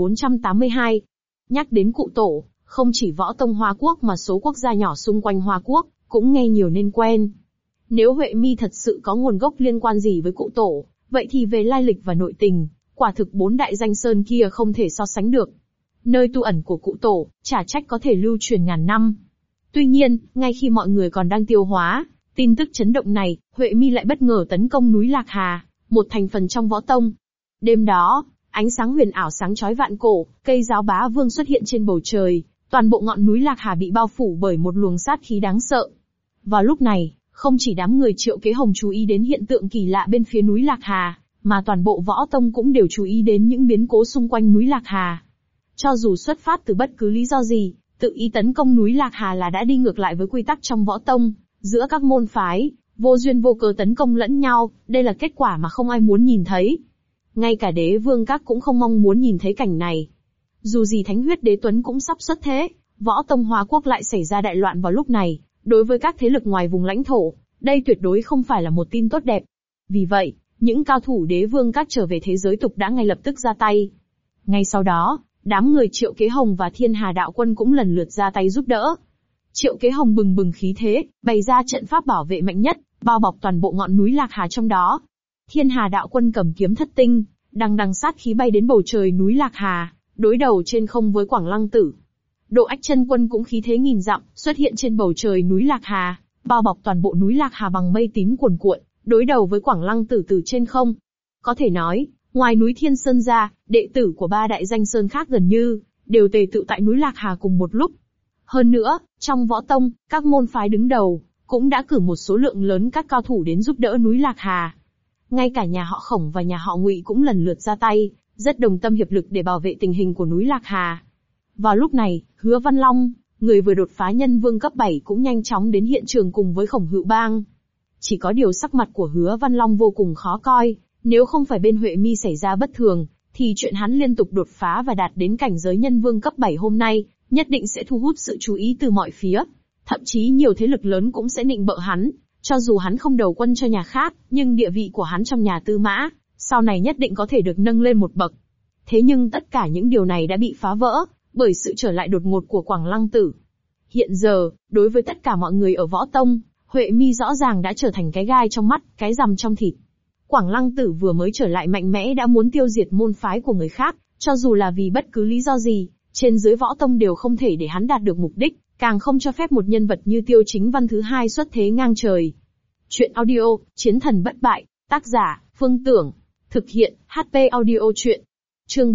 3482. Nhắc đến cụ tổ, không chỉ võ tông Hoa Quốc mà số quốc gia nhỏ xung quanh Hoa Quốc, cũng nghe nhiều nên quen. Nếu Huệ Mi thật sự có nguồn gốc liên quan gì với cụ tổ, vậy thì về lai lịch và nội tình, quả thực 4 đại danh sơn kia không thể so sánh được. Nơi tu ẩn của cụ tổ, chả trách có thể lưu truyền ngàn năm. Tuy nhiên, ngay khi mọi người còn đang tiêu hóa tin tức chấn động này, Huệ Mi lại bất ngờ tấn công núi Lạc Hà, một thành phần trong võ tông. Đêm đó, ánh sáng huyền ảo sáng chói vạn cổ, cây giáo bá vương xuất hiện trên bầu trời, toàn bộ ngọn núi Lạc Hà bị bao phủ bởi một luồng sát khí đáng sợ. Vào lúc này, không chỉ đám người Triệu Kế Hồng chú ý đến hiện tượng kỳ lạ bên phía núi Lạc Hà, mà toàn bộ võ tông cũng đều chú ý đến những biến cố xung quanh núi Lạc Hà. Cho dù xuất phát từ bất cứ lý do gì, tự ý tấn công núi Lạc Hà là đã đi ngược lại với quy tắc trong võ tông, giữa các môn phái, vô duyên vô cớ tấn công lẫn nhau, đây là kết quả mà không ai muốn nhìn thấy. Ngay cả Đế Vương Các cũng không mong muốn nhìn thấy cảnh này. Dù gì Thánh Huyết Đế Tuấn cũng sắp xuất thế, võ tông Hoa Quốc lại xảy ra đại loạn vào lúc này, đối với các thế lực ngoài vùng lãnh thổ, đây tuyệt đối không phải là một tin tốt đẹp. Vì vậy, những cao thủ Đế Vương Các trở về thế giới tục đã ngay lập tức ra tay. Ngay sau đó, đám người Triệu Kế Hồng và Thiên Hà Đạo Quân cũng lần lượt ra tay giúp đỡ. Triệu Kế Hồng bừng bừng khí thế, bày ra trận pháp bảo vệ mạnh nhất, bao bọc toàn bộ ngọn núi Lạc Hà trong đó. Thiên Hà Đạo Quân cầm kiếm thất tinh, đằng sát khí bay đến bầu trời núi Lạc Hà, đối đầu trên không với Quảng Lăng Tử. Độ Ách Chân Quân cũng khí thế nghìn dặm, xuất hiện trên bầu trời núi Lạc Hà, bao bọc toàn bộ núi Lạc Hà bằng mây tím cuồn cuộn, đối đầu với Quảng Lăng Tử từ trên không. Có thể nói, ngoài núi Thiên Sơn ra, đệ tử của 3 đại danh sơn khác gần như đều tề tựu tại núi Lạc Hà cùng một lúc. Hơn nữa, trong võ tông, các môn phái đứng đầu cũng đã cử một số lượng lớn các cao thủ đến giúp đỡ núi Lạc Hà. Ngay cả nhà họ Khổng và nhà họ Ngụy cũng lần lượt ra tay, rất đồng tâm hiệp lực để bảo vệ tình hình của núi Lạc Hà. Vào lúc này, Hứa Văn Long, người vừa đột phá nhân vương cấp 7 cũng nhanh chóng đến hiện trường cùng với Khổng Hữu Bang. Chỉ có điều sắc mặt của Hứa Văn Long vô cùng khó coi, nếu không phải bên Huệ Mi xảy ra bất thường, thì chuyện hắn liên tục đột phá và đạt đến cảnh giới nhân vương cấp 7 hôm nay, nhất định sẽ thu hút sự chú ý từ mọi phía. Thậm chí nhiều thế lực lớn cũng sẽ nịnh bợ hắn, cho dù hắn không đầu quân cho nhà khác, nhưng địa vị của hắn trong nhà Tư Mã, sau này nhất định có thể được nâng lên một bậc. Thế nhưng tất cả những điều này đã bị phá vỡ, bởi sự trở lại đột ngột của Quảng Lăng Tử. Hiện giờ, đối với tất cả mọi người ở võ tông, Huệ Mi rõ ràng đã trở thành cái gai trong mắt, cái rằm trong thịt. Quảng Lăng Tử vừa mới trở lại mạnh mẽ đã muốn tiêu diệt môn phái của người khác, cho dù là vì bất cứ lý do gì, trên dưới võ tông đều không thể để hắn đạt được mục đích, càng không cho phép một nhân vật như Tiêu Chính Văn thứ hai xuất thế ngang trời. Chuyện audio, Chiến thần bất bại, tác giả, Phương Tưởng, thực hiện, HP audio chuyện. Chương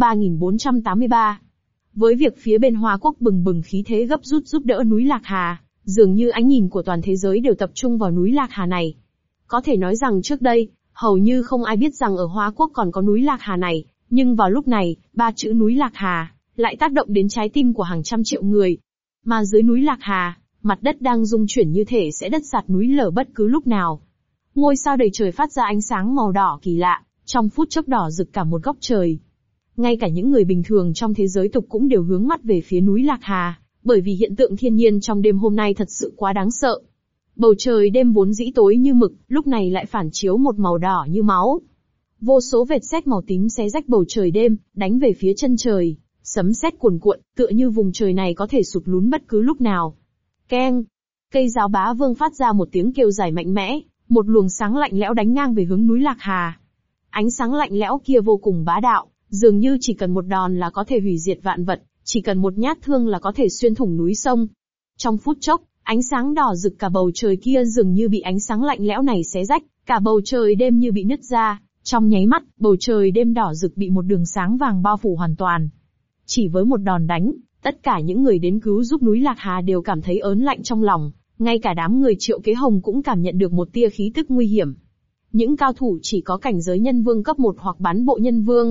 3483. Với việc phía bên Hoa Quốc bừng bừng khí thế gấp rút giúp đỡ núi Lạc Hà, dường như ánh nhìn của toàn thế giới đều tập trung vào núi Lạc Hà này. Có thể nói rằng trước đây, hầu như không ai biết rằng ở Hoa Quốc còn có núi Lạc Hà này, nhưng vào lúc này, 3 chữ núi Lạc Hà lại tác động đến trái tim của hàng trăm triệu người. Mà dưới núi Lạc Hà, mặt đất đang rung chuyển như thể sẽ đất sạt núi lở bất cứ lúc nào. Ngôi sao đầy trời phát ra ánh sáng màu đỏ kỳ lạ, trong phút chốc đỏ rực cả một góc trời. Ngay cả những người bình thường trong thế giới tục cũng đều hướng mắt về phía núi Lạc Hà, bởi vì hiện tượng thiên nhiên trong đêm hôm nay thật sự quá đáng sợ. Bầu trời đêm vốn dĩ tối như mực, lúc này lại phản chiếu một màu đỏ như máu. Vô số vệt sét màu tím xé rách bầu trời đêm, đánh về phía chân trời, sấm sét cuồn cuộn, tựa như vùng trời này có thể sụt lún bất cứ lúc nào. Keng! Cây giáo bá vương phát ra một tiếng kêu dài mạnh mẽ, một luồng sáng lạnh lẽo đánh ngang về hướng núi Lạc Hà. Ánh sáng lạnh lẽo kia vô cùng bá đạo, dường như chỉ cần một đòn là có thể hủy diệt vạn vật, chỉ cần một nhát thương là có thể xuyên thủng núi sông. Trong phút chốc, ánh sáng đỏ rực cả bầu trời kia dường như bị ánh sáng lạnh lẽo này xé rách, cả bầu trời đêm như bị nứt ra, trong nháy mắt, bầu trời đêm đỏ rực bị một đường sáng vàng bao phủ hoàn toàn. Chỉ với một đòn đánh, tất cả những người đến cứu giúp núi Lạc Hà đều cảm thấy ớn lạnh trong lòng, ngay cả đám người Triệu Kế Hồng cũng cảm nhận được một tia khí tức nguy hiểm. Những cao thủ chỉ có cảnh giới nhân vương cấp 1 hoặc bán bộ nhân vương,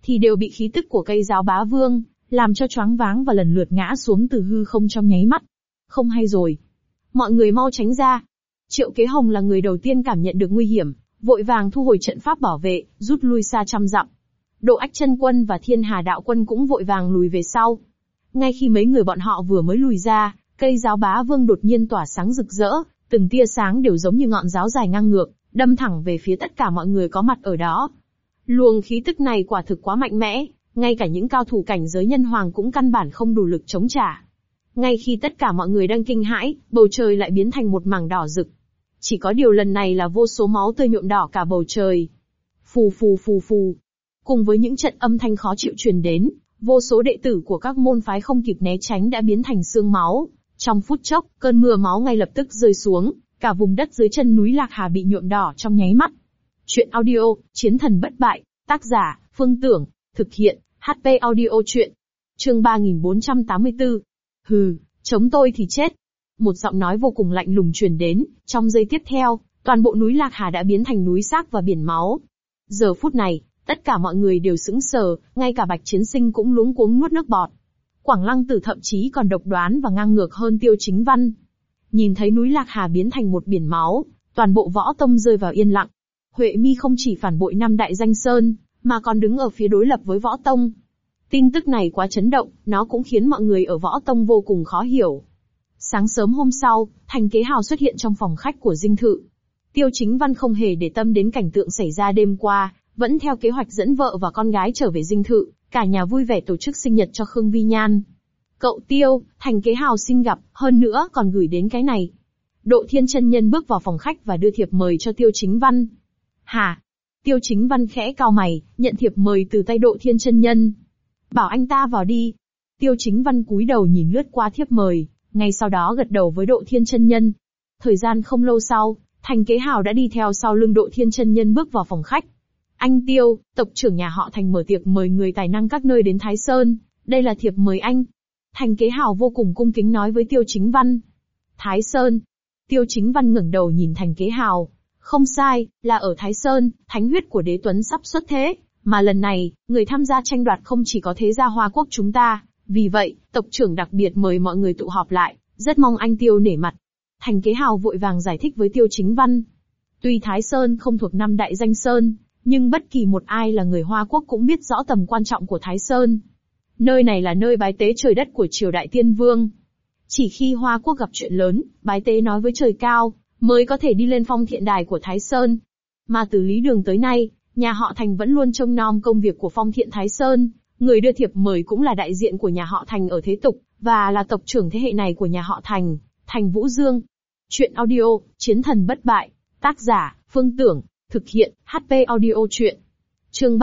thì đều bị khí tức của cây giáo bá vương làm cho choáng váng và lần lượt ngã xuống từ hư không trong nháy mắt. Không hay rồi. Mọi người mau tránh ra. Triệu Kế Hồng là người đầu tiên cảm nhận được nguy hiểm, vội vàng thu hồi trận pháp bảo vệ, rút lui xa trăm dặm. Độ Ách Chân Quân và Thiên Hà Đạo Quân cũng vội vàng lùi về sau. Ngay khi mấy người bọn họ vừa mới lùi ra, cây giáo bá vương đột nhiên tỏa sáng rực rỡ, từng tia sáng đều giống như ngọn giáo dài ngang ngược, đâm thẳng về phía tất cả mọi người có mặt ở đó. Luồng khí tức này quả thực quá mạnh mẽ, ngay cả những cao thủ cảnh giới nhân hoàng cũng căn bản không đủ lực chống trả. Ngay khi tất cả mọi người đang kinh hãi, bầu trời lại biến thành một mảng đỏ rực. Chỉ có điều lần này là vô số máu tươi nhuộm đỏ cả bầu trời. Phù phù phù phù. Cùng với những trận âm thanh khó chịu truyền đến, vô số đệ tử của các môn phái không kịp né tránh đã biến thành xương máu. Trong phút chốc, cơn mưa máu ngay lập tức rơi xuống, cả vùng đất dưới chân núi Lạc Hà bị nhuộm đỏ trong nháy mắt. Chuyện audio, Chiến thần bất bại, tác giả, Phương Tưởng, thực hiện, HP Audio Chuyện. Chương 3484. Hừ, chống tôi thì chết. Một giọng nói vô cùng lạnh lùng truyền đến, trong giây tiếp theo, toàn bộ núi Lạc Hà đã biến thành núi xác và biển máu. Giờ phút này, tất cả mọi người đều sững sờ, ngay cả Bạch Chiến Sinh cũng luống cuống nuốt nước bọt. Quảng Lăng Tử thậm chí còn độc đoán và ngang ngược hơn Tiêu Chính Văn. Nhìn thấy núi Lạc Hà biến thành một biển máu, toàn bộ võ tông rơi vào yên lặng. Huệ Mi không chỉ phản bội năm đại danh sơn, mà còn đứng ở phía đối lập với võ tông. Tin tức này quá chấn động, nó cũng khiến mọi người ở võ tông vô cùng khó hiểu. Sáng sớm hôm sau, Thành Kế Hào xuất hiện trong phòng khách của dinh thự. Tiêu Chính Văn không hề để tâm đến cảnh tượng xảy ra đêm qua, vẫn theo kế hoạch dẫn vợ và con gái trở về dinh thự, cả nhà vui vẻ tổ chức sinh nhật cho Khương Vi Nhan. Cậu Tiêu, Thành Kế Hào xin gặp, hơn nữa còn gửi đến cái này. Độ Thiên chân nhân bước vào phòng khách và đưa thiệp mời cho Tiêu Chính Văn. Hả? Tiêu Chính Văn khẽ cau mày, nhận thiệp mời từ tay Độ Thiên chân nhân. Bảo anh ta vào đi. Tiêu Chính Văn cúi đầu nhìn lướt qua thiệp mời, ngay sau đó gật đầu với Độ Thiên chân nhân. Thời gian không lâu sau, Thành Kế Hào đã đi theo sau lưng Độ Thiên chân nhân bước vào phòng khách. Anh Tiêu, tộc trưởng nhà họ Thành mở tiệc mời người tài năng các nơi đến Thái Sơn, đây là thiệp mời anh. Thành Kế Hào vô cùng cung kính nói với Tiêu Chính Văn. Thái Sơn. Tiêu Chính Văn ngẩng đầu nhìn Thành Kế Hào. Không sai, là ở Thái Sơn, thánh huyết của Đế Tuấn sắp xuất thế, mà lần này, người tham gia tranh đoạt không chỉ có thế gia Hoa Quốc chúng ta, vì vậy, tộc trưởng đặc biệt mời mọi người tụ họp lại, rất mong anh Tiêu nể mặt. Thành Kế Hào vội vàng giải thích với Tiêu Chính Văn. Tuy Thái Sơn không thuộc năm đại danh sơn, nhưng bất kỳ một ai là người Hoa Quốc cũng biết rõ tầm quan trọng của Thái Sơn. Nơi này là nơi bái tế trời đất của triều đại tiên vương. Chỉ khi Hoa Quốc gặp chuyện lớn, bái tế nói với trời cao, mới có thể đi lên phong thiện đài của Thái Sơn. Mà từ Lý Đường tới nay, nhà họ Thành vẫn luôn trông nom công việc của phong thiện Thái Sơn, người đưa thiệp mời cũng là đại diện của nhà họ Thành ở thế tục, và là tộc trưởng thế hệ này của nhà họ Thành, Thành Vũ Dương. Chuyện audio, Chiến thần bất bại, tác giả, Phương Tưởng, thực hiện, HP Audio Chuyện. Chương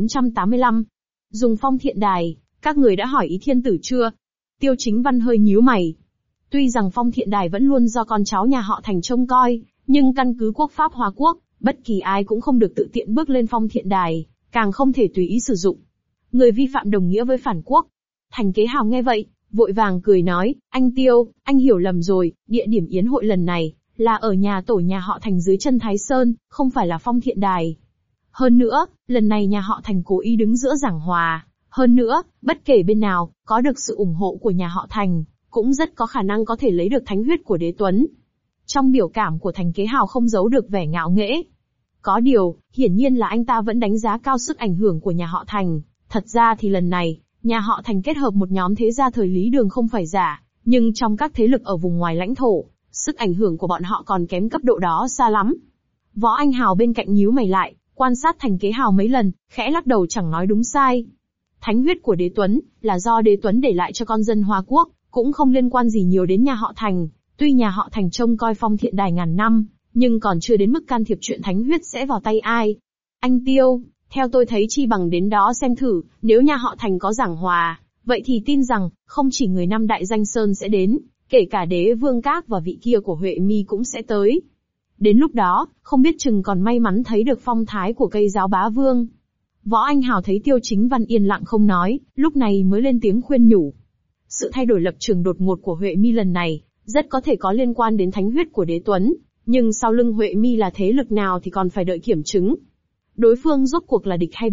3485. Dùng phong thiện đài, các người đã hỏi ý thiên tử chưa? Tiêu Chính Văn hơi nhíu mày. Tuy rằng phong thiện đài vẫn luôn do con cháu nhà họ Thành trông coi, nhưng căn cứ quốc pháp Hoa Quốc, bất kỳ ai cũng không được tự tiện bước lên phong thiện đài, càng không thể tùy ý sử dụng. Người vi phạm đồng nghĩa với phản quốc. Thành Kế Hào nghe vậy, vội vàng cười nói, anh Tiêu, anh hiểu lầm rồi, địa điểm yến hội lần này, là ở nhà tổ nhà họ Thành dưới chân Thái Sơn, không phải là phong thiện đài. Hơn nữa, lần này nhà họ Thành cố ý đứng giữa giảng hòa. Hơn nữa, bất kể bên nào, có được sự ủng hộ của nhà họ Thành, cũng rất có khả năng có thể lấy được thánh huyết của Đế Tuấn. Trong biểu cảm của Thành Kế Hào không giấu được vẻ ngạo nghễ. Có điều, hiển nhiên là anh ta vẫn đánh giá cao sức ảnh hưởng của nhà họ Thành. Thật ra thì lần này, nhà họ Thành kết hợp một nhóm thế gia thời Lý Đường không phải giả, nhưng trong các thế lực ở vùng ngoài lãnh thổ, sức ảnh hưởng của bọn họ còn kém cấp độ đó xa lắm. Võ Anh Hào bên cạnh nhíu mày lại, quan sát Thành Kế Hào mấy lần, khẽ lắc đầu chẳng nói đúng sai. Thánh huyết của Đế Tuấn, là do Đế Tuấn để lại cho con dân Hoa Quốc, cũng không liên quan gì nhiều đến nhà họ Thành. Tuy nhà họ Thành trông coi phong thiện đài ngàn năm, nhưng còn chưa đến mức can thiệp chuyện thánh huyết sẽ vào tay ai. Anh Tiêu, theo tôi thấy chi bằng đến đó xem thử, nếu nhà họ Thành có giảng hòa, vậy thì tin rằng, không chỉ người năm đại danh sơn sẽ đến, kể cả Đế Vương Các và vị kia của Huệ Mi cũng sẽ tới. Đến lúc đó, không biết chừng còn may mắn thấy được phong thái của cây giáo bá vương. Võ Anh Hào thấy Tiêu Chính Văn yên lặng không nói, lúc này mới lên tiếng khuyên nhủ. Sự thay đổi lập trường đột ngột của Huệ Mi lần này, rất có thể có liên quan đến thánh huyết của Đế Tuấn, nhưng sau lưng Huệ Mi là thế lực nào thì còn phải đợi kiểm chứng. Đối phương rốt cuộc là địch hay bạn,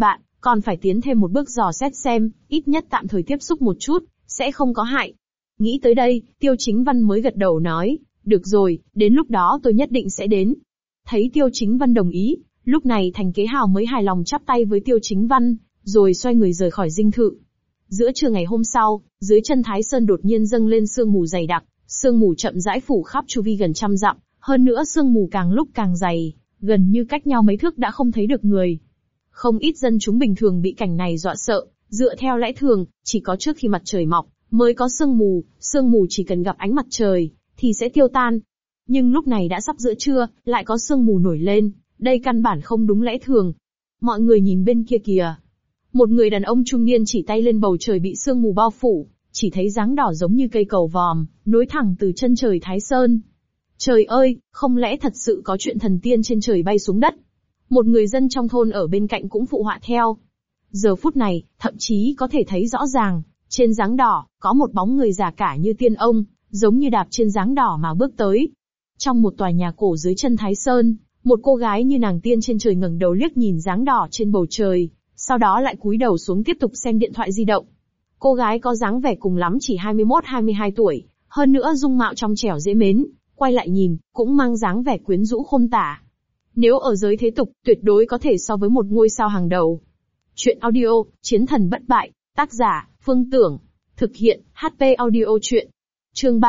còn phải tiến thêm một bước dò xét xem, ít nhất tạm thời tiếp xúc một chút, sẽ không có hại. Nghĩ tới đây, Tiêu Chính Văn mới gật đầu nói, được rồi, đến lúc đó tôi nhất định sẽ đến. Thấy Tiêu Chính Văn đồng ý, lúc này Thành Kế Hào mới hài lòng chắp tay với Tiêu Chính Văn, rồi xoay người rời khỏi dinh thự. Giữa trưa ngày hôm sau, dưới chân Thái Sơn đột nhiên dâng lên sương mù dày đặc, sương mù chậm rãi phủ khắp chu vi gần 100 dặm, hơn nữa sương mù càng lúc càng dày, gần như cách nhau mấy thước đã không thấy được người. Không ít dân chúng bình thường bị cảnh này dọa sợ, dựa theo lẽ thường, chỉ có trước khi mặt trời mọc, mới có sương mù chỉ cần gặp ánh mặt trời, thì sẽ tiêu tan. Nhưng lúc này đã sắp giữa trưa, lại có sương mù nổi lên, đây căn bản không đúng lẽ thường. Mọi người nhìn bên kia kìa. Một người đàn ông trung niên chỉ tay lên bầu trời bị sương mù bao phủ, chỉ thấy dáng đỏ giống như cây cầu vòm, nối thẳng từ chân trời Thái Sơn. Trời ơi, không lẽ thật sự có chuyện thần tiên trên trời bay xuống đất? Một người dân trong thôn ở bên cạnh cũng phụ họa theo. Giờ phút này, thậm chí có thể thấy rõ ràng, trên dáng đỏ, có một bóng người già cả như tiên ông, giống như đạp trên dáng đỏ mà bước tới. Trong một tòa nhà cổ dưới chân Thái Sơn, một cô gái như nàng tiên trên trời ngẩng đầu liếc nhìn dáng đỏ trên bầu trời, sau đó lại cúi đầu xuống tiếp tục xem điện thoại di động. Cô gái có dáng vẻ cùng lắm chỉ 21-22 tuổi, hơn nữa dung mạo trong trẻo dễ mến, quay lại nhìn, cũng mang dáng vẻ quyến rũ khôn tả. Nếu ở giới thế tục, tuyệt đối có thể so với một ngôi sao hàng đầu. Chuyện audio, Chiến thần bất bại, tác giả, Phương Tưởng, thực hiện, HP audio chuyện. Chương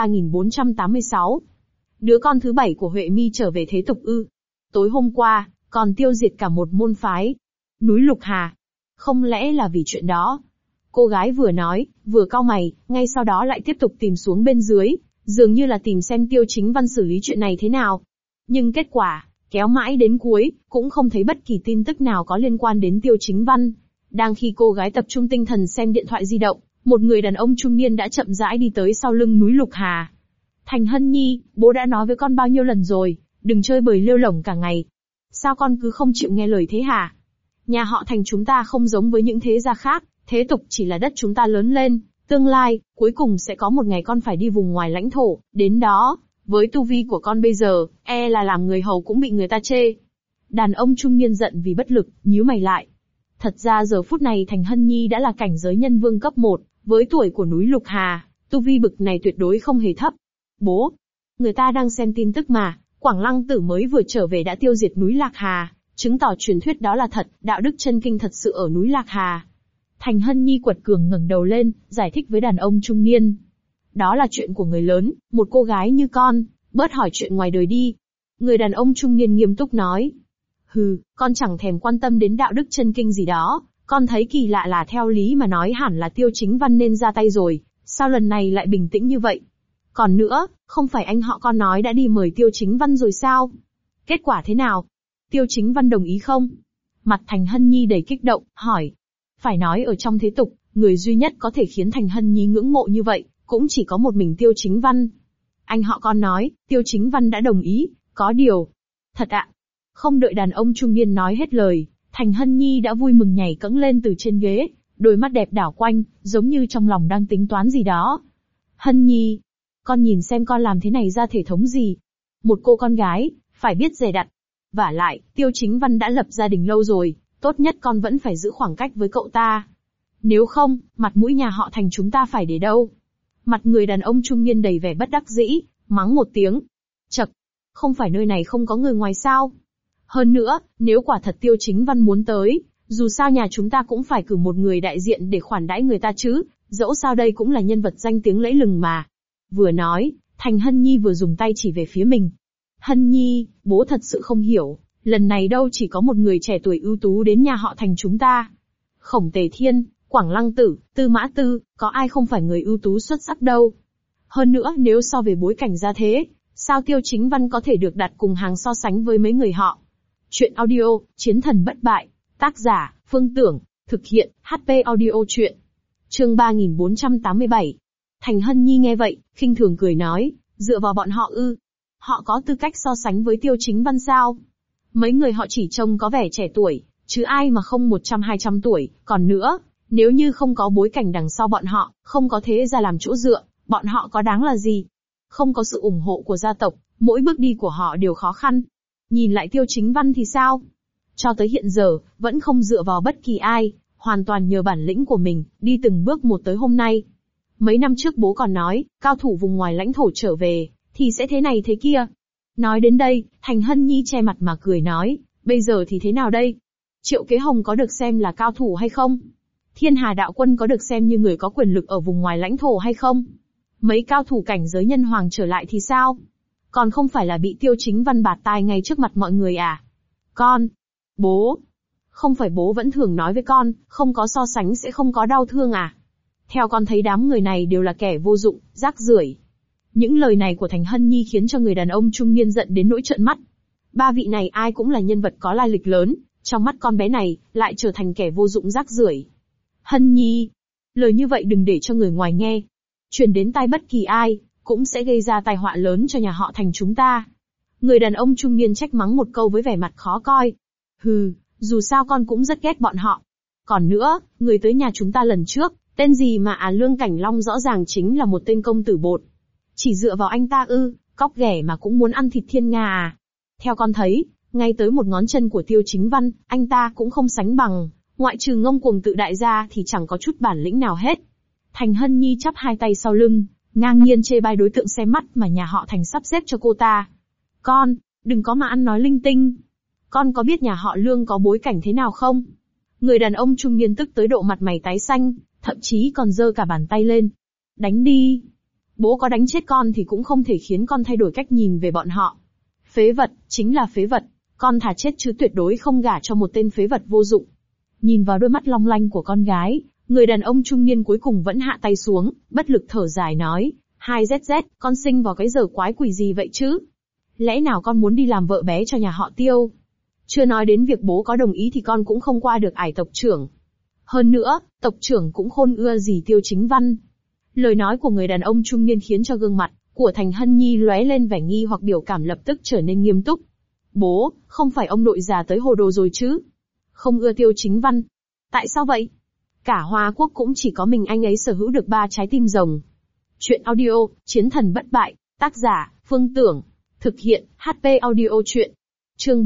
3486. Đứa con thứ 7 của Huệ Mi trở về thế tục ư? Tối hôm qua, còn tiêu diệt cả một môn phái. Núi Lục Hà. Không lẽ là vì chuyện đó? Cô gái vừa nói, vừa cau mày, ngay sau đó lại tiếp tục tìm xuống bên dưới, dường như là tìm xem Tiêu Chính Văn xử lý chuyện này thế nào. Nhưng kết quả, kéo mãi đến cuối, cũng không thấy bất kỳ tin tức nào có liên quan đến Tiêu Chính Văn. Đang khi cô gái tập trung tinh thần xem điện thoại di động, một người đàn ông trung niên đã chậm rãi đi tới sau lưng núi Lục Hà. Thành Hân Nhi, bố đã nói với con bao nhiêu lần rồi, đừng chơi bời lêu lổng cả ngày. Sao con cứ không chịu nghe lời thế hả? Nhà họ Thành chúng ta không giống với những thế gia khác, thế tục chỉ là đất chúng ta lớn lên, tương lai, cuối cùng sẽ có một ngày con phải đi vùng ngoài lãnh thổ, đến đó, với tu vi của con bây giờ, e là làm người hầu cũng bị người ta chê. Đàn ông trung niên giận vì bất lực, nhíu mày lại. Thật ra giờ phút này Thành Hân Nhi đã là cảnh giới nhân vương cấp 1, với tuổi của núi Lục Hà, tu vi bực này tuyệt đối không hề thấp. Bố, người ta đang xem tin tức mà, Quảng Lăng Tử mới vừa trở về đã tiêu diệt núi Lạc Hà, chứng tỏ truyền thuyết đó là thật, đạo đức chân kinh thật sự ở núi Lạc Hà. Thành Hân Nhi quật cường ngẩng đầu lên, giải thích với đàn ông trung niên. Đó là chuyện của người lớn, một cô gái như con, bớt hỏi chuyện ngoài đời đi. Người đàn ông trung niên nghiêm túc nói. Hừ, con chẳng thèm quan tâm đến đạo đức chân kinh gì đó, con thấy kỳ lạ là theo lý mà nói hẳn là Tiêu Chính Văn nên ra tay rồi, sao lần này lại bình tĩnh như vậy? Còn nữa, không phải anh họ con nói đã đi mời Tiêu Chính Văn rồi sao? Kết quả thế nào? Tiêu Chính Văn đồng ý không? Mặt Thành Hân Nhi đầy kích động, hỏi. Phải nói ở trong thế tục, người duy nhất có thể khiến Thành Hân Nhi ngưỡng mộ như vậy, cũng chỉ có một mình Tiêu Chính Văn. Anh họ con nói, Tiêu Chính Văn đã đồng ý, có điều. Thật ạ? Không đợi đàn ông trung niên nói hết lời, Thành Hân Nhi đã vui mừng nhảy cẫng lên từ trên ghế, đôi mắt đẹp đảo quanh, giống như trong lòng đang tính toán gì đó. Hân Nhi, con nhìn xem con làm thế này ra thể thống gì? Một cô con gái, phải biết dè đặt. Vả lại, Tiêu Chính Văn đã lập gia đình lâu rồi, tốt nhất con vẫn phải giữ khoảng cách với cậu ta. Nếu không, mặt mũi nhà họ Thành chúng ta phải để đâu? Mặt người đàn ông trung niên đầy vẻ bất đắc dĩ, mắng một tiếng. Chậc, không phải nơi này không có người ngoài sao? Hơn nữa, nếu quả thật Tiêu Chính Văn muốn tới, dù sao nhà chúng ta cũng phải cử một người đại diện để khoản đãi người ta chứ, dẫu sao đây cũng là nhân vật danh tiếng lẫy lừng mà. Vừa nói, Thành Hân Nhi vừa dùng tay chỉ về phía mình. Hân Nhi, bố thật sự không hiểu, lần này đâu chỉ có một người trẻ tuổi ưu tú đến nhà họ Thành chúng ta. Khổng Tề Thiên, Quảng Lăng Tử, Tư Mã Tư, có ai không phải người ưu tú xuất sắc đâu. Hơn nữa nếu so về bối cảnh gia thế, sao Tiêu Chính Văn có thể được đặt cùng hàng so sánh với mấy người họ. Chuyện audio, Chiến thần bất bại, tác giả, Phương Tưởng, thực hiện, HP audio chuyện. Chương 3487. Thành Hân Nhi nghe vậy, khinh thường cười nói, dựa vào bọn họ ư? Họ có tư cách so sánh với Tiêu Chính Văn sao? Mấy người họ chỉ trông có vẻ trẻ tuổi, chứ ai mà không 100-200 tuổi, còn nữa, nếu như không có bối cảnh đằng sau bọn họ, không có thế gia làm chỗ dựa, bọn họ có đáng là gì? Không có sự ủng hộ của gia tộc, mỗi bước đi của họ đều khó khăn. Nhìn lại Tiêu Chính Văn thì sao? Cho tới hiện giờ, vẫn không dựa vào bất kỳ ai, hoàn toàn nhờ bản lĩnh của mình, đi từng bước một tới hôm nay. Mấy năm trước bố còn nói, cao thủ vùng ngoài lãnh thổ trở về, thì sẽ thế này thế kia. Nói đến đây, Thành Hân Nhi che mặt mà cười nói, bây giờ thì thế nào đây? Triệu Kế Hồng có được xem là cao thủ hay không? Thiên Hà Đạo Quân có được xem như người có quyền lực ở vùng ngoài lãnh thổ hay không? Mấy cao thủ cảnh giới nhân hoàng trở lại thì sao? Còn không phải là bị Tiêu Chính Văn bạt tai ngay trước mặt mọi người à? Con! Bố! Không phải bố vẫn thường nói với con, không có so sánh sẽ không có đau thương à? Theo con thấy đám người này đều là kẻ vô dụng, rác rưởi. Những lời này của Thành Hân Nhi khiến cho người đàn ông trung niên giận đến nỗi trợn mắt. Ba vị này ai cũng là nhân vật có lai lịch lớn, trong mắt con bé này, lại trở thành kẻ vô dụng rác rưởi. Hân Nhi! Lời như vậy đừng để cho người ngoài nghe. Truyền đến tai bất kỳ ai, cũng sẽ gây ra tai họa lớn cho nhà họ Thành chúng ta. Người đàn ông trung niên trách mắng một câu với vẻ mặt khó coi. Hừ, dù sao con cũng rất ghét bọn họ. Còn nữa, người tới nhà chúng ta lần trước, tên gì mà Lương Cảnh Long rõ ràng chính là một tên công tử bột. Chỉ dựa vào anh ta cóc ghẻ mà cũng muốn ăn thịt thiên nga à? Theo con thấy, ngay tới một ngón chân của Tiêu Chính Văn, anh ta cũng không sánh bằng, ngoại trừ ngông cuồng tự đại ra thì chẳng có chút bản lĩnh nào hết. Thành Hân Nhi chắp hai tay sau lưng, ngang nhiên chê bai đối tượng xem mắt mà nhà họ Thành sắp xếp cho cô ta. Con, đừng có mà ăn nói linh tinh. Con có biết nhà họ Lương có bối cảnh thế nào không? Người đàn ông trung niên tức tới độ mặt mày tái xanh, thậm chí còn giơ cả bàn tay lên. Đánh đi. Bố có đánh chết con thì cũng không thể khiến con thay đổi cách nhìn về bọn họ. Phế vật, chính là phế vật. Con thà chết chứ tuyệt đối không gả cho một tên phế vật vô dụng. Nhìn vào đôi mắt long lanh của con gái, người đàn ông trung niên cuối cùng vẫn hạ tay xuống, bất lực thở dài nói, 2ZZ, con sinh vào cái giờ quái quỷ gì vậy chứ? Lẽ nào con muốn đi làm vợ bé cho nhà họ Tiêu? Chưa nói đến việc bố có đồng ý thì con cũng không qua được ải tộc trưởng. Hơn nữa, tộc trưởng cũng khôn ưa gì Tiêu Chính Văn. Lời nói của người đàn ông trung niên khiến cho gương mặt của Thành Hân Nhi lóe lên vẻ nghi hoặc biểu cảm lập tức trở nên nghiêm túc. Bố, không phải ông nội già tới hồ đồ rồi chứ? Không ưa Tiêu Chính Văn. Tại sao vậy? Cả Hoa Quốc cũng chỉ có mình anh ấy sở hữu được 3 trái tim rồng. Chuyện audio, Chiến thần bất bại, tác giả, Phương Tưởng. Thực hiện, HP audio chuyện. Chương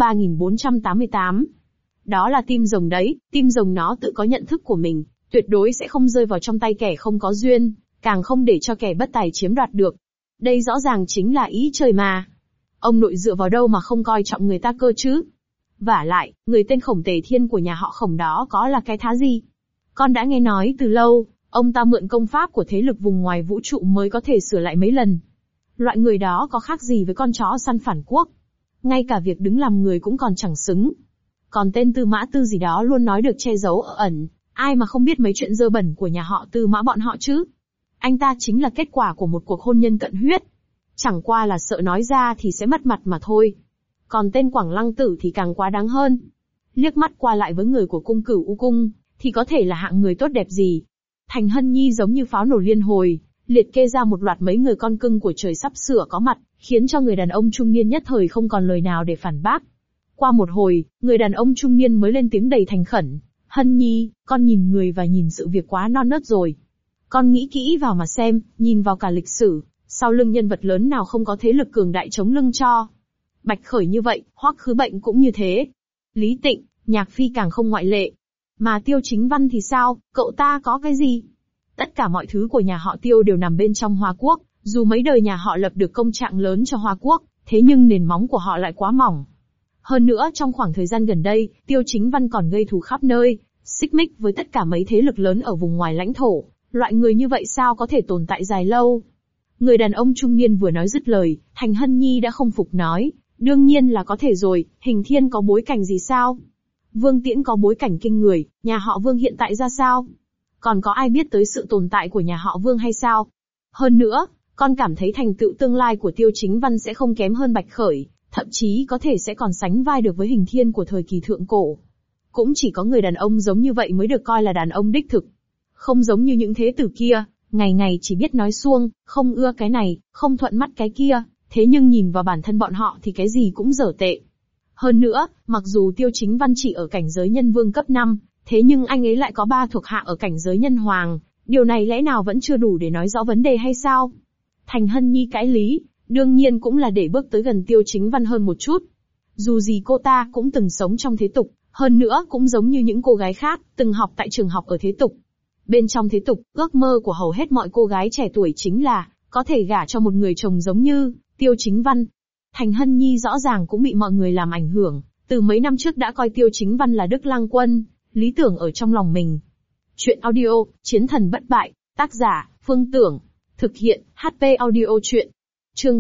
3488. Đó là tim rồng đấy, tim rồng nó tự có nhận thức của mình, tuyệt đối sẽ không rơi vào trong tay kẻ không có duyên, càng không để cho kẻ bất tài chiếm đoạt được. Đây rõ ràng chính là ý trời mà. Ông nội dựa vào đâu mà không coi trọng người ta cơ chứ? Vả lại, người tên Khổng Tề Thiên của nhà họ Khổng đó có là cái thá gì? Con đã nghe nói từ lâu, ông ta mượn công pháp của thế lực vùng ngoài vũ trụ mới có thể sửa lại mấy lần. Loại người đó có khác gì với con chó săn phản quốc? Ngay cả việc đứng làm người cũng còn chẳng xứng. Còn tên Tư Mã Tư gì đó luôn nói được che giấu ở ẩn, ai mà không biết mấy chuyện dơ bẩn của nhà họ Tư Mã bọn họ chứ? Anh ta chính là kết quả của một cuộc hôn nhân cận huyết. Chẳng qua là sợ nói ra thì sẽ mất mặt mà thôi. Còn tên Quảng Lăng Tử thì càng quá đáng hơn. Liếc mắt qua lại với người của cung Cửu U Cung, thì có thể là hạng người tốt đẹp gì. Thành Hân Nhi giống như pháo nổ liên hồi, liệt kê ra một loạt mấy người con cưng của trời sắp sửa có mặt, khiến cho người đàn ông trung niên nhất thời không còn lời nào để phản bác. Qua một hồi, người đàn ông trung niên mới lên tiếng đầy thành khẩn. Hân Nhi, con nhìn người và nhìn sự việc quá non nớt rồi. Con nghĩ kỹ vào mà xem, nhìn vào cả lịch sử, sau lưng nhân vật lớn nào không có thế lực cường đại chống lưng cho. Bạch Khởi như vậy, Hoắc Khứ Bệnh cũng như thế. Lý Tịnh, Nhạc Phi càng không ngoại lệ. Mà Tiêu Chính Văn thì sao, cậu ta có cái gì? Tất cả mọi thứ của nhà họ Tiêu đều nằm bên trong Hoa Quốc, dù mấy đời nhà họ lập được công trạng lớn cho Hoa Quốc, thế nhưng nền móng của họ lại quá mỏng. Hơn nữa trong khoảng thời gian gần đây, Tiêu Chính Văn còn gây thù khắp nơi, xích mích với tất cả mấy thế lực lớn ở vùng ngoài lãnh thổ. Loại người như vậy sao có thể tồn tại dài lâu? Người đàn ông trung niên vừa nói dứt lời, Thành Hân Nhi đã không phục nói, đương nhiên là có thể rồi, Hình Thiên có bối cảnh gì sao? Vương Tiễn có bối cảnh kinh người, nhà họ Vương hiện tại ra sao? Còn có ai biết tới sự tồn tại của nhà họ Vương hay sao? Hơn nữa, con cảm thấy thành tựu tương lai của Tiêu Chính Văn sẽ không kém hơn Bạch Khởi, thậm chí có thể sẽ còn sánh vai được với Hình Thiên của thời kỳ thượng cổ. Cũng chỉ có người đàn ông giống như vậy mới được coi là đàn ông đích thực. Không giống như những thế tử kia, ngày ngày chỉ biết nói suông, không ưa cái này, không thuận mắt cái kia, thế nhưng nhìn vào bản thân bọn họ thì cái gì cũng dở tệ. Hơn nữa, mặc dù Tiêu Chính Văn chỉ ở cảnh giới nhân vương cấp 5, thế nhưng anh ấy lại có 3 thuộc hạ ở cảnh giới nhân hoàng, điều này lẽ nào vẫn chưa đủ để nói rõ vấn đề hay sao? Thành Hân Nhi cãi lý, đương nhiên cũng là để bước tới gần Tiêu Chính Văn hơn một chút. Dù gì cô ta cũng từng sống trong thế tục, Hơn nữa cũng giống như những cô gái khác, từng học tại trường học ở thế tục. Bên trong thế tục, ước mơ của hầu hết mọi cô gái trẻ tuổi chính là có thể gả cho một người chồng giống như Tiêu Chính Văn. Thành Hân Nhi rõ ràng cũng bị mọi người làm ảnh hưởng, từ mấy năm trước đã coi Tiêu Chính Văn là Đức Lang Quân, lý tưởng ở trong lòng mình. Chuyện audio, Chiến thần bất bại, tác giả, Phương Tưởng, thực hiện, HP Audio Chuyện. Chương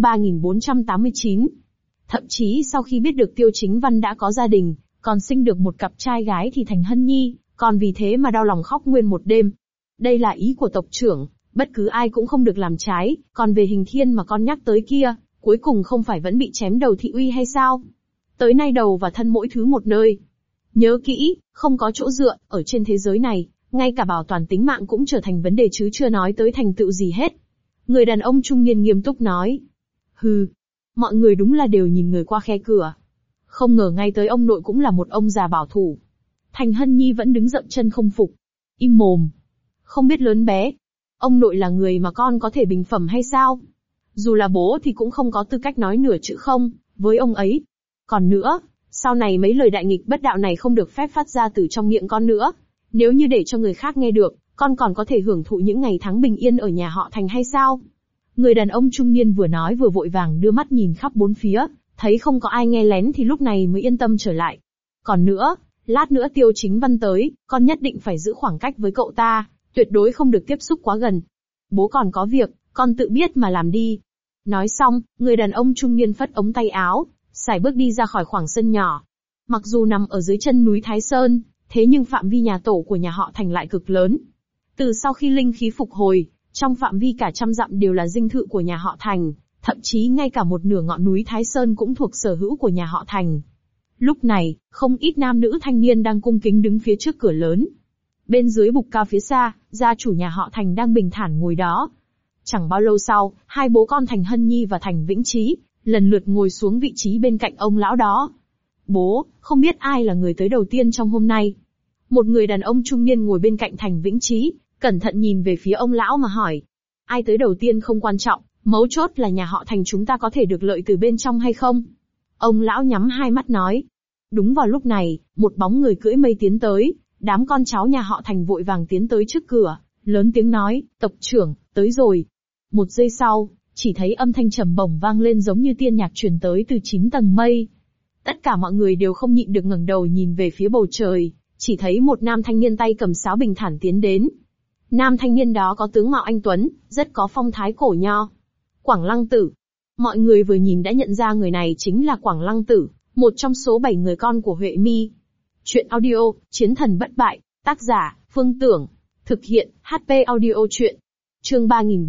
3489. Thậm chí sau khi biết được Tiêu Chính Văn đã có gia đình, còn sinh được một cặp trai gái thì Thành Hân Nhi, còn vì thế mà đau lòng khóc nguyên một đêm. Đây là ý của tộc trưởng, bất cứ ai cũng không được làm trái, còn về Hình Thiên mà con nhắc tới kia, cuối cùng không phải vẫn bị chém đầu thị uy hay sao? Tới nay đầu và thân mỗi thứ một nơi. Nhớ kỹ, không có chỗ dựa, ở trên thế giới này, ngay cả bảo toàn tính mạng cũng trở thành vấn đề chứ chưa nói tới thành tựu gì hết. Người đàn ông trung niên nghiêm túc nói. Hừ, mọi người đúng là đều nhìn người qua khe cửa. Không ngờ ngay tới ông nội cũng là một ông già bảo thủ. Thành Hân Nhi vẫn đứng dậm chân không phục. Im mồm. Không biết lớn bé. Ông nội là người mà con có thể bình phẩm hay sao? Dù là bố thì cũng không có tư cách nói nửa chữ không, với ông ấy. Còn nữa, sau này mấy lời đại nghịch bất đạo này không được phép phát ra từ trong miệng con nữa. Nếu như để cho người khác nghe được, con còn có thể hưởng thụ những ngày tháng bình yên ở nhà họ Thành hay sao? Người đàn ông trung niên vừa nói vừa vội vàng đưa mắt nhìn khắp bốn phía, thấy không có ai nghe lén thì lúc này mới yên tâm trở lại. Còn nữa, lát nữa Tiêu Chính Văn tới, con nhất định phải giữ khoảng cách với cậu ta, tuyệt đối không được tiếp xúc quá gần. Bố còn có việc, con tự biết mà làm đi. Nói xong, người đàn ông trung niên phất ống tay áo, sải bước đi ra khỏi khoảng sân nhỏ. Mặc dù nằm ở dưới chân núi Thái Sơn, thế nhưng phạm vi nhà tổ của nhà họ Thành lại cực lớn. Từ sau khi linh khí phục hồi, trong phạm vi cả trăm dặm đều là dinh thự của nhà họ Thành, thậm chí ngay cả một nửa ngọn núi Thái Sơn cũng thuộc sở hữu của nhà họ Thành. Lúc này, không ít nam nữ thanh niên đang cung kính đứng phía trước cửa lớn. Bên dưới bục cao phía xa, gia chủ nhà họ Thành đang bình thản ngồi đó. Chẳng bao lâu sau, hai bố con Thành Hân Nhi và Thành Vĩnh Trí, lần lượt ngồi xuống vị trí bên cạnh ông lão đó. Bố, không biết ai là người tới đầu tiên trong hôm nay. Một người đàn ông trung niên ngồi bên cạnh Thành Vĩnh Trí, cẩn thận nhìn về phía ông lão mà hỏi. Ai tới đầu tiên không quan trọng, mấu chốt là nhà họ Thành chúng ta có thể được lợi từ bên trong hay không? Ông lão nhắm hai mắt nói. Đúng vào lúc này, một bóng người cưỡi mây tiến tới, đám con cháu nhà họ Thành vội vàng tiến tới trước cửa, lớn tiếng nói, tộc trưởng, tới rồi. Một giây sau, chỉ thấy âm thanh trầm bổng vang lên giống như tiên nhạc truyền tới từ 9 tầng mây. Tất cả mọi người đều không nhịn được ngẩng đầu nhìn về phía bầu trời, chỉ thấy một nam thanh niên tay cầm sáo bình thản tiến đến. Nam thanh niên đó có tướng mạo anh tuấn, rất có phong thái cổ nho. Quảng Lăng Tử. Mọi người vừa nhìn đã nhận ra người này chính là Quảng Lăng Tử, một trong số 7 người con của Huệ Mi. Chuyện audio, Chiến thần bất bại, tác giả, Phương Tưởng, thực hiện, HP Audio Chuyện. Chương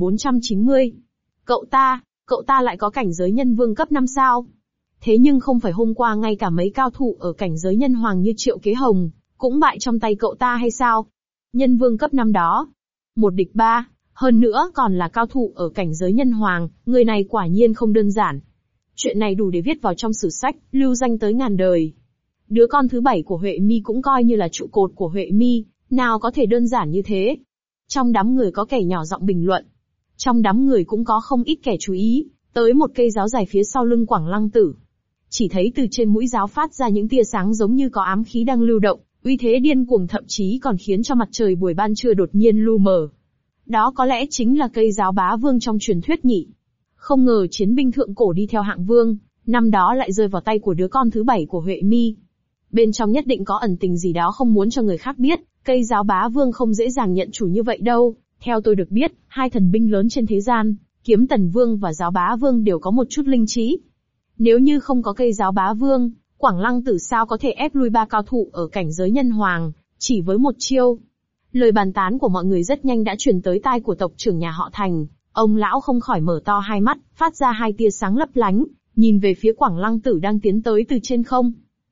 3490. Cậu ta lại có cảnh giới nhân vương cấp 5 sao? Thế nhưng không phải hôm qua ngay cả mấy cao thủ ở cảnh giới nhân hoàng như Triệu Kế Hồng, cũng bại trong tay cậu ta hay sao? Nhân vương cấp 5 đó. Một địch 3, hơn nữa còn là cao thủ ở cảnh giới nhân hoàng, người này quả nhiên không đơn giản. Chuyện này đủ để viết vào trong sử sách, lưu danh tới ngàn đời. Đứa con thứ 7 của Huệ Mi cũng coi như là trụ cột của Huệ Mi, nào có thể đơn giản như thế. Trong đám người có kẻ nhỏ giọng bình luận. Trong đám người cũng có không ít kẻ chú ý, tới một cây giáo dài phía sau lưng Quảng Lăng Tử. Chỉ thấy từ trên mũi giáo phát ra những tia sáng giống như có ám khí đang lưu động, uy thế điên cuồng thậm chí còn khiến cho mặt trời buổi ban trưa đột nhiên lu mờ. Đó có lẽ chính là cây giáo bá vương trong truyền thuyết nhỉ. Không ngờ chiến binh thượng cổ đi theo hạng vương, năm đó lại rơi vào tay của đứa con thứ 7 của Huệ Mi. Bên trong nhất định có ẩn tình gì đó không muốn cho người khác biết, cây giáo bá vương không dễ dàng nhận chủ như vậy đâu. Theo tôi được biết, hai thần binh lớn trên thế gian, Kiếm Tần Vương và Giáo Bá Vương đều có một chút linh trí. Nếu như không có cây Giáo Bá Vương, Quảng Lăng Tử sao có thể ép lui 3 cao thủ ở cảnh giới nhân hoàng, chỉ với một chiêu. Lời bàn tán của mọi người rất nhanh đã truyền tới tai của tộc trưởng nhà họ Thành, ông lão không khỏi mở to hai mắt, phát ra hai tia sáng lấp lánh, nhìn về phía Quảng Lăng Tử đang tiến tới từ trên không.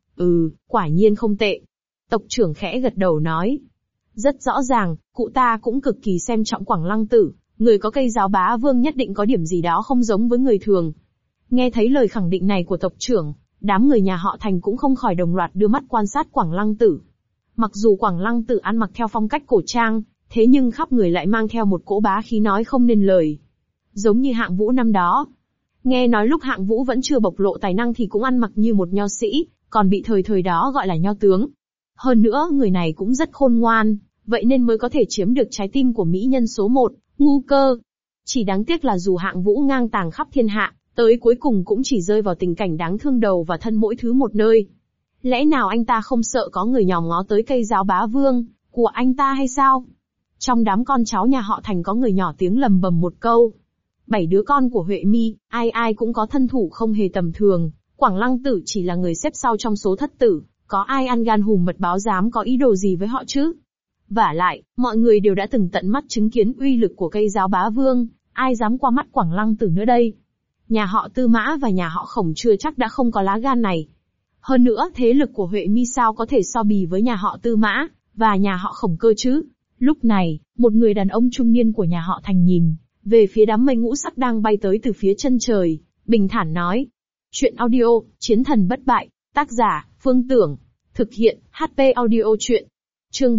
Quả nhiên không tệ. Tộc trưởng khẽ gật đầu nói. Rất rõ ràng, cụ ta cũng cực kỳ xem trọng Quảng Lăng Tử, người có cây Giáo Bá Vương nhất định có điểm gì đó không giống với người thường. Nghe thấy lời khẳng định này của tộc trưởng, đám người nhà họ Thành cũng không khỏi đồng loạt đưa mắt quan sát Quảng Lăng Tử. Mặc dù Quảng Lăng Tử ăn mặc theo phong cách cổ trang, thế nhưng khắp người lại mang theo một cỗ bá khí nói không nên lời. Giống như Hạng Vũ năm đó. Nghe nói lúc Hạng Vũ vẫn chưa bộc lộ tài năng thì cũng ăn mặc như một nho sĩ, còn bị thời đó gọi là nho tướng. Hơn nữa người này cũng rất khôn ngoan, vậy nên mới có thể chiếm được trái tim của mỹ nhân số 1, Ngu Cơ. Chỉ đáng tiếc là dù hạng vũ ngang tàng khắp thiên hạ, tới cuối cùng cũng chỉ rơi vào tình cảnh đáng thương đầu và thân mỗi thứ một nơi. Lẽ nào anh ta không sợ có người nhòm ngó tới cây giáo bá vương của anh ta hay sao? Trong đám con cháu nhà họ Thành có người nhỏ tiếng lầm bầm một câu. 7 đứa con của Huệ Mi, ai ai cũng có thân thủ không hề tầm thường, Quảng Lăng Tử chỉ là người xếp sau trong số thất tử, có ai ăn gan hùm mật báo dám có ý đồ gì với họ chứ? Vả lại, mọi người đều đã từng tận mắt chứng kiến uy lực của cây giáo bá vương, ai dám qua mắt Quảng Lăng Tử nữa đây? Nhà họ Tư Mã và nhà họ Khổng chưa chắc đã không có lá gan này. Hơn nữa, thế lực của Huệ Mi sao có thể so bì với nhà họ Tư Mã và nhà họ Khổng cơ chứ? Lúc này, một người đàn ông trung niên của nhà họ Thành nhìn về phía đám mây ngũ sắc đang bay tới từ phía chân trời, bình thản nói. Chuyện audio, Chiến thần bất bại, tác giả, Phương Tưởng, thực hiện, HP audio chuyện. Chương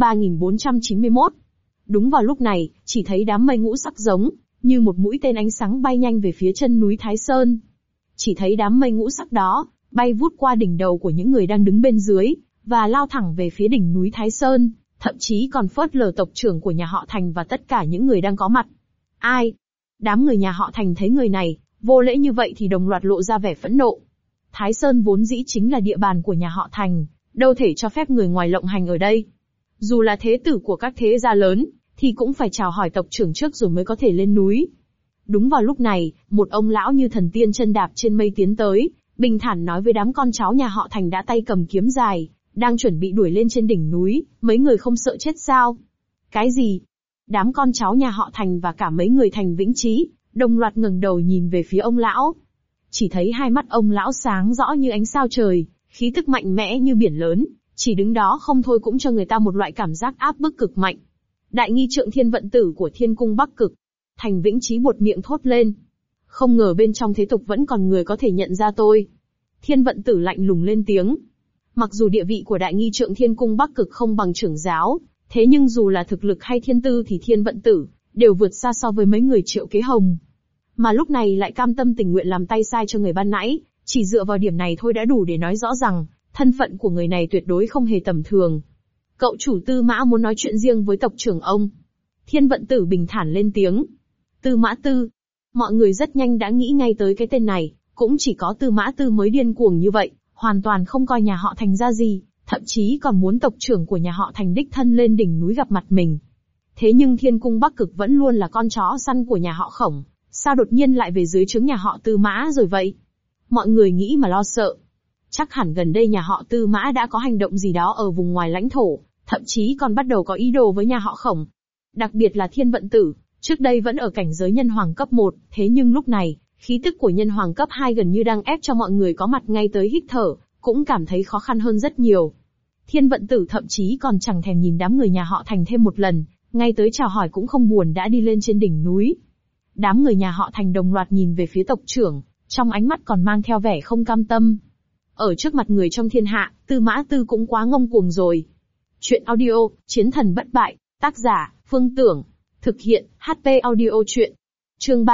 3491. Đúng vào lúc này, chỉ thấy đám mây ngũ sắc giống như một mũi tên ánh sáng bay nhanh về phía chân núi Thái Sơn. Chỉ thấy đám mây ngũ sắc đó bay vút qua đỉnh đầu của những người đang đứng bên dưới và lao thẳng về phía đỉnh núi Thái Sơn, thậm chí còn phớt lờ tộc trưởng của nhà họ Thành và tất cả những người đang có mặt. Ai? Đám người nhà họ Thành thấy người này vô lễ như vậy thì đồng loạt lộ ra vẻ phẫn nộ. Thái Sơn vốn dĩ chính là địa bàn của nhà họ Thành, đâu thể cho phép người ngoài lộng hành ở đây. Dù là thế tử của các thế gia lớn, thì cũng phải chào hỏi tộc trưởng trước rồi mới có thể lên núi. Đúng vào lúc này, một ông lão như thần tiên chân đạp trên mây tiến tới, bình thản nói với đám con cháu nhà họ Thành đã tay cầm kiếm dài, đang chuẩn bị đuổi lên trên đỉnh núi, mấy người không sợ chết sao? Cái gì? Đám con cháu nhà họ Thành và cả mấy người Thành Vĩnh Chí, đồng loạt ngẩng đầu nhìn về phía ông lão. Chỉ thấy hai mắt ông lão sáng rõ như ánh sao trời, khí tức mạnh mẽ như biển lớn, chỉ đứng đó không thôi cũng cho người ta một loại cảm giác áp bức cực mạnh. Đại nghi trượng Thiên Vận Tử của Thiên Cung Bắc Cực. Thành Vĩnh Chí buột miệng thốt lên. Không ngờ bên trong thế tục vẫn còn người có thể nhận ra tôi. Thiên Vận Tử lạnh lùng lên tiếng. Mặc dù địa vị của đại nghi trượng Thiên Cung Bắc Cực không bằng trưởng giáo, thế nhưng dù là thực lực hay thiên tư thì Thiên Vận Tử đều vượt xa so với mấy người Triệu Kế Hồng. Mà lúc này lại cam tâm tình nguyện làm tay sai cho người ban nãy, chỉ dựa vào điểm này thôi đã đủ để nói rõ rằng, thân phận của người này tuyệt đối không hề tầm thường. Cậu chủ Tư Mã muốn nói chuyện riêng với tộc trưởng ông. Thiên Vận Tử bình thản lên tiếng. Tư Mã Tư. Mọi người rất nhanh đã nghĩ ngay tới cái tên này, cũng chỉ có Tư Mã Tư mới điên cuồng như vậy, hoàn toàn không coi nhà họ Thành ra gì, thậm chí còn muốn tộc trưởng của nhà họ Thành đích thân lên đỉnh núi gặp mặt mình. Thế nhưng Thiên Cung Bắc Cực vẫn luôn là con chó săn của nhà họ Khổng, sao đột nhiên lại về dưới trướng nhà họ Tư Mã rồi vậy? Mọi người nghĩ mà lo sợ. Chắc hẳn gần đây nhà họ Tư Mã đã có hành động gì đó ở vùng ngoài lãnh thổ, thậm chí còn bắt đầu có ý đồ với nhà họ Khổng. Đặc biệt là Thiên Vận Tử, trước đây vẫn ở cảnh giới nhân hoàng cấp 1, thế nhưng lúc này, khí tức của nhân hoàng cấp 2 gần như đang ép cho mọi người có mặt ngay tới hít thở, cũng cảm thấy khó khăn hơn rất nhiều. Thiên Vận Tử thậm chí còn chẳng thèm nhìn đám người nhà họ Thành thêm một lần, ngay tới chào hỏi cũng không buồn đã đi lên trên đỉnh núi. Đám người nhà họ Thành đồng loạt nhìn về phía tộc trưởng, trong ánh mắt còn mang theo vẻ không cam tâm. Ở trước mặt người trong thiên hạ, Tư Mã Tư cũng quá ngông cuồng rồi. Chuyện audio, Chiến thần bất bại, tác giả, Phương Tưởng, thực hiện, HP audio chuyện. Chương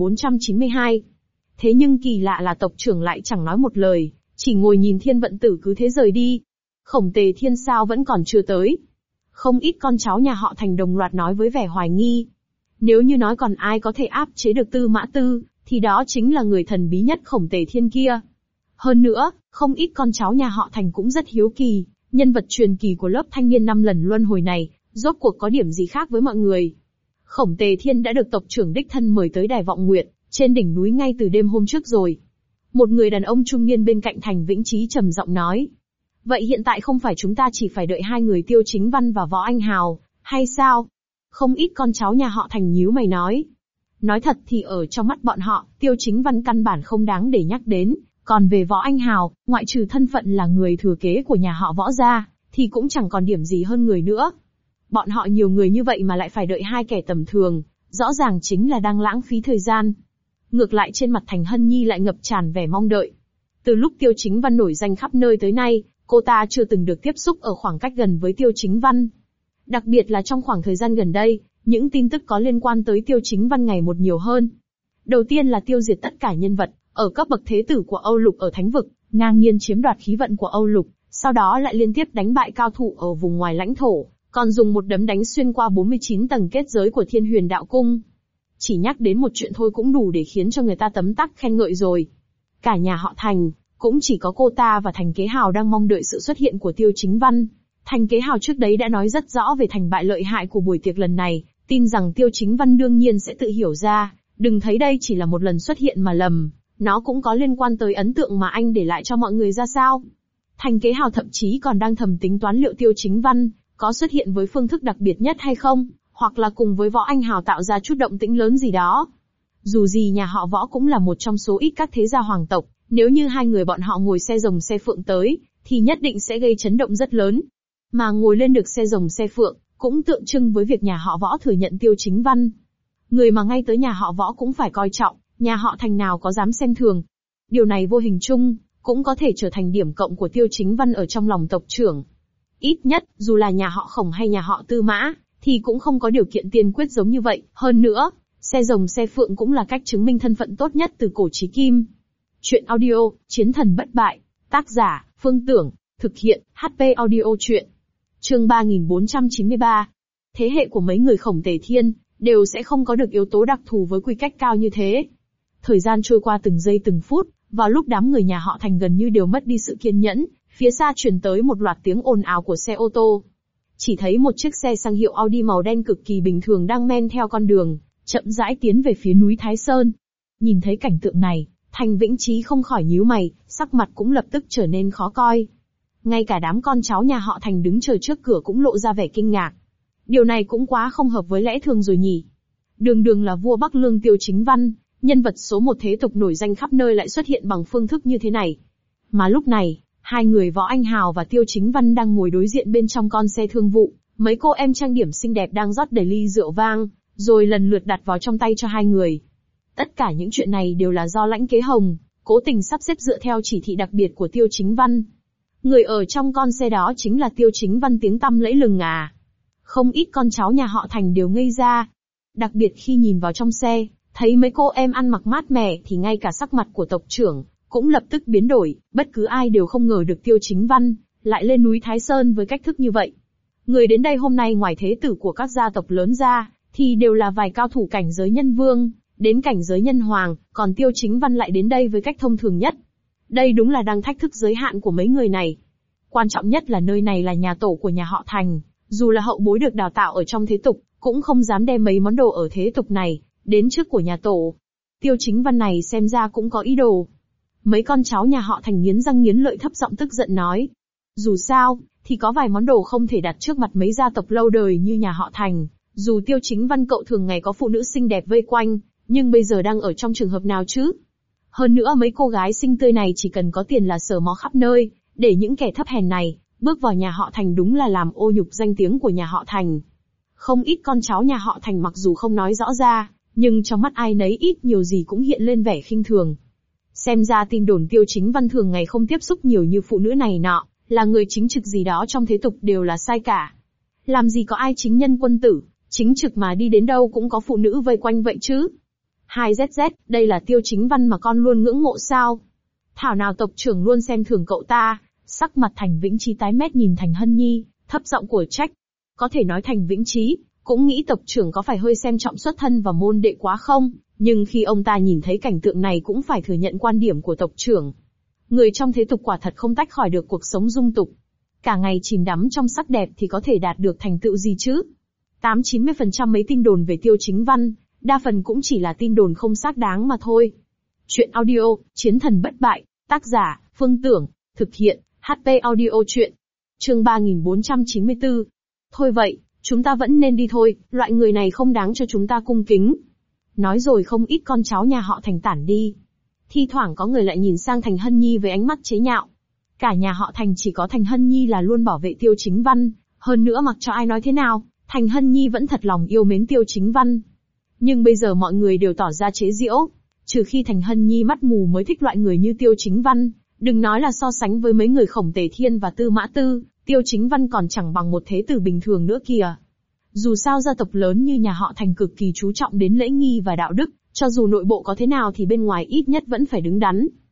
3492. Thế nhưng kỳ lạ là tộc trưởng lại chẳng nói một lời, chỉ ngồi nhìn Thiên Vận Tử cứ thế rời đi. Khổng Tề Thiên sao vẫn còn chưa tới. Không ít con cháu nhà họ Thành đồng loạt nói với vẻ hoài nghi. Nếu như nói còn ai có thể áp chế được Tư Mã Tư, thì đó chính là người thần bí nhất Khổng Tề Thiên kia. Hơn nữa, không ít con cháu nhà họ Thành cũng rất hiếu kỳ, nhân vật truyền kỳ của lớp thanh niên 5 lần luân hồi này, rốt cuộc có điểm gì khác với mọi người. Khổng Tề Thiên đã được tộc trưởng đích thân mời tới Đài Vọng Nguyệt, trên đỉnh núi ngay từ đêm hôm trước rồi. Một người đàn ông trung niên bên cạnh Thành Vĩnh Chí trầm giọng nói. Vậy hiện tại không phải chúng ta chỉ phải đợi hai người Tiêu Chính Văn và Võ Anh Hào, hay sao? Không ít con cháu nhà họ Thành nhíu mày nói. Nói thật thì ở trong mắt bọn họ, Tiêu Chính Văn căn bản không đáng để nhắc đến, còn về Võ Anh Hào, ngoại trừ thân phận là người thừa kế của nhà họ Võ gia, thì cũng chẳng còn điểm gì hơn người nữa. Bọn họ nhiều người như vậy mà lại phải đợi hai kẻ tầm thường, rõ ràng chính là đang lãng phí thời gian. Ngược lại trên mặt Thành Hân Nhi lại ngập tràn vẻ mong đợi. Từ lúc Tiêu Chính Văn nổi danh khắp nơi tới nay, cô ta chưa từng được tiếp xúc ở khoảng cách gần với Tiêu Chính Văn. Đặc biệt là trong khoảng thời gian gần đây, những tin tức có liên quan tới Tiêu Chính Văn ngày một nhiều hơn. Đầu tiên là tiêu diệt tất cả nhân vật ở cấp bậc thế tử của Âu Lục ở Thánh Vực, ngang nhiên chiếm đoạt khí vận của Âu Lục, sau đó lại liên tiếp đánh bại cao thủ ở vùng ngoài lãnh thổ, còn dùng một đấm đánh xuyên qua 49 tầng kết giới của Thiên Huyền Đạo Cung. Chỉ nhắc đến một chuyện thôi cũng đủ để khiến cho người ta tấm tắc khen ngợi rồi. Cả nhà họ Thành, cũng chỉ có cô ta và Thành Kế Hào đang mong đợi sự xuất hiện của Tiêu Chính Văn. Thành Kế Hào trước đấy đã nói rất rõ về thành bại lợi hại của buổi tiệc lần này, tin rằng Tiêu Chính Văn đương nhiên sẽ tự hiểu ra, đừng thấy đây chỉ là một lần xuất hiện mà lầm, nó cũng có liên quan tới ấn tượng mà anh để lại cho mọi người ra sao. Thành Kế Hào thậm chí còn đang thầm tính toán liệu Tiêu Chính Văn có xuất hiện với phương thức đặc biệt nhất hay không, hoặc là cùng với Võ Anh Hào tạo ra chút động tĩnh lớn gì đó. Dù gì nhà họ Võ cũng là một trong số ít các thế gia hoàng tộc, nếu như hai người bọn họ ngồi xe rồng xe phượng tới, thì nhất định sẽ gây chấn động rất lớn. Mà ngồi lên được xe rồng xe phượng, cũng tượng trưng với việc nhà họ Võ thừa nhận Tiêu Chính Văn. Người mà ngay tới nhà họ Võ cũng phải coi trọng, nhà họ Thành nào có dám xem thường. Điều này vô hình chung, cũng có thể trở thành điểm cộng của Tiêu Chính Văn ở trong lòng tộc trưởng. Ít nhất, dù là nhà họ Khổng hay nhà họ Tư Mã, thì cũng không có điều kiện tiên quyết giống như vậy. Hơn nữa, xe rồng xe phượng cũng là cách chứng minh thân phận tốt nhất từ cổ chí kim. Chuyện audio, Chiến thần bất bại. Tác giả, Phương Tưởng. Thực hiện, HP Audio Chuyện. Chương 3493. Thế hệ của mấy người Khổng Tề Thiên, đều sẽ không có được yếu tố đặc thù với quy cách cao như thế. Thời gian trôi qua từng giây từng phút, vào lúc đám người nhà họ Thành gần như đều mất đi sự kiên nhẫn, phía xa truyền tới một loạt tiếng ồn ào của xe ô tô. Chỉ thấy một chiếc xe sang hiệu Audi màu đen cực kỳ bình thường đang men theo con đường, chậm rãi tiến về phía núi Thái Sơn. Nhìn thấy cảnh tượng này, Thành Vĩnh Chí không khỏi nhíu mày, sắc mặt cũng lập tức trở nên khó coi. Ngay cả đám con cháu nhà họ Thành đứng chờ trước cửa cũng lộ ra vẻ kinh ngạc. Điều này cũng quá không hợp với lẽ thường rồi nhỉ. Đường đường là vua Bắc Lương Tiêu Chính Văn, nhân vật số một thế tục nổi danh khắp nơi lại xuất hiện bằng phương thức như thế này. Mà lúc này, hai người Võ Anh Hào và Tiêu Chính Văn đang ngồi đối diện bên trong con xe thương vụ, mấy cô em trang điểm xinh đẹp đang rót đầy ly rượu vang, rồi lần lượt đặt vào trong tay cho hai người. Tất cả những chuyện này đều là do Lãnh Kế Hồng cố tình sắp xếp dựa theo chỉ thị đặc biệt của Tiêu Chính Văn. Người ở trong con xe đó chính là Tiêu Chính Văn tiếng tăm lẫy lừng à. Không ít con cháu nhà họ Thành đều ngây ra. Đặc biệt khi nhìn vào trong xe, thấy mấy cô em ăn mặc mát mẻ thì ngay cả sắc mặt của tộc trưởng cũng lập tức biến đổi, bất cứ ai đều không ngờ được Tiêu Chính Văn lại lên núi Thái Sơn với cách thức như vậy. Người đến đây hôm nay ngoài thế tử của các gia tộc lớn ra, thì đều là vài cao thủ cảnh giới nhân vương, đến cảnh giới nhân hoàng, còn Tiêu Chính Văn lại đến đây với cách thông thường nhất. Đây đúng là đang thách thức giới hạn của mấy người này. Quan trọng nhất là nơi này là nhà tổ của nhà họ Thành, dù là hậu bối được đào tạo ở trong thế tục, cũng không dám đem mấy món đồ ở thế tục này đến trước của nhà tổ. Tiêu Chính Văn này xem ra cũng có ý đồ. Mấy con cháu nhà họ Thành nghiến răng nghiến lợi thấp giọng tức giận nói. Dù sao, thì có vài món đồ không thể đặt trước mặt mấy gia tộc lâu đời như nhà họ Thành. Dù Tiêu Chính Văn cậu thường ngày có phụ nữ xinh đẹp vây quanh, nhưng bây giờ đang ở trong trường hợp nào chứ? Hơn nữa mấy cô gái xinh tươi này chỉ cần có tiền là sờ mó khắp nơi, để những kẻ thấp hèn này bước vào nhà họ Thành đúng là làm ô nhục danh tiếng của nhà họ Thành. Không ít con cháu nhà họ Thành mặc dù không nói rõ ra, nhưng trong mắt ai nấy ít nhiều gì cũng hiện lên vẻ khinh thường. Xem ra tin đồn Tiêu Chính Văn thường ngày không tiếp xúc nhiều như phụ nữ này nọ, là người chính trực gì đó trong thế tục đều là sai cả. Làm gì có ai chính nhân quân tử, chính trực mà đi đến đâu cũng có phụ nữ vây quanh vậy chứ. 2ZZ, đây là Tiêu Chính Văn mà con luôn ngưỡng mộ sao? Thảo nào tộc trưởng luôn xem thường cậu ta. Sắc mặt Thành Vĩnh Chí tái mét nhìn Thành Hân Nhi, thấp giọng của trách. Có thể nói Thành Vĩnh Chí cũng nghĩ tộc trưởng có phải hơi xem trọng xuất thân và môn đệ quá không, nhưng khi ông ta nhìn thấy cảnh tượng này cũng phải thừa nhận quan điểm của tộc trưởng. Người trong thế tục quả thật không tách khỏi được cuộc sống dung tục. Cả ngày chìm đắm trong sắc đẹp thì có thể đạt được thành tựu gì chứ? 80-90% mấy tin đồn về Tiêu Chính Văn, đa phần cũng chỉ là tin đồn không xác đáng mà thôi. Chuyện audio, Chiến thần bất bại, tác giả, Phương Tưởng, thực hiện, HP Audio Chuyện. Chương 3494. Thôi vậy, chúng ta vẫn nên đi thôi, loại người này không đáng cho chúng ta cung kính. Nói rồi không ít con cháu nhà họ Thành tản đi. Thi thoảng có người lại nhìn sang Thành Hân Nhi với ánh mắt chế nhạo. Cả nhà họ Thành chỉ có Thành Hân Nhi là luôn bảo vệ Tiêu Chính Văn, hơn nữa mặc cho ai nói thế nào, Thành Hân Nhi vẫn thật lòng yêu mến Tiêu Chính Văn. Nhưng bây giờ mọi người đều tỏ ra chế giễu, trừ khi Thành Hân Nhi mắt mù mới thích loại người như Tiêu Chính Văn, đừng nói là so sánh với mấy người Khổng Tề Thiên và Tư Mã Tư, Tiêu Chính Văn còn chẳng bằng một thế tử bình thường nữa kìa. Dù sao gia tộc lớn như nhà họ Thành cực kỳ chú trọng đến lễ nghi và đạo đức, cho dù nội bộ có thế nào thì bên ngoài ít nhất vẫn phải đứng đắn.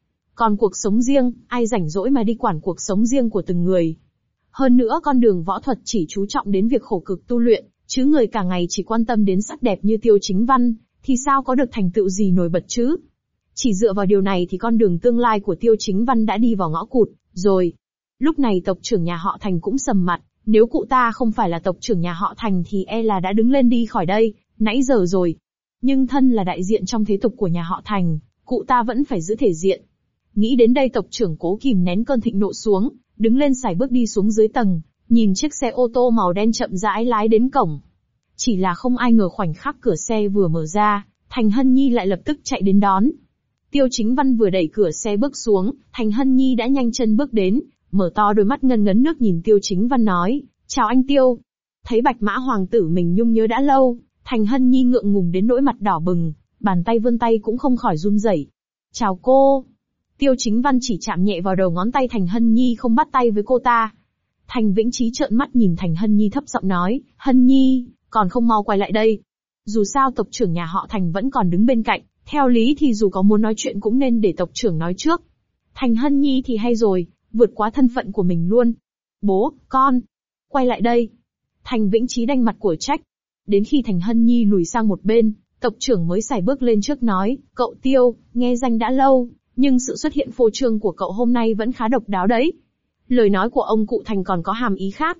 Còn cuộc sống riêng, ai rảnh rỗi mà đi quản cuộc sống riêng của từng người. Hơn nữa con đường võ thuật chỉ chú trọng đến việc khổ cực tu luyện, chứ người cả ngày chỉ quan tâm đến sắc đẹp như Tiêu Chính Văn, thì sao có được thành tựu gì nổi bật chứ? Chỉ dựa vào điều này thì con đường tương lai của Tiêu Chính Văn đã đi vào ngõ cụt, rồi. Lúc này tộc trưởng nhà họ Thành cũng sầm mặt, nếu cụ ta không phải là tộc trưởng nhà họ Thành thì e là đã đứng lên đi khỏi đây, nãy giờ rồi. Nhưng thân là đại diện trong thế tục của nhà họ Thành, cụ ta vẫn phải giữ thể diện. Nghĩ đến đây tộc trưởng cố kìm nén cơn thịnh nộ xuống, đứng lên sải bước đi xuống dưới tầng, nhìn chiếc xe ô tô màu đen chậm rãi lái đến cổng. Chỉ là không ai ngờ khoảnh khắc cửa xe vừa mở ra, Thành Hân Nhi lại lập tức chạy đến đón. Tiêu Chính Văn vừa đẩy cửa xe bước xuống, Thành Hân Nhi đã nhanh chân bước đến, mở to đôi mắt ngấn ngấn nước nhìn Tiêu Chính Văn nói, chào anh Tiêu. Thấy Bạch Mã Hoàng tử mình nhung nhớ đã lâu, Thành Hân Nhi ngượng ngùng đến nỗi mặt đỏ bừng, bàn tay vươn tay cũng không khỏi run rẩy. Chào cô. Tiêu Chính Văn chỉ chạm nhẹ vào đầu ngón tay Thành Hân Nhi không bắt tay với cô ta. Thành Vĩnh Chí trợn mắt nhìn Thành Hân Nhi thấp giọng nói, Hân Nhi, còn không mau quay lại đây. Dù sao tộc trưởng nhà họ Thành vẫn còn đứng bên cạnh, theo lý thì dù có muốn nói chuyện cũng nên để tộc trưởng nói trước. Thành Hân Nhi thì hay rồi, vượt quá thân phận của mình luôn. Bố, con, quay lại đây. Thành Vĩnh Chí đanh mặt của trách. Đến khi Thành Hân Nhi lùi sang một bên, tộc trưởng mới sải bước lên trước nói, cậu Tiêu, nghe danh đã lâu, nhưng sự xuất hiện phô trương của cậu hôm nay vẫn khá độc đáo đấy. Lời nói của ông cụ Thành còn có hàm ý khác.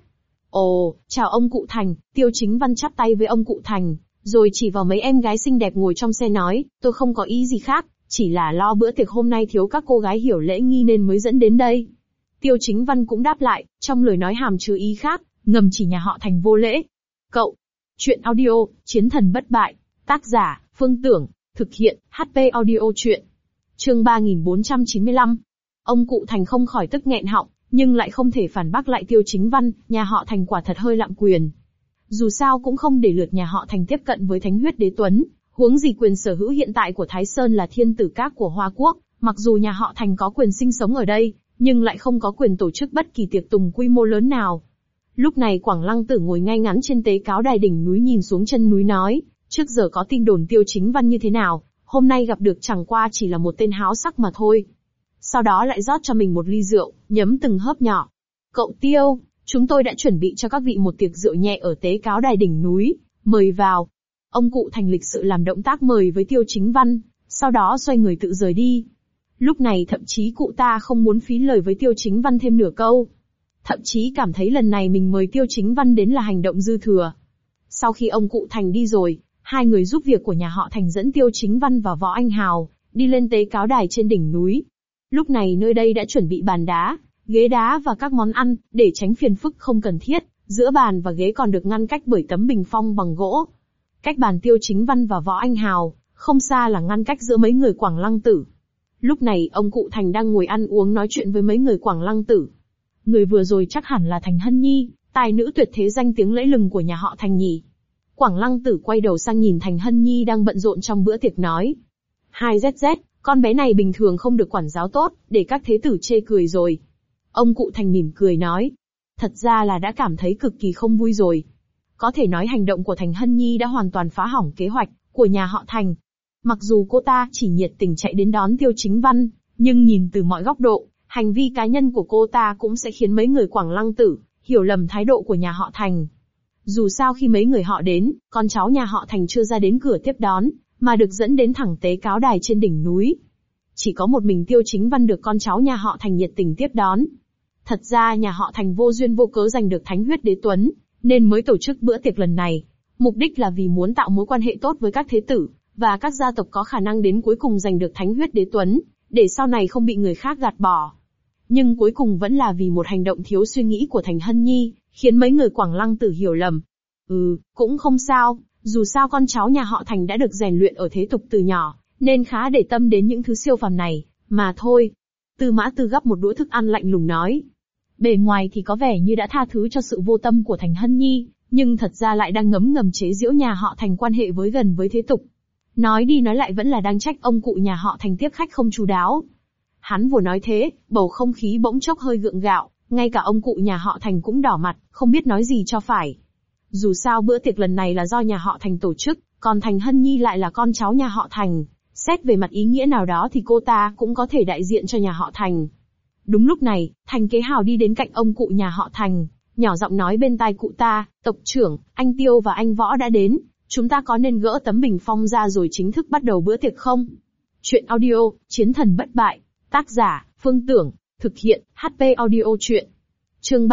Ồ, chào ông cụ Thành. Tiêu Chính Văn chắp tay với ông cụ Thành, rồi chỉ vào mấy em gái xinh đẹp ngồi trong xe nói, tôi không có ý gì khác, chỉ là lo bữa tiệc hôm nay thiếu các cô gái hiểu lễ nghi nên mới dẫn đến đây. Tiêu Chính Văn cũng đáp lại, trong lời nói hàm chứa ý khác, ngầm chỉ nhà họ Thành vô lễ. Cậu. Chuyện audio, Chiến thần bất bại. Tác giả, Phương Tưởng. Thực hiện, HP Audio Chuyện. Chương 3495. Ông cụ Thành không khỏi tức nghẹn họng, nhưng lại không thể phản bác lại Tiêu Chính Văn, nhà họ Thành quả thật hơi lạm quyền. Dù sao cũng không để lượt nhà họ Thành tiếp cận với Thánh Huyết Đế Tuấn, huống gì quyền sở hữu hiện tại của Thái Sơn là thiên tử các của Hoa Quốc, mặc dù nhà họ Thành có quyền sinh sống ở đây, nhưng lại không có quyền tổ chức bất kỳ tiệc tùng quy mô lớn nào. Lúc này Quảng Lăng Tử ngồi ngay ngắn trên tế cáo đài đỉnh núi nhìn xuống chân núi nói, trước giờ có tin đồn Tiêu Chính Văn như thế nào, hôm nay gặp được chẳng qua chỉ là một tên háo sắc mà thôi. Sau đó lại rót cho mình một ly rượu, nhấm từng hớp nhỏ. Cậu Tiêu, chúng tôi đã chuẩn bị cho các vị một tiệc rượu nhẹ ở tế cáo đài đỉnh núi, mời vào. Ông cụ Thành lịch sự làm động tác mời với Tiêu Chính Văn, sau đó xoay người tự rời đi. Lúc này thậm chí cụ ta không muốn phí lời với Tiêu Chính Văn thêm nửa câu. Thậm chí cảm thấy lần này mình mời Tiêu Chính Văn đến là hành động dư thừa. Sau khi ông cụ Thành đi rồi, hai người giúp việc của nhà họ Thành dẫn Tiêu Chính Văn và Võ Anh Hào, đi lên tế cáo đài trên đỉnh núi. Lúc này nơi đây đã chuẩn bị bàn đá, ghế đá và các món ăn, để tránh phiền phức không cần thiết, giữa bàn và ghế còn được ngăn cách bởi tấm bình phong bằng gỗ. Cách bàn Tiêu Chính Văn và Võ Anh Hào, không xa là ngăn cách giữa mấy người Quảng Lăng Tử. Lúc này ông cụ Thành đang ngồi ăn uống nói chuyện với mấy người Quảng Lăng Tử. Người vừa rồi chắc hẳn là Thành Hân Nhi, tài nữ tuyệt thế danh tiếng lẫy lừng của nhà họ Thành nhỉ. Quảng Lăng Tử quay đầu sang nhìn Thành Hân Nhi đang bận rộn trong bữa tiệc nói. 2ZZ, con bé này bình thường không được quản giáo tốt, để các thế tử chê cười rồi. Ông cụ Thành mỉm cười nói. Thật ra là đã cảm thấy cực kỳ không vui rồi. Có thể nói hành động của Thành Hân Nhi đã hoàn toàn phá hỏng kế hoạch của nhà họ Thành. Mặc dù cô ta chỉ nhiệt tình chạy đến đón Tiêu Chính Văn, nhưng nhìn từ mọi góc độ, hành vi cá nhân của cô ta cũng sẽ khiến mấy người Quảng Lăng Tử hiểu lầm thái độ của nhà họ Thành. Dù sao khi mấy người họ đến, con cháu nhà họ Thành chưa ra đến cửa tiếp đón, mà được dẫn đến thẳng tế cáo đài trên đỉnh núi. Chỉ có một mình Tiêu Chính Văn được con cháu nhà họ Thành nhiệt tình tiếp đón. Thật ra nhà họ Thành vô duyên vô cớ giành được Thánh Huyết Đế Tuấn, nên mới tổ chức bữa tiệc lần này. Mục đích là vì muốn tạo mối quan hệ tốt với các thế tử, và các gia tộc có khả năng đến cuối cùng giành được Thánh Huyết Đế Tuấn, để sau này không bị người khác gạt bỏ. Nhưng cuối cùng vẫn là vì một hành động thiếu suy nghĩ của Thành Hân Nhi, khiến mấy người Quảng Lăng Tử hiểu lầm. Cũng không sao, dù sao con cháu nhà họ Thành đã được rèn luyện ở thế tục từ nhỏ, nên khá để tâm đến những thứ siêu phàm này, mà thôi. Tư Mã Tư gắp một đũa thức ăn lạnh lùng nói. Bề ngoài thì có vẻ như đã tha thứ cho sự vô tâm của Thành Hân Nhi, nhưng thật ra lại đang ngấm ngầm chế giễu nhà họ Thành quan hệ với gần với thế tục. Nói đi nói lại vẫn là đang trách ông cụ nhà họ Thành tiếp khách không chu đáo. Hắn vừa nói thế, bầu không khí bỗng chốc hơi gượng gạo, ngay cả ông cụ nhà họ Thành cũng đỏ mặt, không biết nói gì cho phải. Dù sao bữa tiệc lần này là do nhà họ Thành tổ chức, còn Thành Hân Nhi lại là con cháu nhà họ Thành, Xét về mặt ý nghĩa nào đó thì cô ta cũng có thể đại diện cho nhà họ Thành. Đúng lúc này, Thành Kế Hào đi đến cạnh ông cụ nhà họ Thành, nhỏ giọng nói bên tai cụ ta, tộc trưởng, anh Tiêu và anh Võ đã đến, chúng ta có nên gỡ tấm bình phong ra rồi chính thức bắt đầu bữa tiệc không? Chuyện audio, Chiến thần bất bại, tác giả, Phương Tưởng, thực hiện, HP audio chuyện. Chương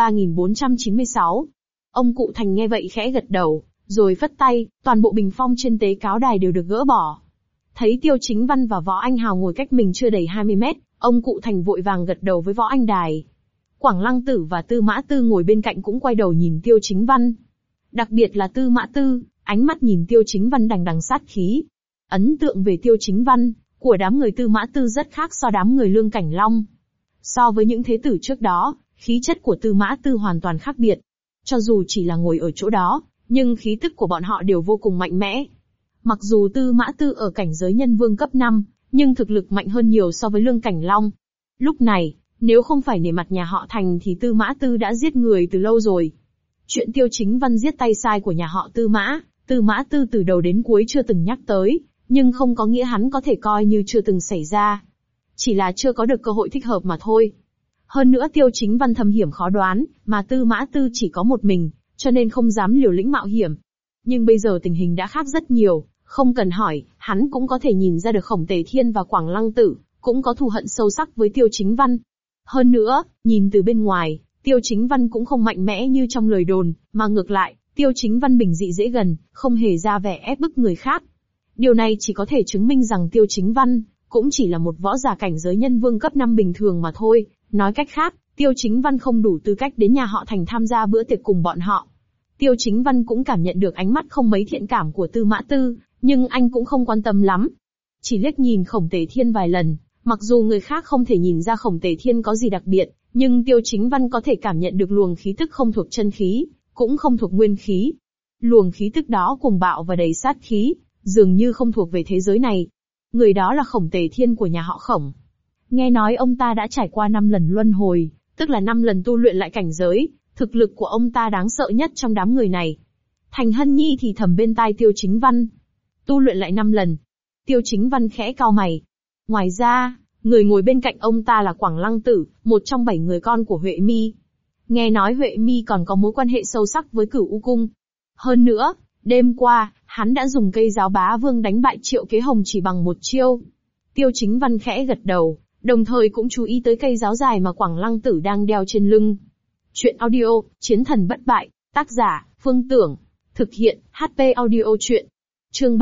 3496. Ông cụ Thành nghe vậy khẽ gật đầu, rồi phất tay, toàn bộ bình phong trên tế cáo đài đều được gỡ bỏ. Thấy Tiêu Chính Văn và Võ Anh Hào ngồi cách mình chưa đầy 20 mét, ông cụ Thành vội vàng gật đầu với Võ Anh Đài. Quảng Lăng Tử và Tư Mã Tư ngồi bên cạnh cũng quay đầu nhìn Tiêu Chính Văn. Đặc biệt là Tư Mã Tư, ánh mắt nhìn Tiêu Chính Văn đằng đằng sát khí. Ấn tượng về Tiêu Chính Văn của đám người Tư Mã Tư rất khác so đám người Lương Cảnh Long. So với những thế tử trước đó, khí chất của Tư Mã Tư hoàn toàn khác biệt. Cho dù chỉ là ngồi ở chỗ đó, nhưng khí tức của bọn họ đều vô cùng mạnh mẽ. Mặc dù Tư Mã Tư ở cảnh giới nhân vương cấp 5, nhưng thực lực mạnh hơn nhiều so với Lương Cảnh Long. Lúc này, nếu không phải nể mặt nhà họ Thành thì Tư Mã Tư đã giết người từ lâu rồi. Chuyện Tiêu Chính Văn giết tay sai của nhà họ Tư Mã Tư từ đầu đến cuối chưa từng nhắc tới, nhưng không có nghĩa hắn có thể coi như chưa từng xảy ra. Chỉ là chưa có được cơ hội thích hợp mà thôi. Hơn nữa Tiêu Chính Văn thâm hiểm khó đoán, mà Tư Mã Tư chỉ có một mình, cho nên không dám liều lĩnh mạo hiểm. Nhưng bây giờ tình hình đã khác rất nhiều, không cần hỏi, hắn cũng có thể nhìn ra được Khổng Tề Thiên và Quảng Lăng Tử cũng có thù hận sâu sắc với Tiêu Chính Văn. Hơn nữa, nhìn từ bên ngoài, Tiêu Chính Văn cũng không mạnh mẽ như trong lời đồn, mà ngược lại, Tiêu Chính Văn bình dị dễ gần, không hề ra vẻ ép bức người khác. Điều này chỉ có thể chứng minh rằng Tiêu Chính Văn cũng chỉ là một võ giả cảnh giới nhân vương cấp 5 bình thường mà thôi. Nói cách khác, Tiêu Chính Văn không đủ tư cách đến nhà họ Thành tham gia bữa tiệc cùng bọn họ. Tiêu Chính Văn cũng cảm nhận được ánh mắt không mấy thiện cảm của Tư Mã Tư, nhưng anh cũng không quan tâm lắm. Chỉ liếc nhìn Khổng Tề Thiên vài lần, mặc dù người khác không thể nhìn ra Khổng Tề Thiên có gì đặc biệt, nhưng Tiêu Chính Văn có thể cảm nhận được luồng khí tức không thuộc chân khí, cũng không thuộc nguyên khí. Luồng khí tức đó cuồng bạo và đầy sát khí, dường như không thuộc về thế giới này. Người đó là Khổng Tề Thiên của nhà họ Khổng. Nghe nói ông ta đã trải qua 5 lần luân hồi, tức là 5 lần tu luyện lại cảnh giới, thực lực của ông ta đáng sợ nhất trong đám người này. Thành Hân Nhi thì thầm bên tai Tiêu Chính Văn. Tu luyện lại 5 lần. Tiêu Chính Văn khẽ cau mày. Ngoài ra, người ngồi bên cạnh ông ta là Quảng Lăng Tử, một trong 7 người con của Huệ Mi. Nghe nói Huệ Mi còn có mối quan hệ sâu sắc với Cửu U Cung. Hơn nữa, đêm qua, hắn đã dùng cây giáo bá vương đánh bại Triệu Kế Hồng chỉ bằng một chiêu. Tiêu Chính Văn khẽ gật đầu, đồng thời cũng chú ý tới cây giáo dài mà Quảng Lăng Tử đang đeo trên lưng. Chuyện audio, Chiến thần bất bại, tác giả, Phương Tưởng, thực hiện, HP audio chuyện. Chương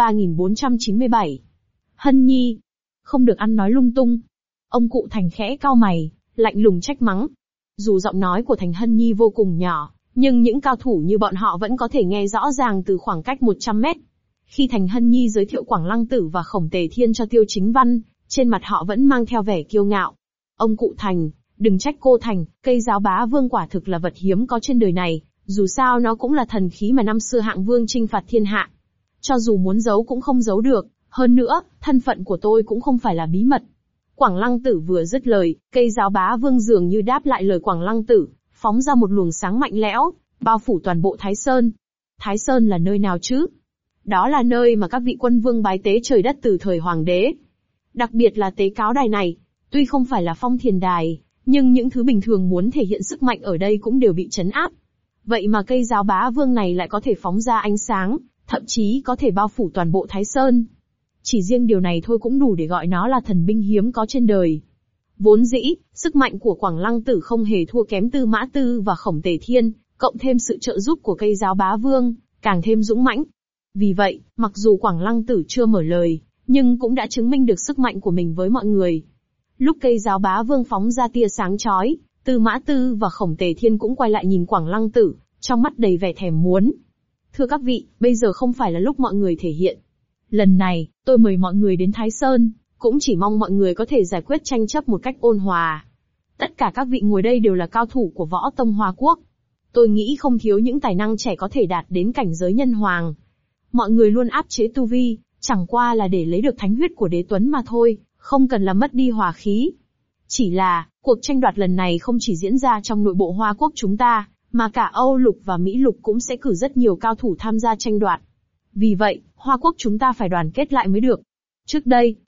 3497. Hân Nhi. Không được ăn nói lung tung. Ông cụ Thành khẽ cau mày, lạnh lùng trách mắng. Dù giọng nói của Thành Hân Nhi vô cùng nhỏ, nhưng những cao thủ như bọn họ vẫn có thể nghe rõ ràng từ khoảng cách 100 mét. Khi Thành Hân Nhi giới thiệu Quảng Lăng Tử và Khổng Tề Thiên cho Tiêu Chính Văn, trên mặt họ vẫn mang theo vẻ kiêu ngạo. Ông cụ Thành, đừng trách cô Thành, cây giáo bá vương quả thực là vật hiếm có trên đời này, dù sao nó cũng là thần khí mà năm xưa Hạng Vương chinh phạt thiên hạ. Cho dù muốn giấu cũng không giấu được, hơn nữa, thân phận của tôi cũng không phải là bí mật. Quảng Lăng Tử vừa dứt lời, cây giáo bá vương dường như đáp lại lời Quảng Lăng Tử, phóng ra một luồng sáng mạnh lẽo, bao phủ toàn bộ Thái Sơn. Thái Sơn là nơi nào chứ? Đó là nơi mà các vị quân vương bái tế trời đất từ thời hoàng đế. Đặc biệt là tế cáo đài này, tuy không phải là phong thiền đài, nhưng những thứ bình thường muốn thể hiện sức mạnh ở đây cũng đều bị trấn áp. Vậy mà cây giáo bá vương này lại có thể phóng ra ánh sáng, thậm chí có thể bao phủ toàn bộ Thái Sơn. Chỉ riêng điều này thôi cũng đủ để gọi nó là thần binh hiếm có trên đời. Vốn dĩ, sức mạnh của Quảng Lăng Tử không hề thua kém Tư Mã Tư và Khổng Tề Thiên, cộng thêm sự trợ giúp của cây giáo bá vương, càng thêm dũng mãnh. Vì vậy, mặc dù Quảng Lăng Tử chưa mở lời, nhưng cũng đã chứng minh được sức mạnh của mình với mọi người. Lúc cây giáo bá vương phóng ra tia sáng chói, Tư Mã Tư và Khổng Tề Thiên cũng quay lại nhìn Quảng Lăng Tử, trong mắt đầy vẻ thèm muốn. Thưa các vị, bây giờ không phải là lúc mọi người thể hiện. Lần này, tôi mời mọi người đến Thái Sơn, cũng chỉ mong mọi người có thể giải quyết tranh chấp một cách ôn hòa. Tất cả các vị ngồi đây đều là cao thủ của võ tông Hoa Quốc. Tôi nghĩ không thiếu những tài năng trẻ có thể đạt đến cảnh giới nhân hoàng. Mọi người luôn áp chế tu vi, chẳng qua là để lấy được thánh huyết của đế tuấn mà thôi, không cần làm mất đi hòa khí. Chỉ là, cuộc tranh đoạt lần này không chỉ diễn ra trong nội bộ Hoa Quốc chúng ta, mà cả Âu Lục và Mỹ Lục cũng sẽ cử rất nhiều cao thủ tham gia tranh đoạt. Vì vậy, Hoa Quốc chúng ta phải đoàn kết lại mới được. Trước đây,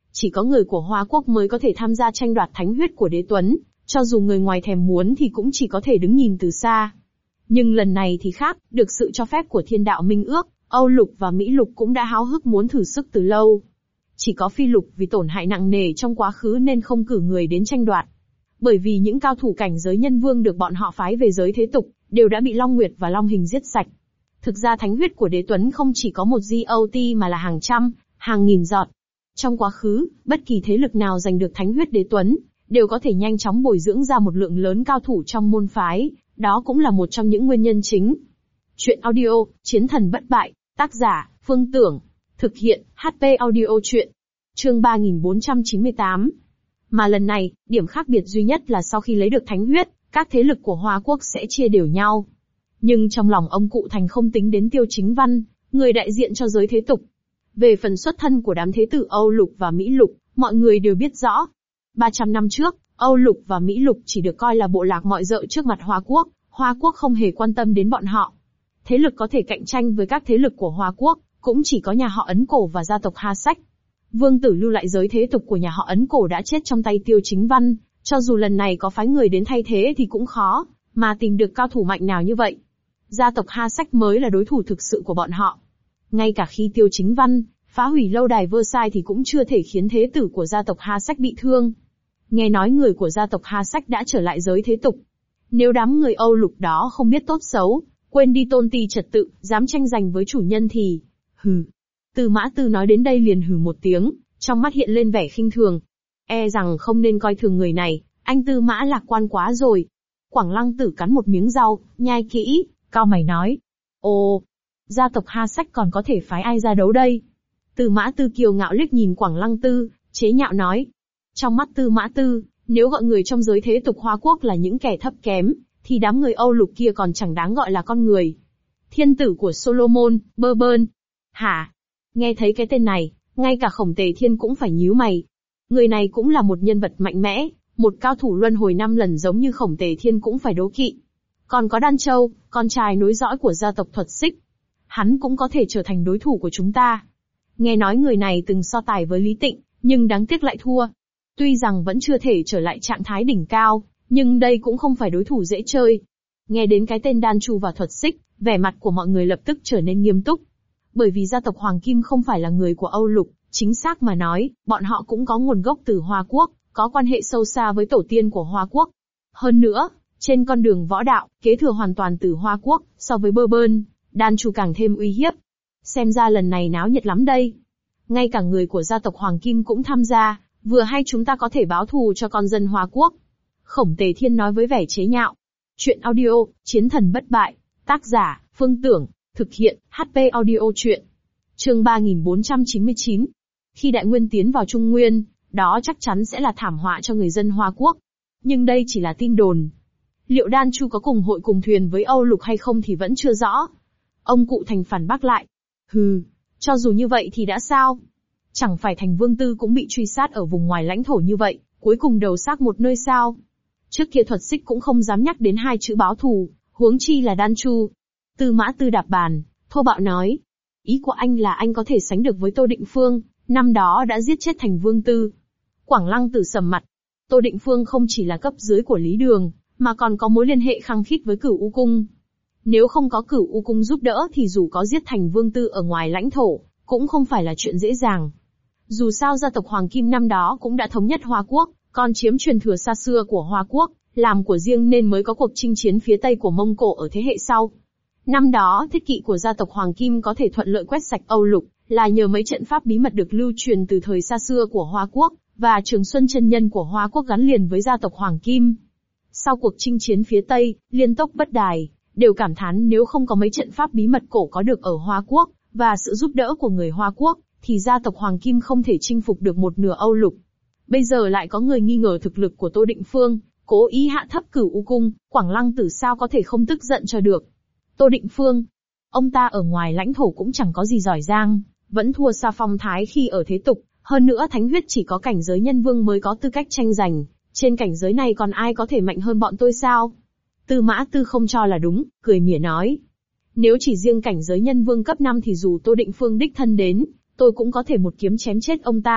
Chỉ có người của Hoa Quốc mới có thể tham gia tranh đoạt thánh huyết của Đế Tuấn, cho dù người ngoài thèm muốn thì cũng chỉ có thể đứng nhìn từ xa. Nhưng lần này thì khác, được sự cho phép của Thiên Đạo Minh Ước, Âu Lục và Mỹ Lục cũng đã háo hức muốn thử sức từ lâu. Chỉ có Phi Lục vì tổn hại nặng nề trong quá khứ nên không cử người đến tranh đoạt. Bởi vì những cao thủ cảnh giới nhân vương được bọn họ phái về giới thế tục, đều đã bị Long Nguyệt và Long Hình giết sạch. Thực ra thánh huyết của Đế Tuấn không chỉ có một GOT mà là hàng trăm, hàng nghìn giọt. Trong quá khứ, bất kỳ thế lực nào giành được thánh huyết Đế Tuấn, đều có thể nhanh chóng bồi dưỡng ra một lượng lớn cao thủ trong môn phái, đó cũng là một trong những nguyên nhân chính. Chuyện audio, Chiến thần bất bại, tác giả, Phương Tưởng, thực hiện, HP audio chuyện. Chương 3498. Mà lần này, điểm khác biệt duy nhất là sau khi lấy được thánh huyết, các thế lực của Hoa Quốc sẽ chia đều nhau. Nhưng trong lòng ông cụ Thành không tính đến Tiêu Chính Văn, người đại diện cho giới thế tục. Về phần xuất thân của đám thế tử Âu Lục và Mỹ Lục, mọi người đều biết rõ. 300 năm trước, Âu Lục và Mỹ Lục chỉ được coi là bộ lạc mọi dợ trước mặt Hoa Quốc không hề quan tâm đến bọn họ. Thế lực có thể cạnh tranh với các thế lực của Hoa Quốc, cũng chỉ có nhà họ Ấn Cổ và gia tộc Ha Sách. Vương tử lưu lại giới thế tục của nhà họ Ấn Cổ đã chết trong tay Tiêu Chính Văn, cho dù lần này có phái người đến thay thế thì cũng khó, mà tìm được cao thủ mạnh nào như vậy. Gia tộc Ha Sách mới là đối thủ thực sự của bọn họ. Ngay cả khi Tiêu Chính Văn phá hủy lâu đài Versailles thì cũng chưa thể khiến thế tử của gia tộc Ha Sách bị thương. Nghe nói người của gia tộc Ha Sách đã trở lại giới thế tục. Nếu đám người Âu Lục đó không biết tốt xấu, quên đi tôn ti trật tự, dám tranh giành với chủ nhân thì... Hừ. Tư Mã Tư nói đến đây liền hừ một tiếng, trong mắt hiện lên vẻ khinh thường. E rằng không nên coi thường người này, anh Tư Mã lạc quan quá rồi. Quảng Lăng Tử cắn một miếng rau, nhai kỹ, cau mày nói. Ồ, gia tộc Ha Sách còn có thể phái ai ra đấu đây? Tư Mã Tư kiêu ngạo liếc nhìn Quảng Lăng Tư, chế nhạo nói. Trong mắt Tư Mã Tư, nếu gọi người trong giới thế tục Hoa Quốc là những kẻ thấp kém, thì đám người Âu Lục kia còn chẳng đáng gọi là con người. Thiên tử của Solomon, Bourbon. Hả? Nghe thấy cái tên này, ngay cả Khổng Tề Thiên cũng phải nhíu mày. Người này cũng là một nhân vật mạnh mẽ, một cao thủ luân hồi 5 lần giống như Khổng Tề Thiên cũng phải đố kỵ. Còn có Đan Châu, con trai nối dõi của gia tộc Thuật Xích. Hắn cũng có thể trở thành đối thủ của chúng ta. Nghe nói người này từng so tài với Lý Tịnh, nhưng đáng tiếc lại thua. Tuy rằng vẫn chưa thể trở lại trạng thái đỉnh cao, nhưng đây cũng không phải đối thủ dễ chơi. Nghe đến cái tên Đan Chu và Thuật Xích, vẻ mặt của mọi người lập tức trở nên nghiêm túc. Bởi vì gia tộc Hoàng Kim không phải là người của Âu Lục, chính xác mà nói, bọn họ cũng có nguồn gốc từ Hoa Quốc, có quan hệ sâu xa với tổ tiên của Hoa Quốc. Hơn nữa, trên con đường võ đạo, kế thừa hoàn toàn từ Hoa Quốc, so với Bourbon, Đan Chu càng thêm uy hiếp. Xem ra lần này náo nhiệt lắm đây. Ngay cả người của gia tộc Hoàng Kim cũng tham gia, vừa hay chúng ta có thể báo thù cho con dân Hoa Quốc. Khổng Tề Thiên nói với vẻ chế nhạo. Chuyện audio, Chiến thần bất bại, tác giả, Phương Tưởng, thực hiện, HP audio chuyện. Chương 3499. Khi Đại Nguyên tiến vào Trung Nguyên, đó chắc chắn sẽ là thảm họa cho người dân Hoa Quốc. Nhưng đây chỉ là tin đồn. Liệu Đan Chu có cùng hội cùng thuyền với Âu Lục hay không thì vẫn chưa rõ. Ông cụ Thành phản bác lại. Hừ, cho dù như vậy thì đã sao? Chẳng phải Thành Vương Tư cũng bị truy sát ở vùng ngoài lãnh thổ như vậy, cuối cùng đầu xác một nơi sao? Trước kia Thuật Xích cũng không dám nhắc đến hai chữ báo thù, huống chi là Đan Chu. Tư Mã Tư đạp bàn, thô bạo nói. Ý của anh là anh có thể sánh được với Tô Định Phương, năm đó đã giết chết Thành Vương Tư. Quảng Lăng Tử sầm mặt. Tô Định Phương không chỉ là cấp dưới của Lý Đường, mà còn có mối liên hệ khăng khít với Cửu U Cung. Nếu không có Cửu U Cung giúp đỡ thì dù có giết Thành Vương Tư ở ngoài lãnh thổ, cũng không phải là chuyện dễ dàng. Dù sao gia tộc Hoàng Kim năm đó cũng đã thống nhất Hoa Quốc, còn chiếm truyền thừa xa xưa của Hoa Quốc, làm của riêng nên mới có cuộc chinh chiến phía Tây của Mông Cổ ở thế hệ sau. Năm đó thiết kỵ của gia tộc Hoàng Kim có thể thuận lợi quét sạch Âu Lục, là nhờ mấy trận pháp bí mật được lưu truyền từ thời xa xưa của Hoa Quốc, và Trường Xuân chân nhân của Hoa Quốc gắn liền với gia tộc Hoàng Kim. Sau cuộc chinh chiến phía Tây, Liên Tốc Bất Đài, đều cảm thán nếu không có mấy trận pháp bí mật cổ có được ở Hoa Quốc, và sự giúp đỡ của người Hoa Quốc, thì gia tộc Hoàng Kim không thể chinh phục được một nửa Âu Lục. Bây giờ lại có người nghi ngờ thực lực của Tô Định Phương, cố ý hạ thấp Cửu U Cung, Quảng Lăng Tử sao có thể không tức giận cho được. Tô Định Phương, ông ta ở ngoài lãnh thổ cũng chẳng có gì giỏi giang, vẫn thua xa Phong Thái khi ở thế tục, hơn nữa thánh huyết chỉ có cảnh giới nhân vương mới có tư cách tranh giành, trên cảnh giới này còn ai có thể mạnh hơn bọn tôi sao? Tư Mã Tư không cho là đúng, cười mỉa nói. Nếu chỉ riêng cảnh giới nhân vương cấp 5 thì dù Tô Định Phương đích thân đến, tôi cũng có thể một kiếm chém chết ông ta,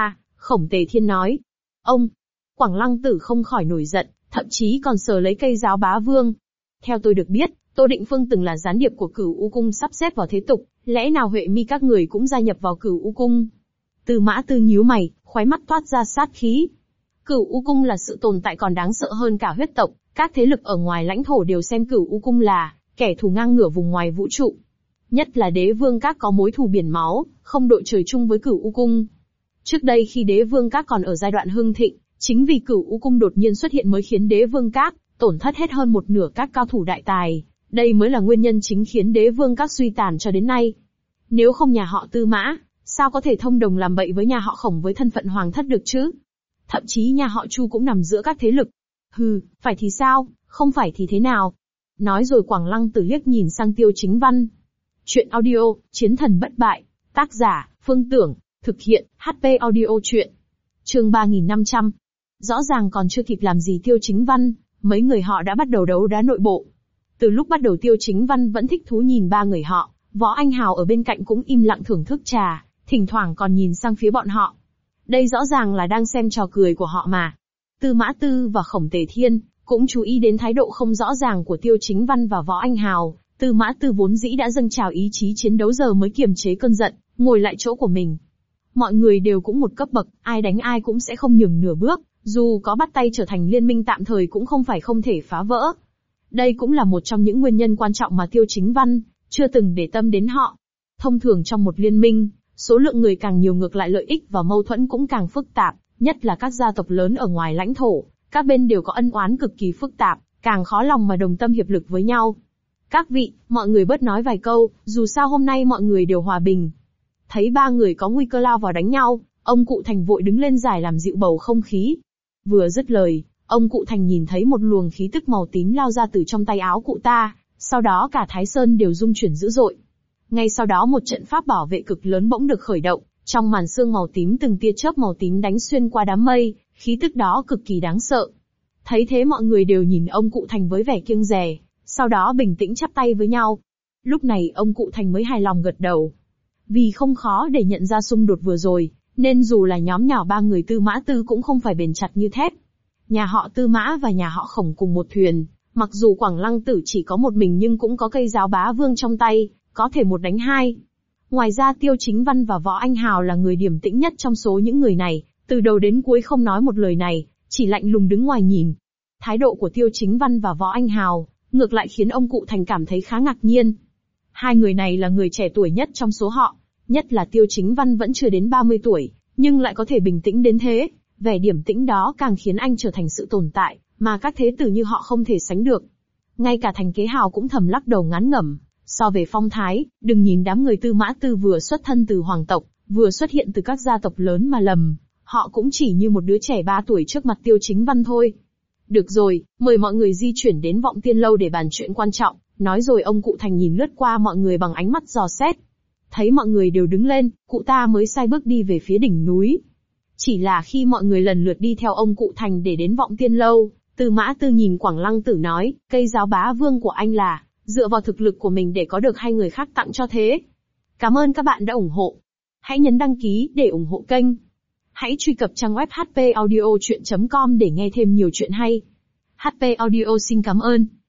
Khổng Tề Thiên nói. Ông! Quảng Lăng Tử không khỏi nổi giận, thậm chí còn sờ lấy cây giáo bá vương. Theo tôi được biết, Tô Định Phương từng là gián điệp của Cửu U Cung sắp xếp vào thế tục, lẽ nào Huệ Mi các người cũng gia nhập vào Cửu U Cung? Tư Mã Tư nhíu mày, khóe mắt toát ra sát khí. Cửu U Cung là sự tồn tại còn đáng sợ hơn cả huyết tộc, các thế lực ở ngoài lãnh thổ đều xem Cửu U Cung là kẻ thù ngang ngửa vùng ngoài vũ trụ. Nhất là Đế Vương Các có mối thù biển máu, không đội trời chung với Cửu U Cung. Trước đây khi Đế Vương Các còn ở giai đoạn hưng thịnh, chính vì Cửu U Cung đột nhiên xuất hiện mới khiến Đế Vương Các tổn thất hết hơn một nửa các cao thủ đại tài. Đây mới là nguyên nhân chính khiến Đế Vương Các suy tàn cho đến nay. Nếu không nhà họ Tư Mã, sao có thể thông đồng làm bậy với nhà họ Khổng với thân phận hoàng thất được chứ? Thậm chí nhà họ Chu cũng nằm giữa các thế lực. Hừ, phải thì sao, không phải thì thế nào? Nói rồi Quảng Lăng Tử liếc nhìn sang Tiêu Chính Văn. Chuyện audio, Chiến thần bất bại. Tác giả, Phương Tưởng. Thực hiện, HP audio chuyện. Chương 3500. Rõ ràng còn chưa kịp làm gì Tiêu Chính Văn, mấy người họ đã bắt đầu đấu đá nội bộ. Từ lúc bắt đầu Tiêu Chính Văn vẫn thích thú nhìn ba người họ, Võ Anh Hào ở bên cạnh cũng im lặng thưởng thức trà, thỉnh thoảng còn nhìn sang phía bọn họ. Đây rõ ràng là đang xem trò cười của họ mà. Tư Mã Tư và Khổng Tề Thiên cũng chú ý đến thái độ không rõ ràng của Tiêu Chính Văn và Võ Anh Hào. Tư Mã Tư vốn dĩ đã dâng trào ý chí chiến đấu giờ mới kiềm chế cơn giận, ngồi lại chỗ của mình. Mọi người đều cũng một cấp bậc, ai đánh ai cũng sẽ không nhường nửa bước, dù có bắt tay trở thành liên minh tạm thời cũng không phải không thể phá vỡ. Đây cũng là một trong những nguyên nhân quan trọng mà Tiêu Chính Văn chưa từng để tâm đến họ. Thông thường trong một liên minh, số lượng người càng nhiều ngược lại lợi ích và mâu thuẫn cũng càng phức tạp, nhất là các gia tộc lớn ở ngoài lãnh thổ, các bên đều có ân oán cực kỳ phức tạp, càng khó lòng mà đồng tâm hiệp lực với nhau. Các vị, mọi người bớt nói vài câu, dù sao hôm nay mọi người đều hòa bình. Thấy ba người có nguy cơ lao vào đánh nhau, ông Cụ Thành vội đứng lên giải làm dịu bầu không khí. Vừa dứt lời, ông Cụ Thành nhìn thấy một luồng khí tức màu tím lao ra từ trong tay áo cụ ta, sau đó cả Thái Sơn đều rung chuyển dữ dội. Ngay sau đó một trận pháp bảo vệ cực lớn bỗng được khởi động, trong màn sương màu tím từng tia chớp màu tím đánh xuyên qua đám mây, khí tức đó cực kỳ đáng sợ. Thấy thế mọi người đều nhìn ông Cụ Thành với vẻ kiêng dè, sau đó bình tĩnh chắp tay với nhau. Lúc này ông Cụ Thành mới hài lòng gật đầu. Vì không khó để nhận ra xung đột vừa rồi, nên dù là nhóm nhỏ ba người Tư Mã Tư cũng không phải bền chặt như thép. Nhà họ Tư Mã và nhà họ Khổng cùng một thuyền, mặc dù Quảng Lăng Tử chỉ có một mình nhưng cũng có cây giáo bá vương trong tay, có thể một đánh hai. Ngoài ra Tiêu Chính Văn và Võ Anh Hào là người điềm tĩnh nhất trong số những người này, từ đầu đến cuối không nói một lời này, chỉ lạnh lùng đứng ngoài nhìn. Thái độ của Tiêu Chính Văn và Võ Anh Hào ngược lại khiến ông Cụ Thành cảm thấy khá ngạc nhiên. Hai người này là người trẻ tuổi nhất trong số họ, nhất là Tiêu Chính Văn vẫn chưa đến 30 tuổi, nhưng lại có thể bình tĩnh đến thế, vẻ điềm tĩnh đó càng khiến anh trở thành sự tồn tại mà các thế tử như họ không thể sánh được. Ngay cả Thành Kế Hào cũng thầm lắc đầu ngán ngẩm, so về phong thái, đừng nhìn đám người Tư Mã Tư vừa xuất thân từ hoàng tộc, vừa xuất hiện từ các gia tộc lớn mà lầm, họ cũng chỉ như một đứa trẻ 3 tuổi trước mặt Tiêu Chính Văn thôi. Được rồi, mời mọi người di chuyển đến Vọng Tiên Lâu để bàn chuyện quan trọng, nói rồi ông Cụ Thành nhìn lướt qua mọi người bằng ánh mắt dò xét. Thấy mọi người đều đứng lên, cụ ta mới sai bước đi về phía đỉnh núi. Chỉ là khi mọi người lần lượt đi theo ông Cụ Thành để đến Vọng Tiên Lâu, Tư Mã Tư nhìn Quảng Lăng Tử nói, cây giáo bá vương của anh là dựa vào thực lực của mình để có được hai người khác tặng cho thế. Cảm ơn các bạn đã ủng hộ. Hãy nhấn đăng ký để ủng hộ kênh. Hãy truy cập trang web hpaudiochuyen.com để nghe thêm nhiều chuyện hay. HP Audio xin cảm ơn.